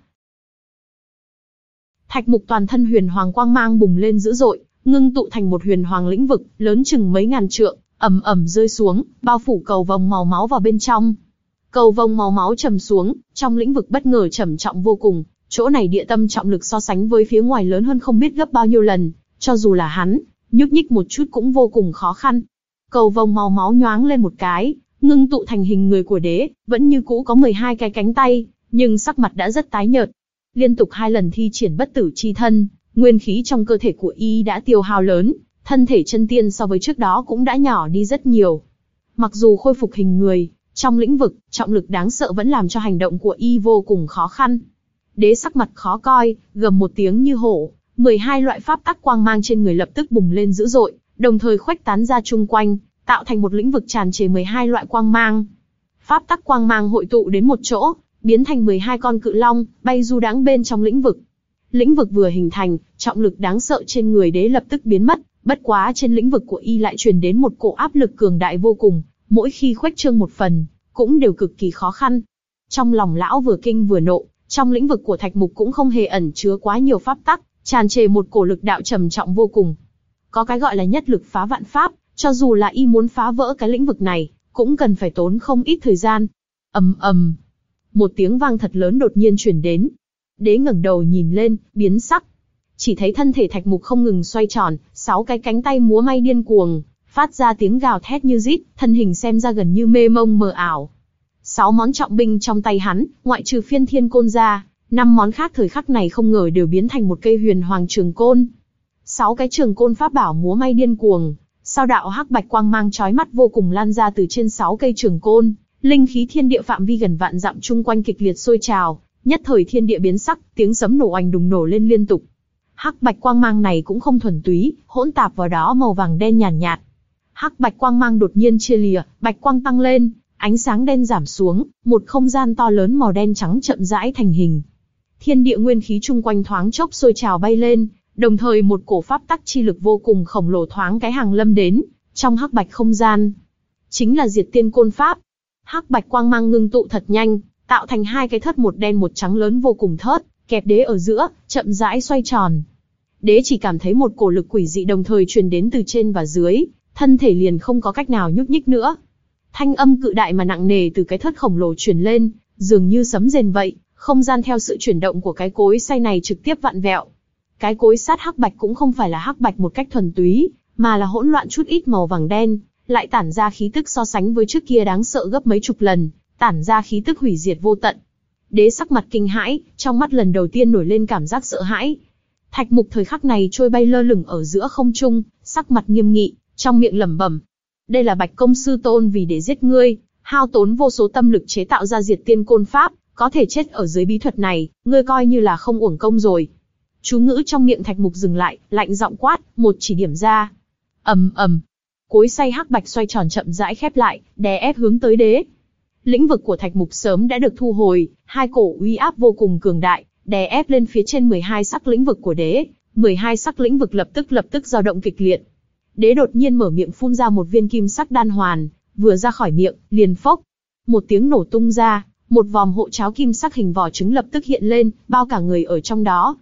Thạch Mục toàn thân huyền hoàng quang mang bùng lên dữ dội, ngưng tụ thành một huyền hoàng lĩnh vực, lớn chừng mấy ngàn trượng, ầm ầm rơi xuống, bao phủ cầu vòng màu máu vào bên trong. Cầu vòng màu máu trầm xuống, trong lĩnh vực bất ngờ trầm trọng vô cùng, chỗ này địa tâm trọng lực so sánh với phía ngoài lớn hơn không biết gấp bao nhiêu lần, cho dù là hắn, nhúc nhích một chút cũng vô cùng khó khăn. Cầu vòng màu máu nhoáng lên một cái, ngưng tụ thành hình người của đế, vẫn như cũ có mười hai cái cánh tay, nhưng sắc mặt đã rất tái nhợt. Liên tục hai lần thi triển bất tử chi thân, nguyên khí trong cơ thể của y đã tiêu hao lớn, thân thể chân tiên so với trước đó cũng đã nhỏ đi rất nhiều. Mặc dù khôi phục hình người, trong lĩnh vực, trọng lực đáng sợ vẫn làm cho hành động của y vô cùng khó khăn. Đế sắc mặt khó coi, gầm một tiếng như hổ, mười hai loại pháp tắc quang mang trên người lập tức bùng lên dữ dội, đồng thời khuếch tán ra chung quanh, tạo thành một lĩnh vực tràn trề mười hai loại quang mang. Pháp tắc quang mang hội tụ đến một chỗ, biến thành mười hai con cự long, bay du đãng bên trong lĩnh vực. Lĩnh vực vừa hình thành, trọng lực đáng sợ trên người đế lập tức biến mất, bất quá trên lĩnh vực của y lại truyền đến một cỗ áp lực cường đại vô cùng, mỗi khi khuếch trương một phần, cũng đều cực kỳ khó khăn. Trong lòng lão vừa kinh vừa nộ, trong lĩnh vực của Thạch Mục cũng không hề ẩn chứa quá nhiều pháp tắc, tràn trề một cổ lực đạo trầm trọng vô cùng. Có cái gọi là nhất lực phá vạn pháp, cho dù là y muốn phá vỡ cái lĩnh vực này, cũng cần phải tốn không ít thời gian. Ầm ầm, một tiếng vang thật lớn đột nhiên truyền đến. Đế ngẩng đầu nhìn lên, biến sắc. Chỉ thấy thân thể Thạch Mục không ngừng xoay tròn, sáu cái cánh tay múa may điên cuồng, phát ra tiếng gào thét như rít, thân hình xem ra gần như mê mông mờ ảo. Sáu món trọng binh trong tay hắn, ngoại trừ Phiên Thiên Côn ra, năm món khác thời khắc này không ngờ đều biến thành một cây huyền hoàng trường côn. Sáu cái trường côn pháp bảo múa may điên cuồng, sao đạo hắc bạch quang mang chói mắt vô cùng lan ra từ trên sáu cây trường côn, linh khí thiên địa phạm vi gần vạn dặm chung quanh kịch liệt sôi trào, nhất thời thiên địa biến sắc, tiếng sấm nổ oanh đùng nổ lên liên tục. Hắc bạch quang mang này cũng không thuần túy, hỗn tạp vào đó màu vàng đen nhàn nhạt, nhạt. Hắc bạch quang mang đột nhiên chia lìa, bạch quang tăng lên, ánh sáng đen giảm xuống, một không gian to lớn màu đen trắng chậm rãi thành hình. Thiên địa nguyên khí chung quanh thoáng chốc sôi trào bay lên, đồng thời một cổ pháp tắc chi lực vô cùng khổng lồ thoáng cái hàng lâm đến trong hắc bạch không gian. Chính là Diệt Tiên Côn Pháp. Hắc bạch quang mang ngưng tụ thật nhanh, tạo thành hai cái thớt một đen một trắng lớn vô cùng thớt, kẹp đế ở giữa, chậm rãi xoay tròn. Đế chỉ cảm thấy một cổ lực quỷ dị đồng thời truyền đến từ trên và dưới, thân thể liền không có cách nào nhúc nhích nữa. Thanh âm cự đại mà nặng nề từ cái thớt khổng lồ truyền lên, dường như sấm rền vậy, không gian theo sự chuyển động của cái cối xay này trực tiếp vặn vẹo. Cái cối sát hắc bạch cũng không phải là hắc bạch một cách thuần túy, mà là hỗn loạn chút ít màu vàng đen, lại tản ra khí tức so sánh với trước kia đáng sợ gấp mấy chục lần, tản ra khí tức hủy diệt vô tận. Đế sắc mặt kinh hãi, trong mắt lần đầu tiên nổi lên cảm giác sợ hãi. Thạch Mục thời khắc này trôi bay lơ lửng ở giữa không trung, sắc mặt nghiêm nghị, trong miệng lẩm bẩm: đây là Bạch công sư tôn vì để giết ngươi, hao tốn vô số tâm lực chế tạo ra Diệt Tiên Côn Pháp, có thể chết ở dưới bí thuật này, ngươi coi như là không uổng công rồi. Chú ngữ trong miệng Thạch Mục dừng lại, lạnh giọng quát, một chỉ điểm ra. Ầm ầm, cối xay hắc bạch xoay tròn chậm rãi khép lại, đè ép hướng tới đế. Lĩnh vực của Thạch Mục sớm đã được thu hồi, hai cổ uy áp vô cùng cường đại, đè ép lên phía trên mười hai sắc lĩnh vực của đế, mười hai sắc lĩnh vực lập tức lập tức dao động kịch liệt. Đế đột nhiên mở miệng phun ra một viên kim sắc đan hoàn, vừa ra khỏi miệng, liền phốc, một tiếng nổ tung ra, một vòm hộ cháo kim sắc hình vỏ trứng lập tức hiện lên, bao cả người ở trong đó.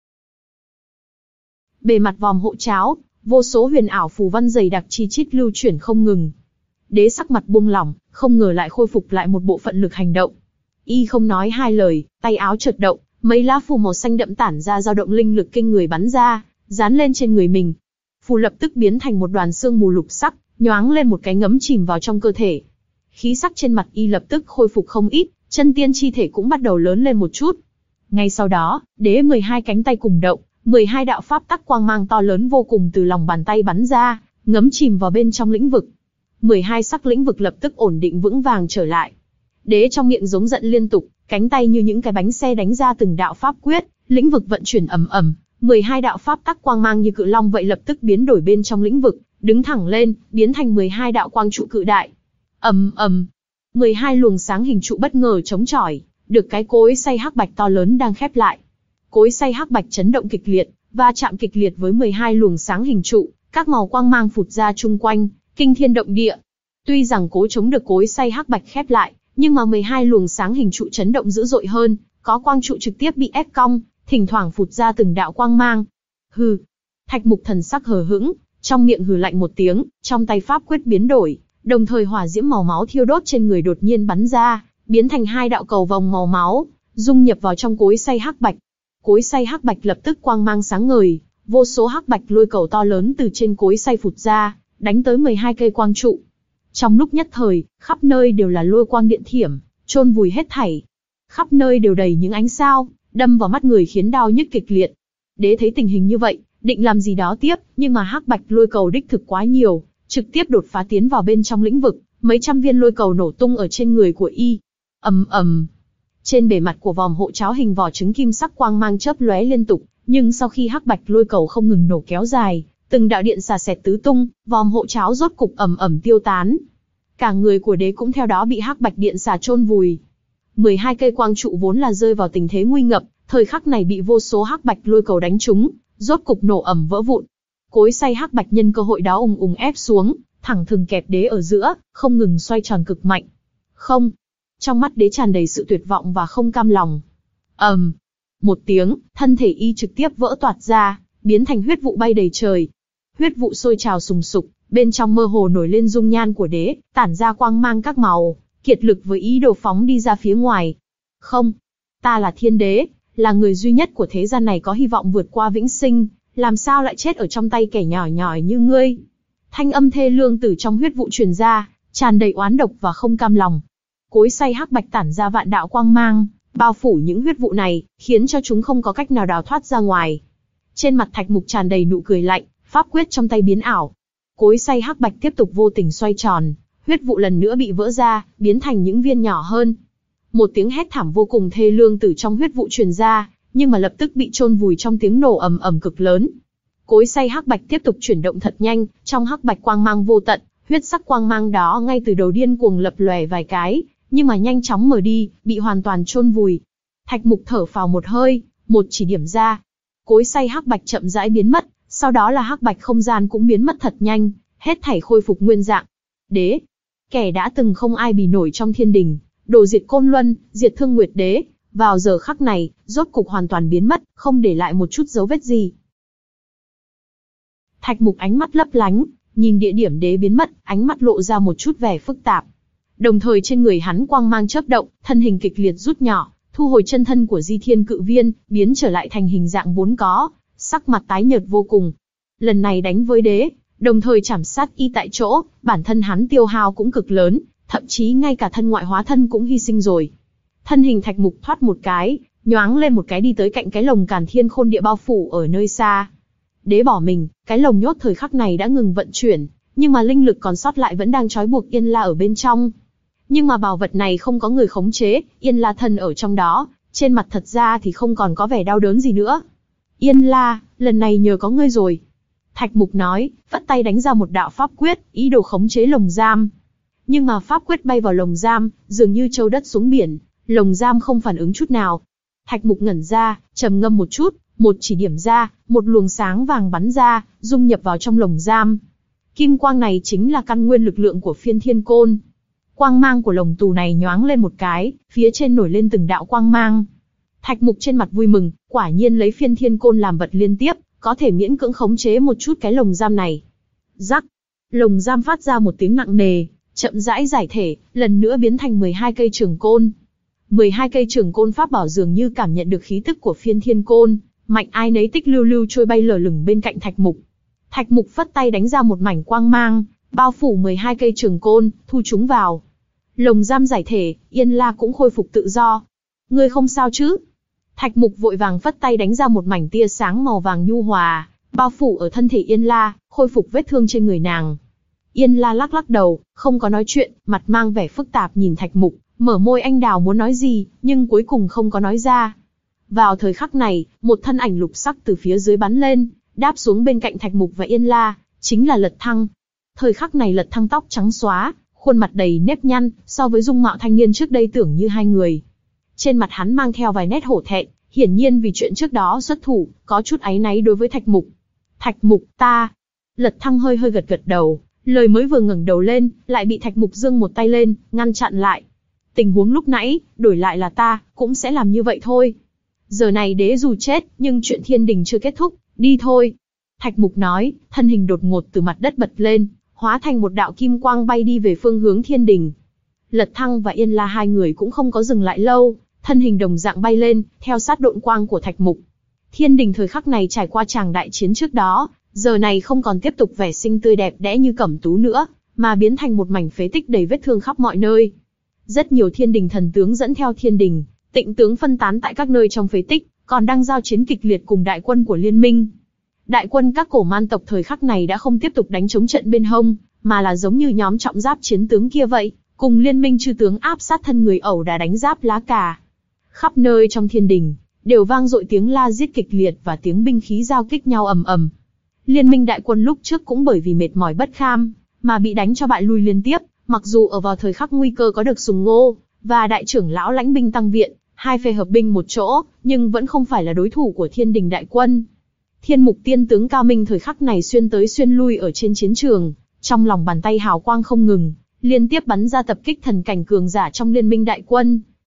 Bề mặt vòm hộ cháo, vô số huyền ảo phù văn dày đặc chi chít lưu chuyển không ngừng. Đế sắc mặt buông lỏng, không ngờ lại khôi phục lại một bộ phận lực hành động. Y không nói hai lời, tay áo chợt động, mấy lá phù màu xanh đậm tản ra dao động linh lực kinh người bắn ra, dán lên trên người mình. Phù lập tức biến thành một đoàn sương mù lục sắc, nhoáng lên một cái ngấm chìm vào trong cơ thể. Khí sắc trên mặt y lập tức khôi phục không ít, chân tiên chi thể cũng bắt đầu lớn lên một chút. Ngay sau đó, đế mười hai cánh tay cùng động, mười hai đạo pháp tắc quang mang to lớn vô cùng từ lòng bàn tay bắn ra, ngấm chìm vào bên trong lĩnh vực. mười hai sắc lĩnh vực lập tức ổn định vững vàng trở lại. Đế trong miệng giống giận liên tục, cánh tay như những cái bánh xe đánh ra từng đạo pháp quyết, lĩnh vực vận chuyển ầm ầm, mười hai đạo pháp tắc quang mang như cự long vậy lập tức biến đổi bên trong lĩnh vực, đứng thẳng lên, biến thành mười hai đạo quang trụ cự đại. Ầm ầm, mười hai luồng sáng hình trụ bất ngờ chống chọi, được cái cối xay hắc bạch to lớn đang khép lại. Cối xay hắc bạch chấn động kịch liệt, va chạm kịch liệt với mười hai luồng sáng hình trụ, các màu quang mang phụt ra chung quanh, kinh thiên động địa. Tuy rằng cố chống được cối xay hắc bạch khép lại, nhưng mà mười hai luồng sáng hình trụ chấn động dữ dội hơn, có quang trụ trực tiếp bị ép cong, thỉnh thoảng phụt ra từng đạo quang mang. Hừ. Thạch Mục thần sắc hờ hững, trong miệng hừ lạnh một tiếng, trong tay pháp quyết biến đổi, đồng thời hỏa diễm màu máu thiêu đốt trên người đột nhiên bắn ra, biến thành hai đạo cầu vòng màu máu, dung nhập vào trong cối xay hắc bạch. Cối xay hắc bạch lập tức quang mang sáng ngời, vô số hắc bạch lôi cầu to lớn từ trên cối xay phụt ra, đánh tới mười hai cây quang trụ. Trong lúc nhất thời, khắp nơi đều là lôi quang điện thiểm, chôn vùi hết thảy. Khắp nơi đều đầy những ánh sao, đâm vào mắt người khiến đau nhức kịch liệt. Đế thấy tình hình như vậy, định làm gì đó tiếp, nhưng mà hắc bạch lôi cầu đích thực quá nhiều, trực tiếp đột phá tiến vào bên trong lĩnh vực, mấy trăm viên lôi cầu nổ tung ở trên người của y. Ầm ầm. Trên bề mặt của vòm hộ cháo hình vỏ trứng kim sắc quang mang chớp lóe liên tục, nhưng sau khi hắc bạch lôi cầu không ngừng nổ kéo dài, từng đạo điện xà xẹt tứ tung, vòm hộ cháo rốt cục ầm ầm tiêu tán. Cả người của đế cũng theo đó bị hắc bạch điện xà chôn vùi. mười hai cây quang trụ vốn là rơi vào tình thế nguy ngập, thời khắc này bị vô số hắc bạch lôi cầu đánh trúng, rốt cục nổ ầm vỡ vụn. Cối xay hắc bạch nhân cơ hội đó ùng ùng ép xuống, thẳng thừng kẹp đế ở giữa, không ngừng xoay tròn cực mạnh. Không! Trong mắt đế tràn đầy sự tuyệt vọng và không cam lòng. ầm, um, một tiếng, thân thể y trực tiếp vỡ toạc ra, biến thành huyết vụ bay đầy trời. Huyết vụ sôi trào sùng sục, bên trong mơ hồ nổi lên dung nhan của đế, tản ra quang mang các màu, kiệt lực với ý đồ phóng đi ra phía ngoài. Không! Ta là thiên đế, là người duy nhất của thế gian này có hy vọng vượt qua vĩnh sinh, làm sao lại chết ở trong tay kẻ nhỏ nhòi như ngươi? Thanh âm thê lương từ trong huyết vụ truyền ra, tràn đầy oán độc và không cam lòng. Cối xay hắc bạch tản ra vạn đạo quang mang, bao phủ những huyết vụ này, khiến cho chúng không có cách nào đào thoát ra ngoài. Trên mặt Thạch Mục tràn đầy nụ cười lạnh, pháp quyết trong tay biến ảo. Cối xay hắc bạch tiếp tục vô tình xoay tròn, huyết vụ lần nữa bị vỡ ra, biến thành những viên nhỏ hơn. Một tiếng hét thảm vô cùng thê lương từ trong huyết vụ truyền ra, nhưng mà lập tức bị chôn vùi trong tiếng nổ ầm ầm cực lớn. Cối xay hắc bạch tiếp tục chuyển động thật nhanh, trong hắc bạch quang mang vô tận, huyết sắc quang mang đó ngay từ đầu điên cuồng lập lòe vài cái, nhưng mà nhanh chóng mở đi, bị hoàn toàn chôn vùi. Thạch Mục thở phào một hơi, một chỉ điểm ra, cối xay hắc bạch chậm rãi biến mất, sau đó là hắc bạch không gian cũng biến mất thật nhanh, hết thảy khôi phục nguyên dạng. Đế, kẻ đã từng không ai bì nổi trong thiên đình, đồ diệt Côn Luân, diệt Thương Nguyệt Đế, vào giờ khắc này, rốt cục hoàn toàn biến mất, không để lại một chút dấu vết gì. Thạch Mục ánh mắt lấp lánh, nhìn địa điểm đế biến mất, ánh mắt lộ ra một chút vẻ phức tạp. Đồng thời trên người hắn quang mang chớp động, thân hình kịch liệt rút nhỏ, thu hồi chân thân của Di Thiên Cự Viên, biến trở lại thành hình dạng vốn có, sắc mặt tái nhợt vô cùng. Lần này đánh với đế, đồng thời chảm sát y tại chỗ, bản thân hắn tiêu hao cũng cực lớn, thậm chí ngay cả thân ngoại hóa thân cũng hy sinh rồi. Thân hình Thạch Mục thoát một cái, nhoáng lên một cái đi tới cạnh cái lồng càn thiên khôn địa bao phủ ở nơi xa. Đế bỏ mình, cái lồng nhốt thời khắc này đã ngừng vận chuyển, nhưng mà linh lực còn sót lại vẫn đang trói buộc Yên La ở bên trong. Nhưng mà bảo vật này không có người khống chế, Yên La thân ở trong đó, trên mặt thật ra thì không còn có vẻ đau đớn gì nữa. Yên La, lần này nhờ có ngươi rồi. Thạch Mục nói, vất tay đánh ra một đạo pháp quyết, ý đồ khống chế lồng giam. Nhưng mà pháp quyết bay vào lồng giam, dường như trâu đất xuống biển, lồng giam không phản ứng chút nào. Thạch Mục ngẩn ra, trầm ngâm một chút, một chỉ điểm ra, một luồng sáng vàng bắn ra, dung nhập vào trong lồng giam. Kim quang này chính là căn nguyên lực lượng của Phiên Thiên Côn. Quang mang của lồng tù này nhoáng lên một cái, phía trên nổi lên từng đạo quang mang. Thạch Mục trên mặt vui mừng, quả nhiên lấy Phiên Thiên Côn làm vật liên tiếp, có thể miễn cưỡng khống chế một chút cái lồng giam này. Rắc, lồng giam phát ra một tiếng nặng nề, chậm rãi giải thể, lần nữa biến thành mười hai cây trường côn. mười hai cây trường côn pháp bảo dường như cảm nhận được khí tức của Phiên Thiên Côn, mạnh ai nấy tích lưu lưu trôi bay lờ lửng bên cạnh Thạch Mục. Thạch Mục phất tay đánh ra một mảnh quang mang, bao phủ mười hai cây trường côn, thu chúng vào. Lồng giam giải thể, Yên La cũng khôi phục tự do. Ngươi không sao chứ? Thạch Mục vội vàng phất tay đánh ra một mảnh tia sáng màu vàng nhu hòa, bao phủ ở thân thể Yên La, khôi phục vết thương trên người nàng. Yên La lắc lắc đầu, không có nói chuyện, mặt mang vẻ phức tạp nhìn Thạch Mục, mở môi anh đào muốn nói gì, nhưng cuối cùng không có nói ra. Vào thời khắc này, một thân ảnh lục sắc từ phía dưới bắn lên, đáp xuống bên cạnh Thạch Mục và Yên La, chính là Lật Thăng. Thời khắc này Lật Thăng tóc trắng xóa, khuôn mặt đầy nếp nhăn, so với dung mạo thanh niên trước đây tưởng như hai người. Trên mặt hắn mang theo vài nét hổ thẹn, hiển nhiên vì chuyện trước đó xuất thủ, có chút áy náy đối với Thạch Mục. Thạch Mục, ta. Lật Thăng hơi hơi gật gật đầu, lời mới vừa ngẩng đầu lên, lại bị Thạch Mục giương một tay lên, ngăn chặn lại. Tình huống lúc nãy, đổi lại là ta, cũng sẽ làm như vậy thôi. Giờ này đế dù chết, nhưng chuyện thiên đình chưa kết thúc, đi thôi. Thạch Mục nói, thân hình đột ngột từ mặt đất bật lên, hóa thành một đạo kim quang bay đi về phương hướng thiên đình. Lật Thăng và Yên La hai người cũng không có dừng lại lâu, thân hình đồng dạng bay lên, theo sát độn quang của Thạch Mục. Thiên đình thời khắc này trải qua tràng đại chiến trước đó, giờ này không còn tiếp tục vẻ xinh tươi đẹp đẽ như Cẩm Tú nữa, mà biến thành một mảnh phế tích đầy vết thương khắp mọi nơi. Rất nhiều thiên đình thần tướng dẫn theo thiên đình, tịnh tướng phân tán tại các nơi trong phế tích, còn đang giao chiến kịch liệt cùng đại quân của liên minh. Đại quân các cổ man tộc thời khắc này đã không tiếp tục đánh chống trận bên hông, mà là giống như nhóm trọng giáp chiến tướng kia vậy, cùng liên minh chư tướng áp sát thân người ẩu đả đánh giáp lá cà. Khắp nơi trong thiên đình đều vang dội tiếng la giết kịch liệt và tiếng binh khí giao kích nhau ầm ầm. Liên minh đại quân lúc trước cũng bởi vì mệt mỏi bất kham mà bị đánh cho bại lui liên tiếp, mặc dù ở vào thời khắc nguy cơ có được Sùng Ngô và đại trưởng lão lãnh binh tăng viện, hai phe hợp binh một chỗ, nhưng vẫn không phải là đối thủ của Thiên Đình đại quân. Thiên Mục Tiên tướng Cao Minh thời khắc này xuyên tới xuyên lui ở trên chiến trường, trong lòng bàn tay hào quang không ngừng, liên tiếp bắn ra tập kích thần cảnh cường giả trong liên minh đại quân.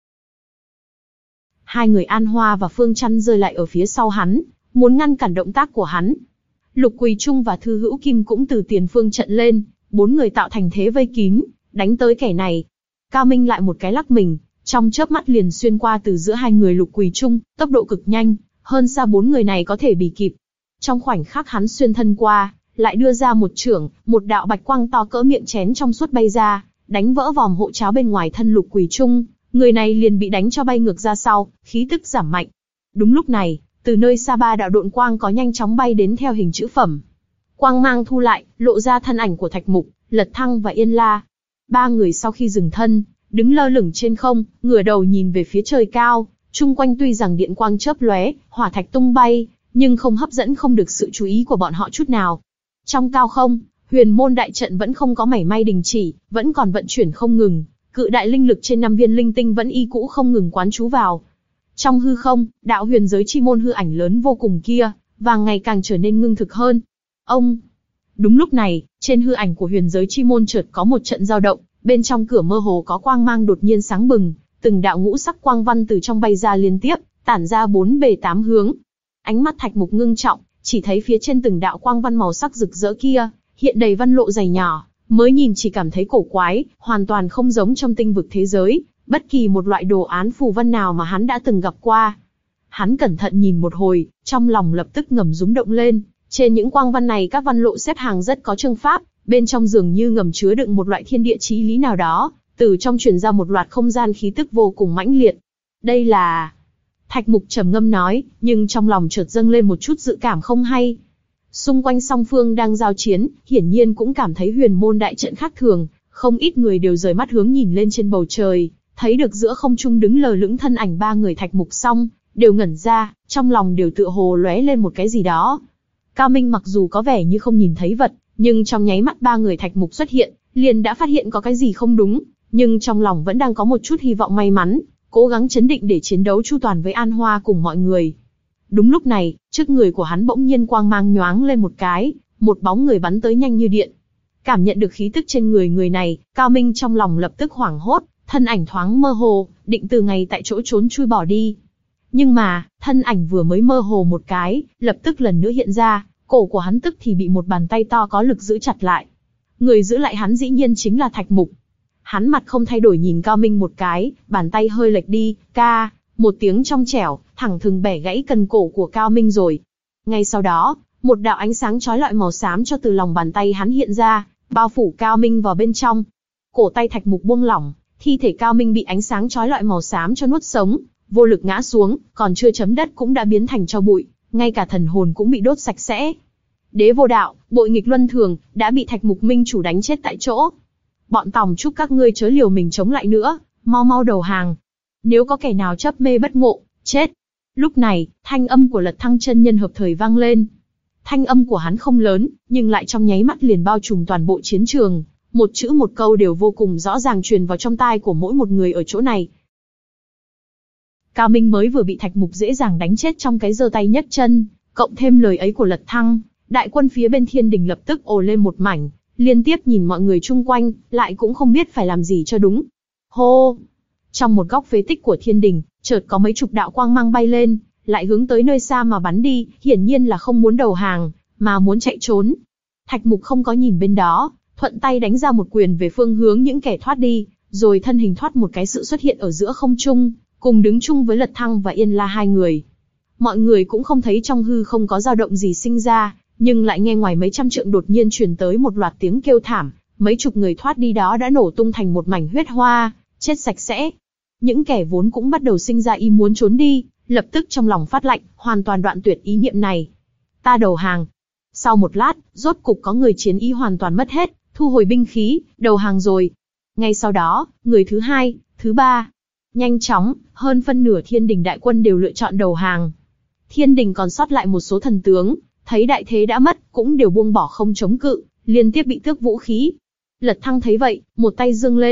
Hai người An Hoa và Phương Chăn rơi lại ở phía sau hắn, muốn ngăn cản động tác của hắn. Lục Quỳ Trung và Thư Hữu Kim cũng từ tiền phương trận lên, bốn người tạo thành thế vây kín, đánh tới kẻ này. Cao Minh lại một cái lắc mình, trong chớp mắt liền xuyên qua từ giữa hai người Lục Quỳ Trung, tốc độ cực nhanh, hơn xa bốn người này có thể bì kịp. Trong khoảnh khắc hắn xuyên thân qua, lại đưa ra một chưởng, một đạo bạch quang to cỡ miệng chén trong suốt bay ra, đánh vỡ vòm hộ cháo bên ngoài thân Lục Quỳ Trung, người này liền bị đánh cho bay ngược ra sau, khí tức giảm mạnh. Đúng lúc này, từ nơi xa ba đạo độn quang có nhanh chóng bay đến theo hình chữ phẩm. Quang mang thu lại, lộ ra thân ảnh của Thạch Mục, Lật Thăng và Yên La. Ba người sau khi dừng thân, đứng lơ lửng trên không, ngửa đầu nhìn về phía trời cao, chung quanh tuy rằng điện quang chớp lóe, hỏa thạch tung bay, nhưng không hấp dẫn không được sự chú ý của bọn họ chút nào. Trong cao không, huyền môn đại trận vẫn không có mảy may đình chỉ, vẫn còn vận chuyển không ngừng, cự đại linh lực trên năm viên linh tinh vẫn y cũ không ngừng quán trú vào. Trong hư không, đạo huyền giới chi môn hư ảnh lớn vô cùng kia, và ngày càng trở nên ngưng thực hơn. Ông! Đúng lúc này, trên hư ảnh của huyền giới chi môn chợt có một trận dao động, bên trong cửa mơ hồ có quang mang đột nhiên sáng bừng, từng đạo ngũ sắc quang văn từ trong bay ra liên tiếp, tản ra bốn bề tám hướng. Ánh mắt Thạch Mục ngưng trọng, chỉ thấy phía trên từng đạo quang văn màu sắc rực rỡ kia, hiện đầy văn lộ dày nhỏ, mới nhìn chỉ cảm thấy cổ quái, hoàn toàn không giống trong tinh vực thế giới, bất kỳ một loại đồ án phù văn nào mà hắn đã từng gặp qua. Hắn cẩn thận nhìn một hồi, trong lòng lập tức ngầm rúng động lên, trên những quang văn này các văn lộ xếp hàng rất có chương pháp, bên trong dường như ngầm chứa đựng một loại thiên địa chí lý nào đó, từ trong truyền ra một loạt không gian khí tức vô cùng mãnh liệt. Đây là... Thạch Mục trầm ngâm nói, nhưng trong lòng chợt dâng lên một chút dự cảm không hay. Xung quanh song phương đang giao chiến, hiển nhiên cũng cảm thấy huyền môn đại trận khác thường, không ít người đều rời mắt hướng nhìn lên trên bầu trời, thấy được giữa không trung đứng lờ lững thân ảnh ba người Thạch Mục xong, đều ngẩn ra, trong lòng đều tựa hồ lóe lên một cái gì đó. Cao Minh mặc dù có vẻ như không nhìn thấy vật, nhưng trong nháy mắt ba người Thạch Mục xuất hiện, liền đã phát hiện có cái gì không đúng, nhưng trong lòng vẫn đang có một chút hy vọng may mắn, cố gắng chấn định để chiến đấu chu toàn với An Hoa cùng mọi người. Đúng lúc này, trước người của hắn bỗng nhiên quang mang nhoáng lên một cái, một bóng người bắn tới nhanh như điện. Cảm nhận được khí tức trên người người này, Cao Minh trong lòng lập tức hoảng hốt, thân ảnh thoáng mơ hồ, định từ ngày tại chỗ trốn chui bỏ đi. Nhưng mà, thân ảnh vừa mới mơ hồ một cái, lập tức lần nữa hiện ra, cổ của hắn tức thì bị một bàn tay to có lực giữ chặt lại. Người giữ lại hắn dĩ nhiên chính là Thạch Mục. Hắn mặt không thay đổi nhìn Cao Minh một cái, bàn tay hơi lệch đi, ca, một tiếng trong trẻo, thẳng thừng bẻ gãy cần cổ của Cao Minh rồi. Ngay sau đó, một đạo ánh sáng chói lọi màu xám cho từ lòng bàn tay hắn hiện ra, bao phủ Cao Minh vào bên trong. Cổ tay Thạch Mục buông lỏng, thi thể Cao Minh bị ánh sáng chói lọi màu xám cho nuốt sống, vô lực ngã xuống, còn chưa chấm đất cũng đã biến thành tro bụi, ngay cả thần hồn cũng bị đốt sạch sẽ. Đế vô đạo, bội nghịch luân thường, đã bị Thạch Mục minh chủ đánh chết tại chỗ. Bọn tòng chúc các ngươi chớ liều mình chống lại nữa, mau mau đầu hàng. Nếu có kẻ nào chấp mê bất ngộ, chết. Lúc này, thanh âm của Lật Thăng chân nhân hợp thời vang lên. Thanh âm của hắn không lớn, nhưng lại trong nháy mắt liền bao trùm toàn bộ chiến trường, một chữ một câu đều vô cùng rõ ràng truyền vào trong tai của mỗi một người ở chỗ này. Cao Minh mới vừa bị Thạch Mục dễ dàng đánh chết trong cái giơ tay nhấc chân, cộng thêm lời ấy của Lật Thăng, đại quân phía bên Thiên Đình lập tức ồ lên một mảnh, liên tiếp nhìn mọi người chung quanh, lại cũng không biết phải làm gì cho đúng. Hô! Trong một góc phế tích của Thiên Đình, chợt có mấy chục đạo quang mang bay lên, lại hướng tới nơi xa mà bắn đi, hiển nhiên là không muốn đầu hàng, mà muốn chạy trốn. Thạch Mục không có nhìn bên đó, thuận tay đánh ra một quyền về phương hướng những kẻ thoát đi, rồi thân hình thoát một cái sự xuất hiện ở giữa không trung, cùng đứng chung với Lật Thăng và Yên La hai người. Mọi người cũng không thấy trong hư không có dao động gì sinh ra, nhưng lại nghe ngoài mấy trăm trượng đột nhiên truyền tới một loạt tiếng kêu thảm, mấy chục người thoát đi đó đã nổ tung thành một mảnh huyết hoa, chết sạch sẽ. Những kẻ vốn cũng bắt đầu sinh ra ý muốn trốn đi, lập tức trong lòng phát lạnh, hoàn toàn đoạn tuyệt ý niệm này. Ta đầu hàng. Sau một lát, rốt cục có người chiến ý hoàn toàn mất hết, thu hồi binh khí, đầu hàng rồi. Ngay sau đó, người thứ hai, thứ ba. Nhanh chóng, hơn phân nửa Thiên Đình đại quân đều lựa chọn đầu hàng. Thiên Đình còn sót lại một số thần tướng, thấy đại thế đã mất, cũng đều buông bỏ không chống cự, liên tiếp bị tước vũ khí. Lật Thăng thấy vậy, một tay giương lên,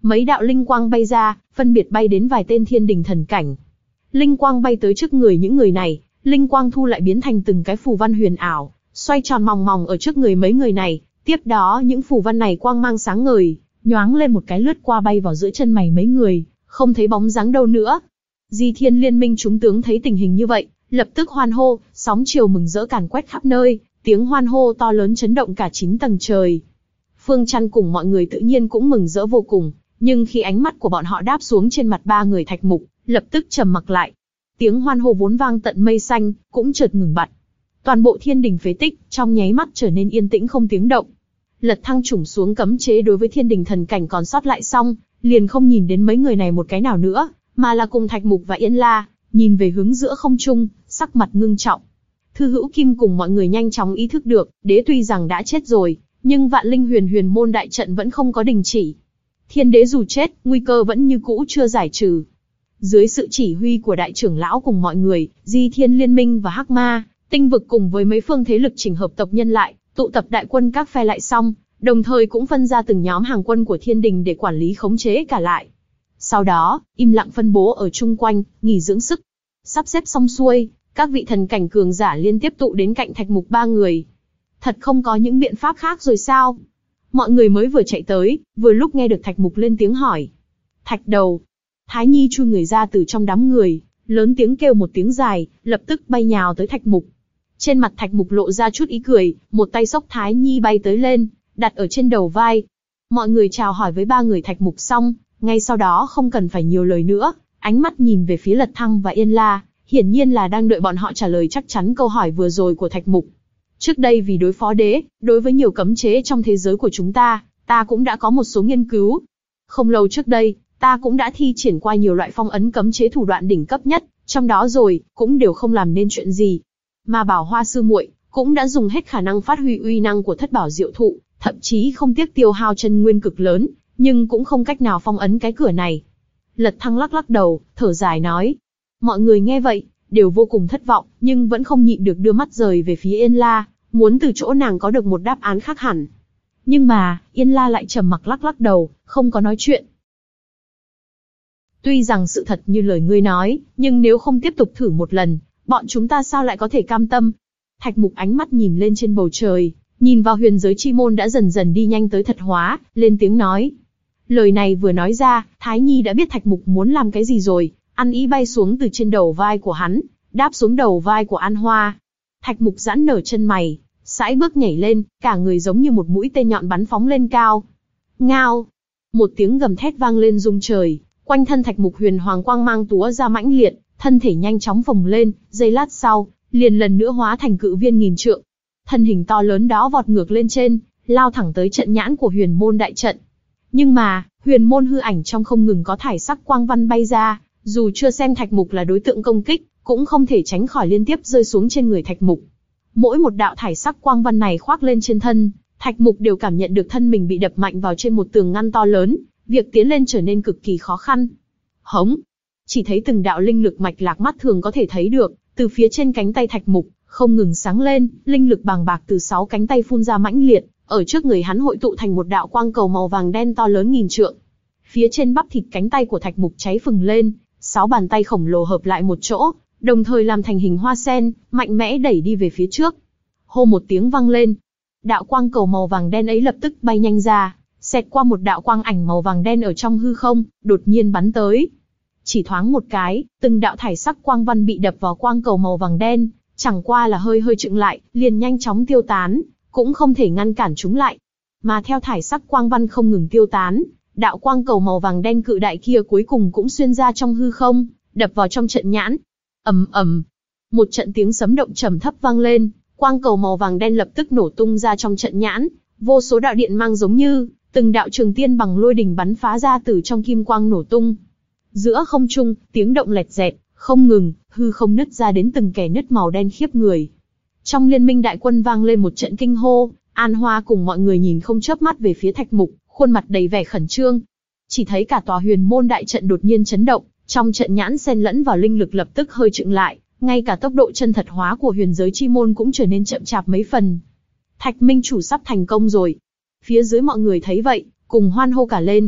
mấy đạo linh quang bay ra, phân biệt bay đến vài tên thiên đình thần cảnh. Linh quang bay tới trước người những người này, linh quang thu lại biến thành từng cái phù văn huyền ảo, xoay tròn mòng mòng ở trước người mấy người này. Tiếp đó những phù văn này quang mang sáng ngời, nhoáng lên một cái lướt qua bay vào giữa chân mày mấy người, không thấy bóng dáng đâu nữa. Di Thiên Liên Minh chúng tướng thấy tình hình như vậy, lập tức hoan hô, sóng chiều mừng rỡ càn quét khắp nơi, tiếng hoan hô to lớn chấn động cả chín tầng trời. Phương Chăn cùng mọi người tự nhiên cũng mừng rỡ vô cùng, nhưng khi ánh mắt của bọn họ đáp xuống trên mặt ba người Thạch Mục, lập tức trầm mặc lại. Tiếng hoan hô vốn vang tận mây xanh, cũng chợt ngừng bặt. Toàn bộ thiên đình phế tích, trong nháy mắt trở nên yên tĩnh không tiếng động. Lật Thăng trùng xuống cấm chế đối với thiên đình thần cảnh còn sót lại xong, liền không nhìn đến mấy người này một cái nào nữa, mà là cùng Thạch Mục và Yên La, nhìn về hướng giữa không trung, sắc mặt ngưng trọng. Thư Hữu Kim cùng mọi người nhanh chóng ý thức được, đế tuy rằng đã chết rồi, nhưng vạn linh huyền huyền môn đại trận vẫn không có đình chỉ. Thiên đế dù chết, nguy cơ vẫn như cũ chưa giải trừ. Dưới sự chỉ huy của đại trưởng lão cùng mọi người, Di Thiên Liên Minh và Hắc Ma, Tinh Vực cùng với mấy phương thế lực chỉnh hợp tộc nhân lại, tụ tập đại quân các phe lại xong, đồng thời cũng phân ra từng nhóm hàng quân của thiên đình để quản lý khống chế cả lại. Sau đó, im lặng phân bố ở chung quanh, nghỉ dưỡng sức. Sắp xếp xong xuôi, các vị thần cảnh cường giả liên tiếp tụ đến cạnh Thạch Mục ba người. Thật không có những biện pháp khác rồi sao? Mọi người mới vừa chạy tới, vừa lúc nghe được Thạch Mục lên tiếng hỏi. Thạch đầu. Thái Nhi chui người ra từ trong đám người, lớn tiếng kêu một tiếng dài, lập tức bay nhào tới Thạch Mục. Trên mặt Thạch Mục lộ ra chút ý cười, một tay xốc Thái Nhi bay tới lên, đặt ở trên đầu vai. Mọi người chào hỏi với ba người Thạch Mục xong, ngay sau đó không cần phải nhiều lời nữa, ánh mắt nhìn về phía Lật Thăng và Yên La, hiển nhiên là đang đợi bọn họ trả lời chắc chắn câu hỏi vừa rồi của Thạch Mục. Trước đây vì đối phó đế, đối với nhiều cấm chế trong thế giới của chúng ta, ta cũng đã có một số nghiên cứu. Không lâu trước đây, ta cũng đã thi triển qua nhiều loại phong ấn cấm chế thủ đoạn đỉnh cấp nhất, trong đó rồi, cũng đều không làm nên chuyện gì. Mà Bảo Hoa sư muội cũng đã dùng hết khả năng phát huy uy năng của thất bảo diệu thụ, thậm chí không tiếc tiêu hao chân nguyên cực lớn, nhưng cũng không cách nào phong ấn cái cửa này. Lật Thăng lắc lắc đầu, thở dài nói. Mọi người nghe vậy, đều vô cùng thất vọng, nhưng vẫn không nhịn được đưa mắt rời về phía Yên La, muốn từ chỗ nàng có được một đáp án khác hẳn. Nhưng mà, Yên La lại trầm mặc lắc lắc đầu, không có nói chuyện. Tuy rằng sự thật như lời ngươi nói, nhưng nếu không tiếp tục thử một lần, bọn chúng ta sao lại có thể cam tâm? Thạch Mục ánh mắt nhìn lên trên bầu trời, nhìn vào huyền giới chi môn đã dần dần đi nhanh tới thật hóa, lên tiếng nói. Lời này vừa nói ra, Thái Nhi đã biết Thạch Mục muốn làm cái gì rồi, ăn ý bay xuống từ trên đầu vai của hắn, đáp xuống đầu vai của An Hoa. Thạch Mục giãn nở chân mày, sải bước nhảy lên, cả người giống như một mũi tên nhọn bắn phóng lên cao. Ngao! Một tiếng gầm thét vang lên rung trời, quanh thân Thạch Mục huyền hoàng quang mang túa ra mãnh liệt, thân thể nhanh chóng phồng lên, giây lát sau, liền lần nữa hóa thành cự viên nghìn trượng. Thân hình to lớn đó vọt ngược lên trên, lao thẳng tới trận nhãn của huyền môn đại trận. Nhưng mà, huyền môn hư ảnh trong không ngừng có thải sắc quang văn bay ra, dù chưa xem Thạch Mục là đối tượng công kích, cũng không thể tránh khỏi liên tiếp rơi xuống trên người Thạch Mục. Mỗi một đạo thải sắc quang văn này khoác lên trên thân, Thạch Mục đều cảm nhận được thân mình bị đập mạnh vào trên một tường ngăn to lớn, việc tiến lên trở nên cực kỳ khó khăn. Hống! Chỉ thấy từng đạo linh lực mạch lạc mắt thường có thể thấy được, từ phía trên cánh tay Thạch Mục, không ngừng sáng lên, linh lực bàng bạc từ sáu cánh tay phun ra mãnh liệt, ở trước người hắn hội tụ thành một đạo quang cầu màu vàng đen to lớn nghìn trượng. Phía trên bắp thịt cánh tay của Thạch Mục cháy phừng lên, sáu bàn tay khổng lồ hợp lại một chỗ, đồng thời làm thành hình hoa sen, mạnh mẽ đẩy đi về phía trước. Hô một tiếng vang lên, đạo quang cầu màu vàng đen ấy lập tức bay nhanh ra, xẹt qua một đạo quang ảnh màu vàng đen ở trong hư không, đột nhiên bắn tới. Chỉ thoáng một cái, từng đạo thải sắc quang văn bị đập vào quang cầu màu vàng đen, chẳng qua là hơi hơi chững lại, liền nhanh chóng tiêu tán, cũng không thể ngăn cản chúng lại. Mà theo thải sắc quang văn không ngừng tiêu tán, đạo quang cầu màu vàng đen cự đại kia cuối cùng cũng xuyên ra trong hư không, đập vào trong trận nhãn. Ầm ầm, một trận tiếng sấm động trầm thấp vang lên, quang cầu màu vàng đen lập tức nổ tung ra trong trận nhãn, vô số đạo điện mang giống như từng đạo trường tiên bằng lôi đình bắn phá ra từ trong kim quang nổ tung. Giữa không trung, tiếng động lẹt dẹt, không ngừng, hư không nứt ra đến từng kẻ nứt màu đen khiếp người. Trong liên minh đại quân vang lên một trận kinh hô, An Hoa cùng mọi người nhìn không chớp mắt về phía Thạch Mục, khuôn mặt đầy vẻ khẩn trương. Chỉ thấy cả tòa huyền môn đại trận đột nhiên chấn động, trong trận nhãn xen lẫn vào linh lực lập tức hơi chững lại, ngay cả tốc độ chân thật hóa của huyền giới chi môn cũng trở nên chậm chạp mấy phần. Thạch Minh chủ sắp thành công rồi. Phía dưới mọi người thấy vậy, cùng hoan hô cả lên.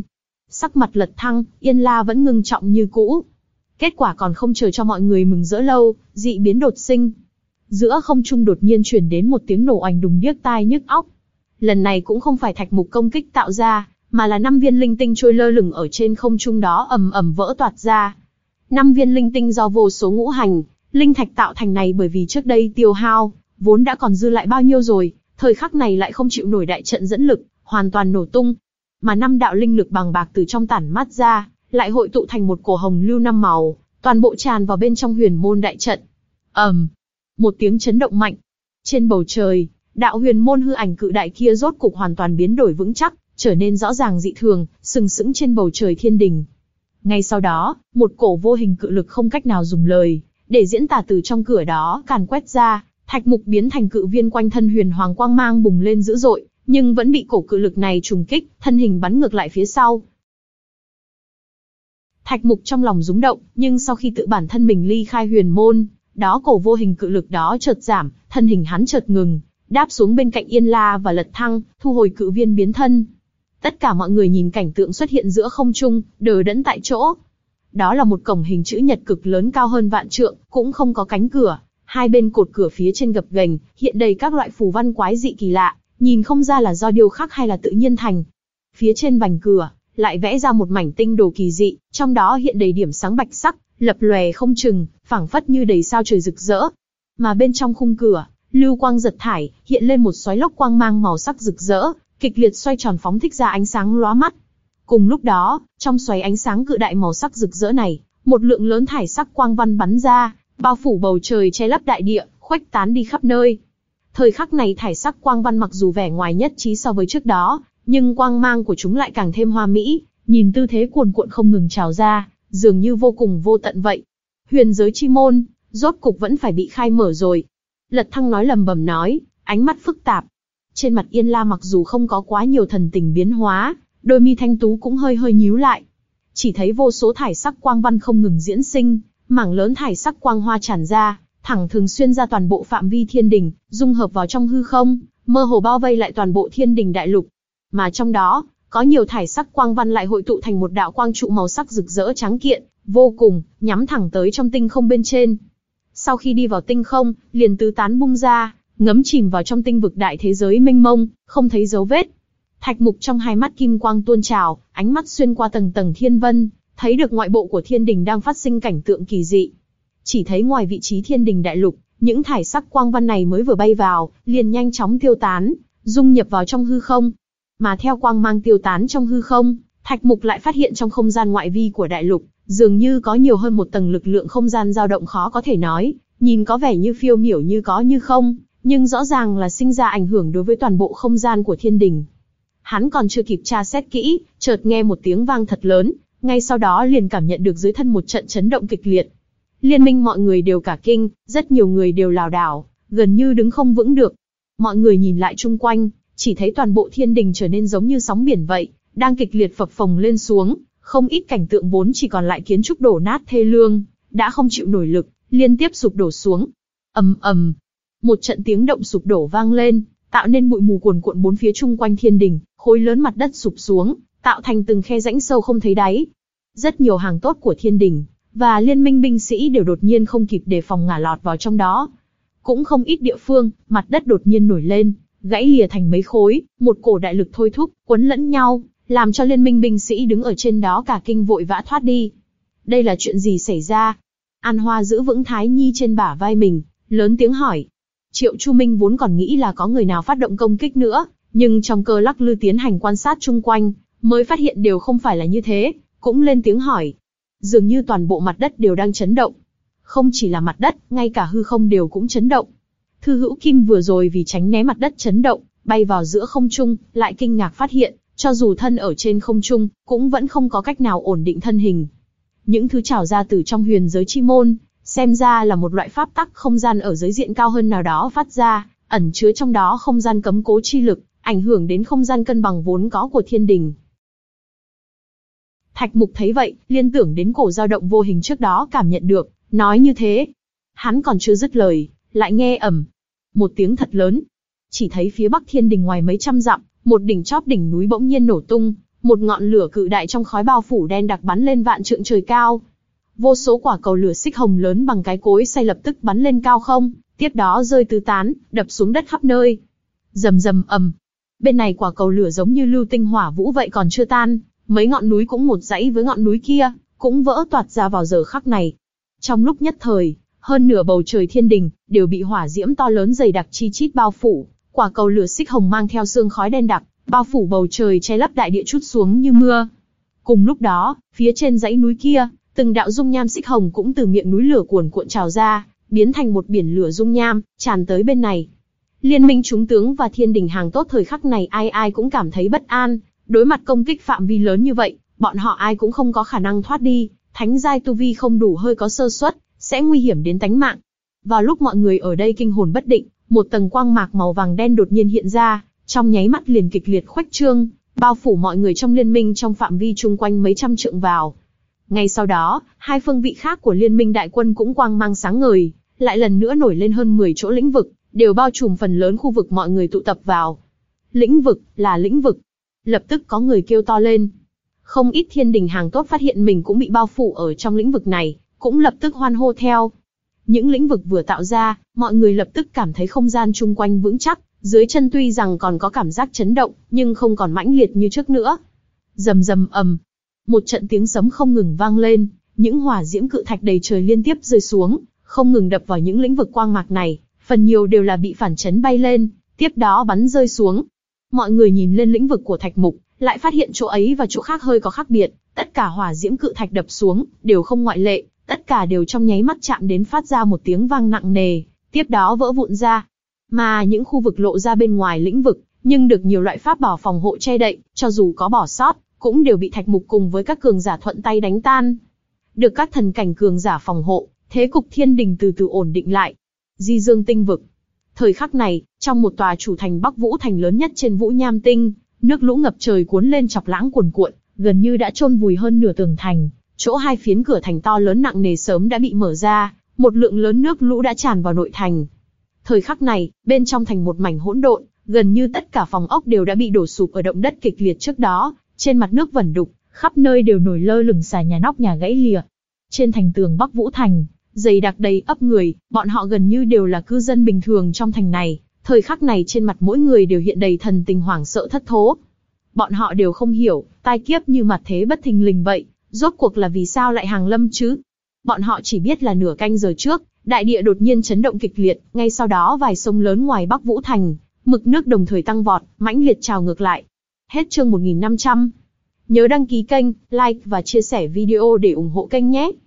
Sắc mặt Lật Thăng, Yên La vẫn ngưng trọng như cũ. Kết quả còn không chờ cho mọi người mừng rỡ lâu, dị biến đột sinh. Giữa không trung đột nhiên truyền đến một tiếng nổ oanh đùng điếc tai nhức óc. Lần này cũng không phải thạch mục công kích tạo ra, mà là năm viên linh tinh trôi lơ lửng ở trên không trung đó ầm ầm vỡ toạc ra. Năm viên linh tinh do vô số ngũ hành, linh thạch tạo thành này bởi vì trước đây tiêu hao, vốn đã còn dư lại bao nhiêu rồi, thời khắc này lại không chịu nổi đại trận dẫn lực, hoàn toàn nổ tung. Mà năm đạo linh lực bằng bạc từ trong tản mát ra, lại hội tụ thành một cổ hồng lưu năm màu, toàn bộ tràn vào bên trong huyền môn đại trận. ầm, um, một tiếng chấn động mạnh. Trên bầu trời, đạo huyền môn hư ảnh cự đại kia rốt cục hoàn toàn biến đổi vững chắc, trở nên rõ ràng dị thường, sừng sững trên bầu trời thiên đình. Ngay sau đó, một cổ vô hình cự lực không cách nào dùng lời để diễn tả từ trong cửa đó càn quét ra, thạch mục biến thành cự viên quanh thân huyền hoàng quang mang bùng lên dữ dội, nhưng vẫn bị cổ cự lực này trùng kích, thân hình bắn ngược lại phía sau. Thạch mục trong lòng rúng động, nhưng sau khi tự bản thân mình ly khai huyền môn, đó cổ vô hình cự lực đó chợt giảm, thân hình hắn chợt ngừng, đáp xuống bên cạnh Yên La và Lật Thăng, thu hồi cự viên biến thân. Tất cả mọi người nhìn cảnh tượng xuất hiện giữa không trung, đờ đẫn tại chỗ. Đó là một cổng hình chữ nhật cực lớn cao hơn vạn trượng, cũng không có cánh cửa, hai bên cột cửa phía trên gập ghềnh, hiện đầy các loại phù văn quái dị kỳ lạ, nhìn không ra là do điêu khắc hay là tự nhiên thành. Phía trên vành cửa, lại vẽ ra một mảnh tinh đồ kỳ dị, trong đó hiện đầy điểm sáng bạch sắc, lập lòe không chừng, phảng phất như đầy sao trời rực rỡ. Mà bên trong khung cửa, lưu quang giật thải, hiện lên một xoáy lốc quang mang màu sắc rực rỡ, kịch liệt xoay tròn phóng thích ra ánh sáng lóa mắt. Cùng lúc đó, trong xoáy ánh sáng cự đại màu sắc rực rỡ này, một lượng lớn thải sắc quang văn bắn ra, bao phủ bầu trời che lấp đại địa, khuếch tán đi khắp nơi. Thời khắc này thải sắc quang văn mặc dù vẻ ngoài nhất trí so với trước đó, nhưng quang mang của chúng lại càng thêm hoa mỹ, nhìn tư thế cuồn cuộn không ngừng trào ra, dường như vô cùng vô tận vậy. Huyền giới chi môn, rốt cục vẫn phải bị khai mở rồi. Lật Thăng nói lầm bầm nói, ánh mắt phức tạp. Trên mặt Yên La mặc dù không có quá nhiều thần tình biến hóa, đôi mi thanh tú cũng hơi hơi nhíu lại. Chỉ thấy vô số thải sắc quang văn không ngừng diễn sinh, mảng lớn thải sắc quang hoa tràn ra, thẳng thường xuyên ra toàn bộ phạm vi thiên đình, dung hợp vào trong hư không, mơ hồ bao vây lại toàn bộ thiên đình đại lục. Mà trong đó, có nhiều thải sắc quang văn lại hội tụ thành một đạo quang trụ màu sắc rực rỡ trắng kiện, vô cùng, nhắm thẳng tới trong tinh không bên trên. Sau khi đi vào tinh không, liền tứ tán bung ra, ngấm chìm vào trong tinh vực đại thế giới mênh mông, không thấy dấu vết. Thạch mục trong hai mắt kim quang tuôn trào, ánh mắt xuyên qua tầng tầng thiên vân, thấy được ngoại bộ của thiên đình đang phát sinh cảnh tượng kỳ dị. Chỉ thấy ngoài vị trí thiên đình đại lục, những thải sắc quang văn này mới vừa bay vào, liền nhanh chóng tiêu tán, dung nhập vào trong hư không. Mà theo quang mang tiêu tán trong hư không, thạch mục lại phát hiện trong không gian ngoại vi của đại lục, dường như có nhiều hơn một tầng lực lượng không gian dao động khó có thể nói, nhìn có vẻ như phiêu miểu như có như không, nhưng rõ ràng là sinh ra ảnh hưởng đối với toàn bộ không gian của thiên đình. Hắn còn chưa kịp tra xét kỹ, chợt nghe một tiếng vang thật lớn, ngay sau đó liền cảm nhận được dưới thân một trận chấn động kịch liệt. Liên minh mọi người đều cả kinh, rất nhiều người đều lảo đảo, gần như đứng không vững được. Mọi người nhìn lại chung quanh, chỉ thấy toàn bộ thiên đình trở nên giống như sóng biển vậy, đang kịch liệt phập phồng lên xuống, không ít cảnh tượng vốn chỉ còn lại kiến trúc đổ nát thê lương, đã không chịu nổi lực, liên tiếp sụp đổ xuống. Ầm ầm, một trận tiếng động sụp đổ vang lên, tạo nên bụi mù cuồn cuộn bốn phía chung quanh thiên đình, khối lớn mặt đất sụp xuống, tạo thành từng khe rãnh sâu không thấy đáy. Rất nhiều hàng tốt của thiên đình và liên minh binh sĩ đều đột nhiên không kịp đề phòng ngả lọt vào trong đó. Cũng không ít địa phương, mặt đất đột nhiên nổi lên, gãy lìa thành mấy khối, một cổ đại lực thôi thúc, quấn lẫn nhau, làm cho liên minh binh sĩ đứng ở trên đó cả kinh vội vã thoát đi. Đây là chuyện gì xảy ra? An Hoa giữ vững Thái Nhi trên bả vai mình, lớn tiếng hỏi. Triệu Chu Minh vốn còn nghĩ là có người nào phát động công kích nữa, nhưng trong cơ lắc lư tiến hành quan sát chung quanh, mới phát hiện đều không phải là như thế, cũng lên tiếng hỏi. Dường như toàn bộ mặt đất đều đang chấn động. Không chỉ là mặt đất, ngay cả hư không đều cũng chấn động. Thư Hữu Kim vừa rồi vì tránh né mặt đất chấn động, bay vào giữa không trung, lại kinh ngạc phát hiện, cho dù thân ở trên không trung, cũng vẫn không có cách nào ổn định thân hình. Những thứ trào ra từ trong huyền giới chi môn, xem ra là một loại pháp tắc không gian ở giới diện cao hơn nào đó phát ra, ẩn chứa trong đó không gian cấm cố chi lực, ảnh hưởng đến không gian cân bằng vốn có của thiên đình. Thạch Mục thấy vậy, liên tưởng đến cổ dao động vô hình trước đó cảm nhận được, nói như thế. Hắn còn chưa dứt lời, lại nghe ầm một tiếng thật lớn. Chỉ thấy phía bắc thiên đình ngoài mấy trăm dặm, một đỉnh chóp đỉnh núi bỗng nhiên nổ tung, một ngọn lửa cự đại trong khói bao phủ đen đặc bắn lên vạn trượng trời cao. Vô số quả cầu lửa xích hồng lớn bằng cái cối xay lập tức bắn lên cao không, tiếp đó rơi tứ tán, đập xuống đất khắp nơi. Rầm rầm ầm. Bên này quả cầu lửa giống như lưu tinh hỏa vũ vậy còn chưa tan, mấy ngọn núi cũng một dãy với ngọn núi kia, cũng vỡ toạc ra vào giờ khắc này. Trong lúc nhất thời, hơn nửa bầu trời thiên đình đều bị hỏa diễm to lớn dày đặc chi chít bao phủ, quả cầu lửa xích hồng mang theo sương khói đen đặc, bao phủ bầu trời che lấp đại địa trút xuống như mưa. Cùng lúc đó, phía trên dãy núi kia, từng đạo dung nham xích hồng cũng từ miệng núi lửa cuồn cuộn trào ra, biến thành một biển lửa dung nham, tràn tới bên này. Liên minh chúng tướng và thiên đình hàng tốt thời khắc này ai ai cũng cảm thấy bất an, đối mặt công kích phạm vi lớn như vậy, bọn họ ai cũng không có khả năng thoát đi, thánh giai tu vi không đủ hơi có sơ suất, sẽ nguy hiểm đến tánh mạng. Vào lúc mọi người ở đây kinh hồn bất định, một tầng quang mạc màu vàng đen đột nhiên hiện ra, trong nháy mắt liền kịch liệt khuếch trương, bao phủ mọi người trong liên minh trong phạm vi chung quanh mấy trăm trượng vào. Ngay sau đó, hai phương vị khác của liên minh đại quân cũng quang mang sáng ngời, lại lần nữa nổi lên hơn mười chỗ lĩnh vực, đều bao trùm phần lớn khu vực mọi người tụ tập vào. Lĩnh vực, là lĩnh vực. Lập tức có người kêu to lên. Không ít thiên đình hàng tốt phát hiện mình cũng bị bao phủ ở trong lĩnh vực này, cũng lập tức hoan hô theo. Những lĩnh vực vừa tạo ra, mọi người lập tức cảm thấy không gian chung quanh vững chắc, dưới chân tuy rằng còn có cảm giác chấn động, nhưng không còn mãnh liệt như trước nữa. Rầm rầm ầm, một trận tiếng sấm không ngừng vang lên, những hỏa diễm cự thạch đầy trời liên tiếp rơi xuống, không ngừng đập vào những lĩnh vực quang mạc này, phần nhiều đều là bị phản chấn bay lên, tiếp đó bắn rơi xuống. Mọi người nhìn lên lĩnh vực của thạch mục, lại phát hiện chỗ ấy và chỗ khác hơi có khác biệt, tất cả hỏa diễm cự thạch đập xuống, đều không ngoại lệ, tất cả đều trong nháy mắt chạm đến phát ra một tiếng vang nặng nề, tiếp đó vỡ vụn ra. Mà những khu vực lộ ra bên ngoài lĩnh vực, nhưng được nhiều loại pháp bảo phòng hộ che đậy, cho dù có bỏ sót, cũng đều bị thạch mục cùng với các cường giả thuận tay đánh tan. Được các thần cảnh cường giả phòng hộ, thế cục thiên đình từ từ ổn định lại. Di Dương tinh vực. Thời khắc này, trong một tòa chủ thành Bắc Vũ Thành lớn nhất trên Vũ Nham Tinh, nước lũ ngập trời cuốn lên chọc lãng cuồn cuộn, gần như đã chôn vùi hơn nửa tường thành. Chỗ hai phiến cửa thành to lớn nặng nề sớm đã bị mở ra, một lượng lớn nước lũ đã tràn vào nội thành. Thời khắc này, bên trong thành một mảnh hỗn độn, gần như tất cả phòng ốc đều đã bị đổ sụp ở động đất kịch liệt trước đó, trên mặt nước vẩn đục, khắp nơi đều nổi lơ lửng xà nhà nóc nhà gãy lìa. Trên thành tường Bắc Vũ Thành, dày đặc đầy ấp người, bọn họ gần như đều là cư dân bình thường trong thành này, thời khắc này trên mặt mỗi người đều hiện đầy thần tình hoảng sợ thất thố. Bọn họ đều không hiểu, tai kiếp như mặt thế bất thình lình vậy, rốt cuộc là vì sao lại hàng lâm chứ? Bọn họ chỉ biết là nửa canh giờ trước, đại địa đột nhiên chấn động kịch liệt, ngay sau đó vài sông lớn ngoài Bắc Vũ Thành, mực nước đồng thời tăng vọt, mãnh liệt trào ngược lại. Hết chương một nghìn năm trăm. Nhớ đăng ký kênh, like và chia sẻ video để ủng hộ kênh nhé.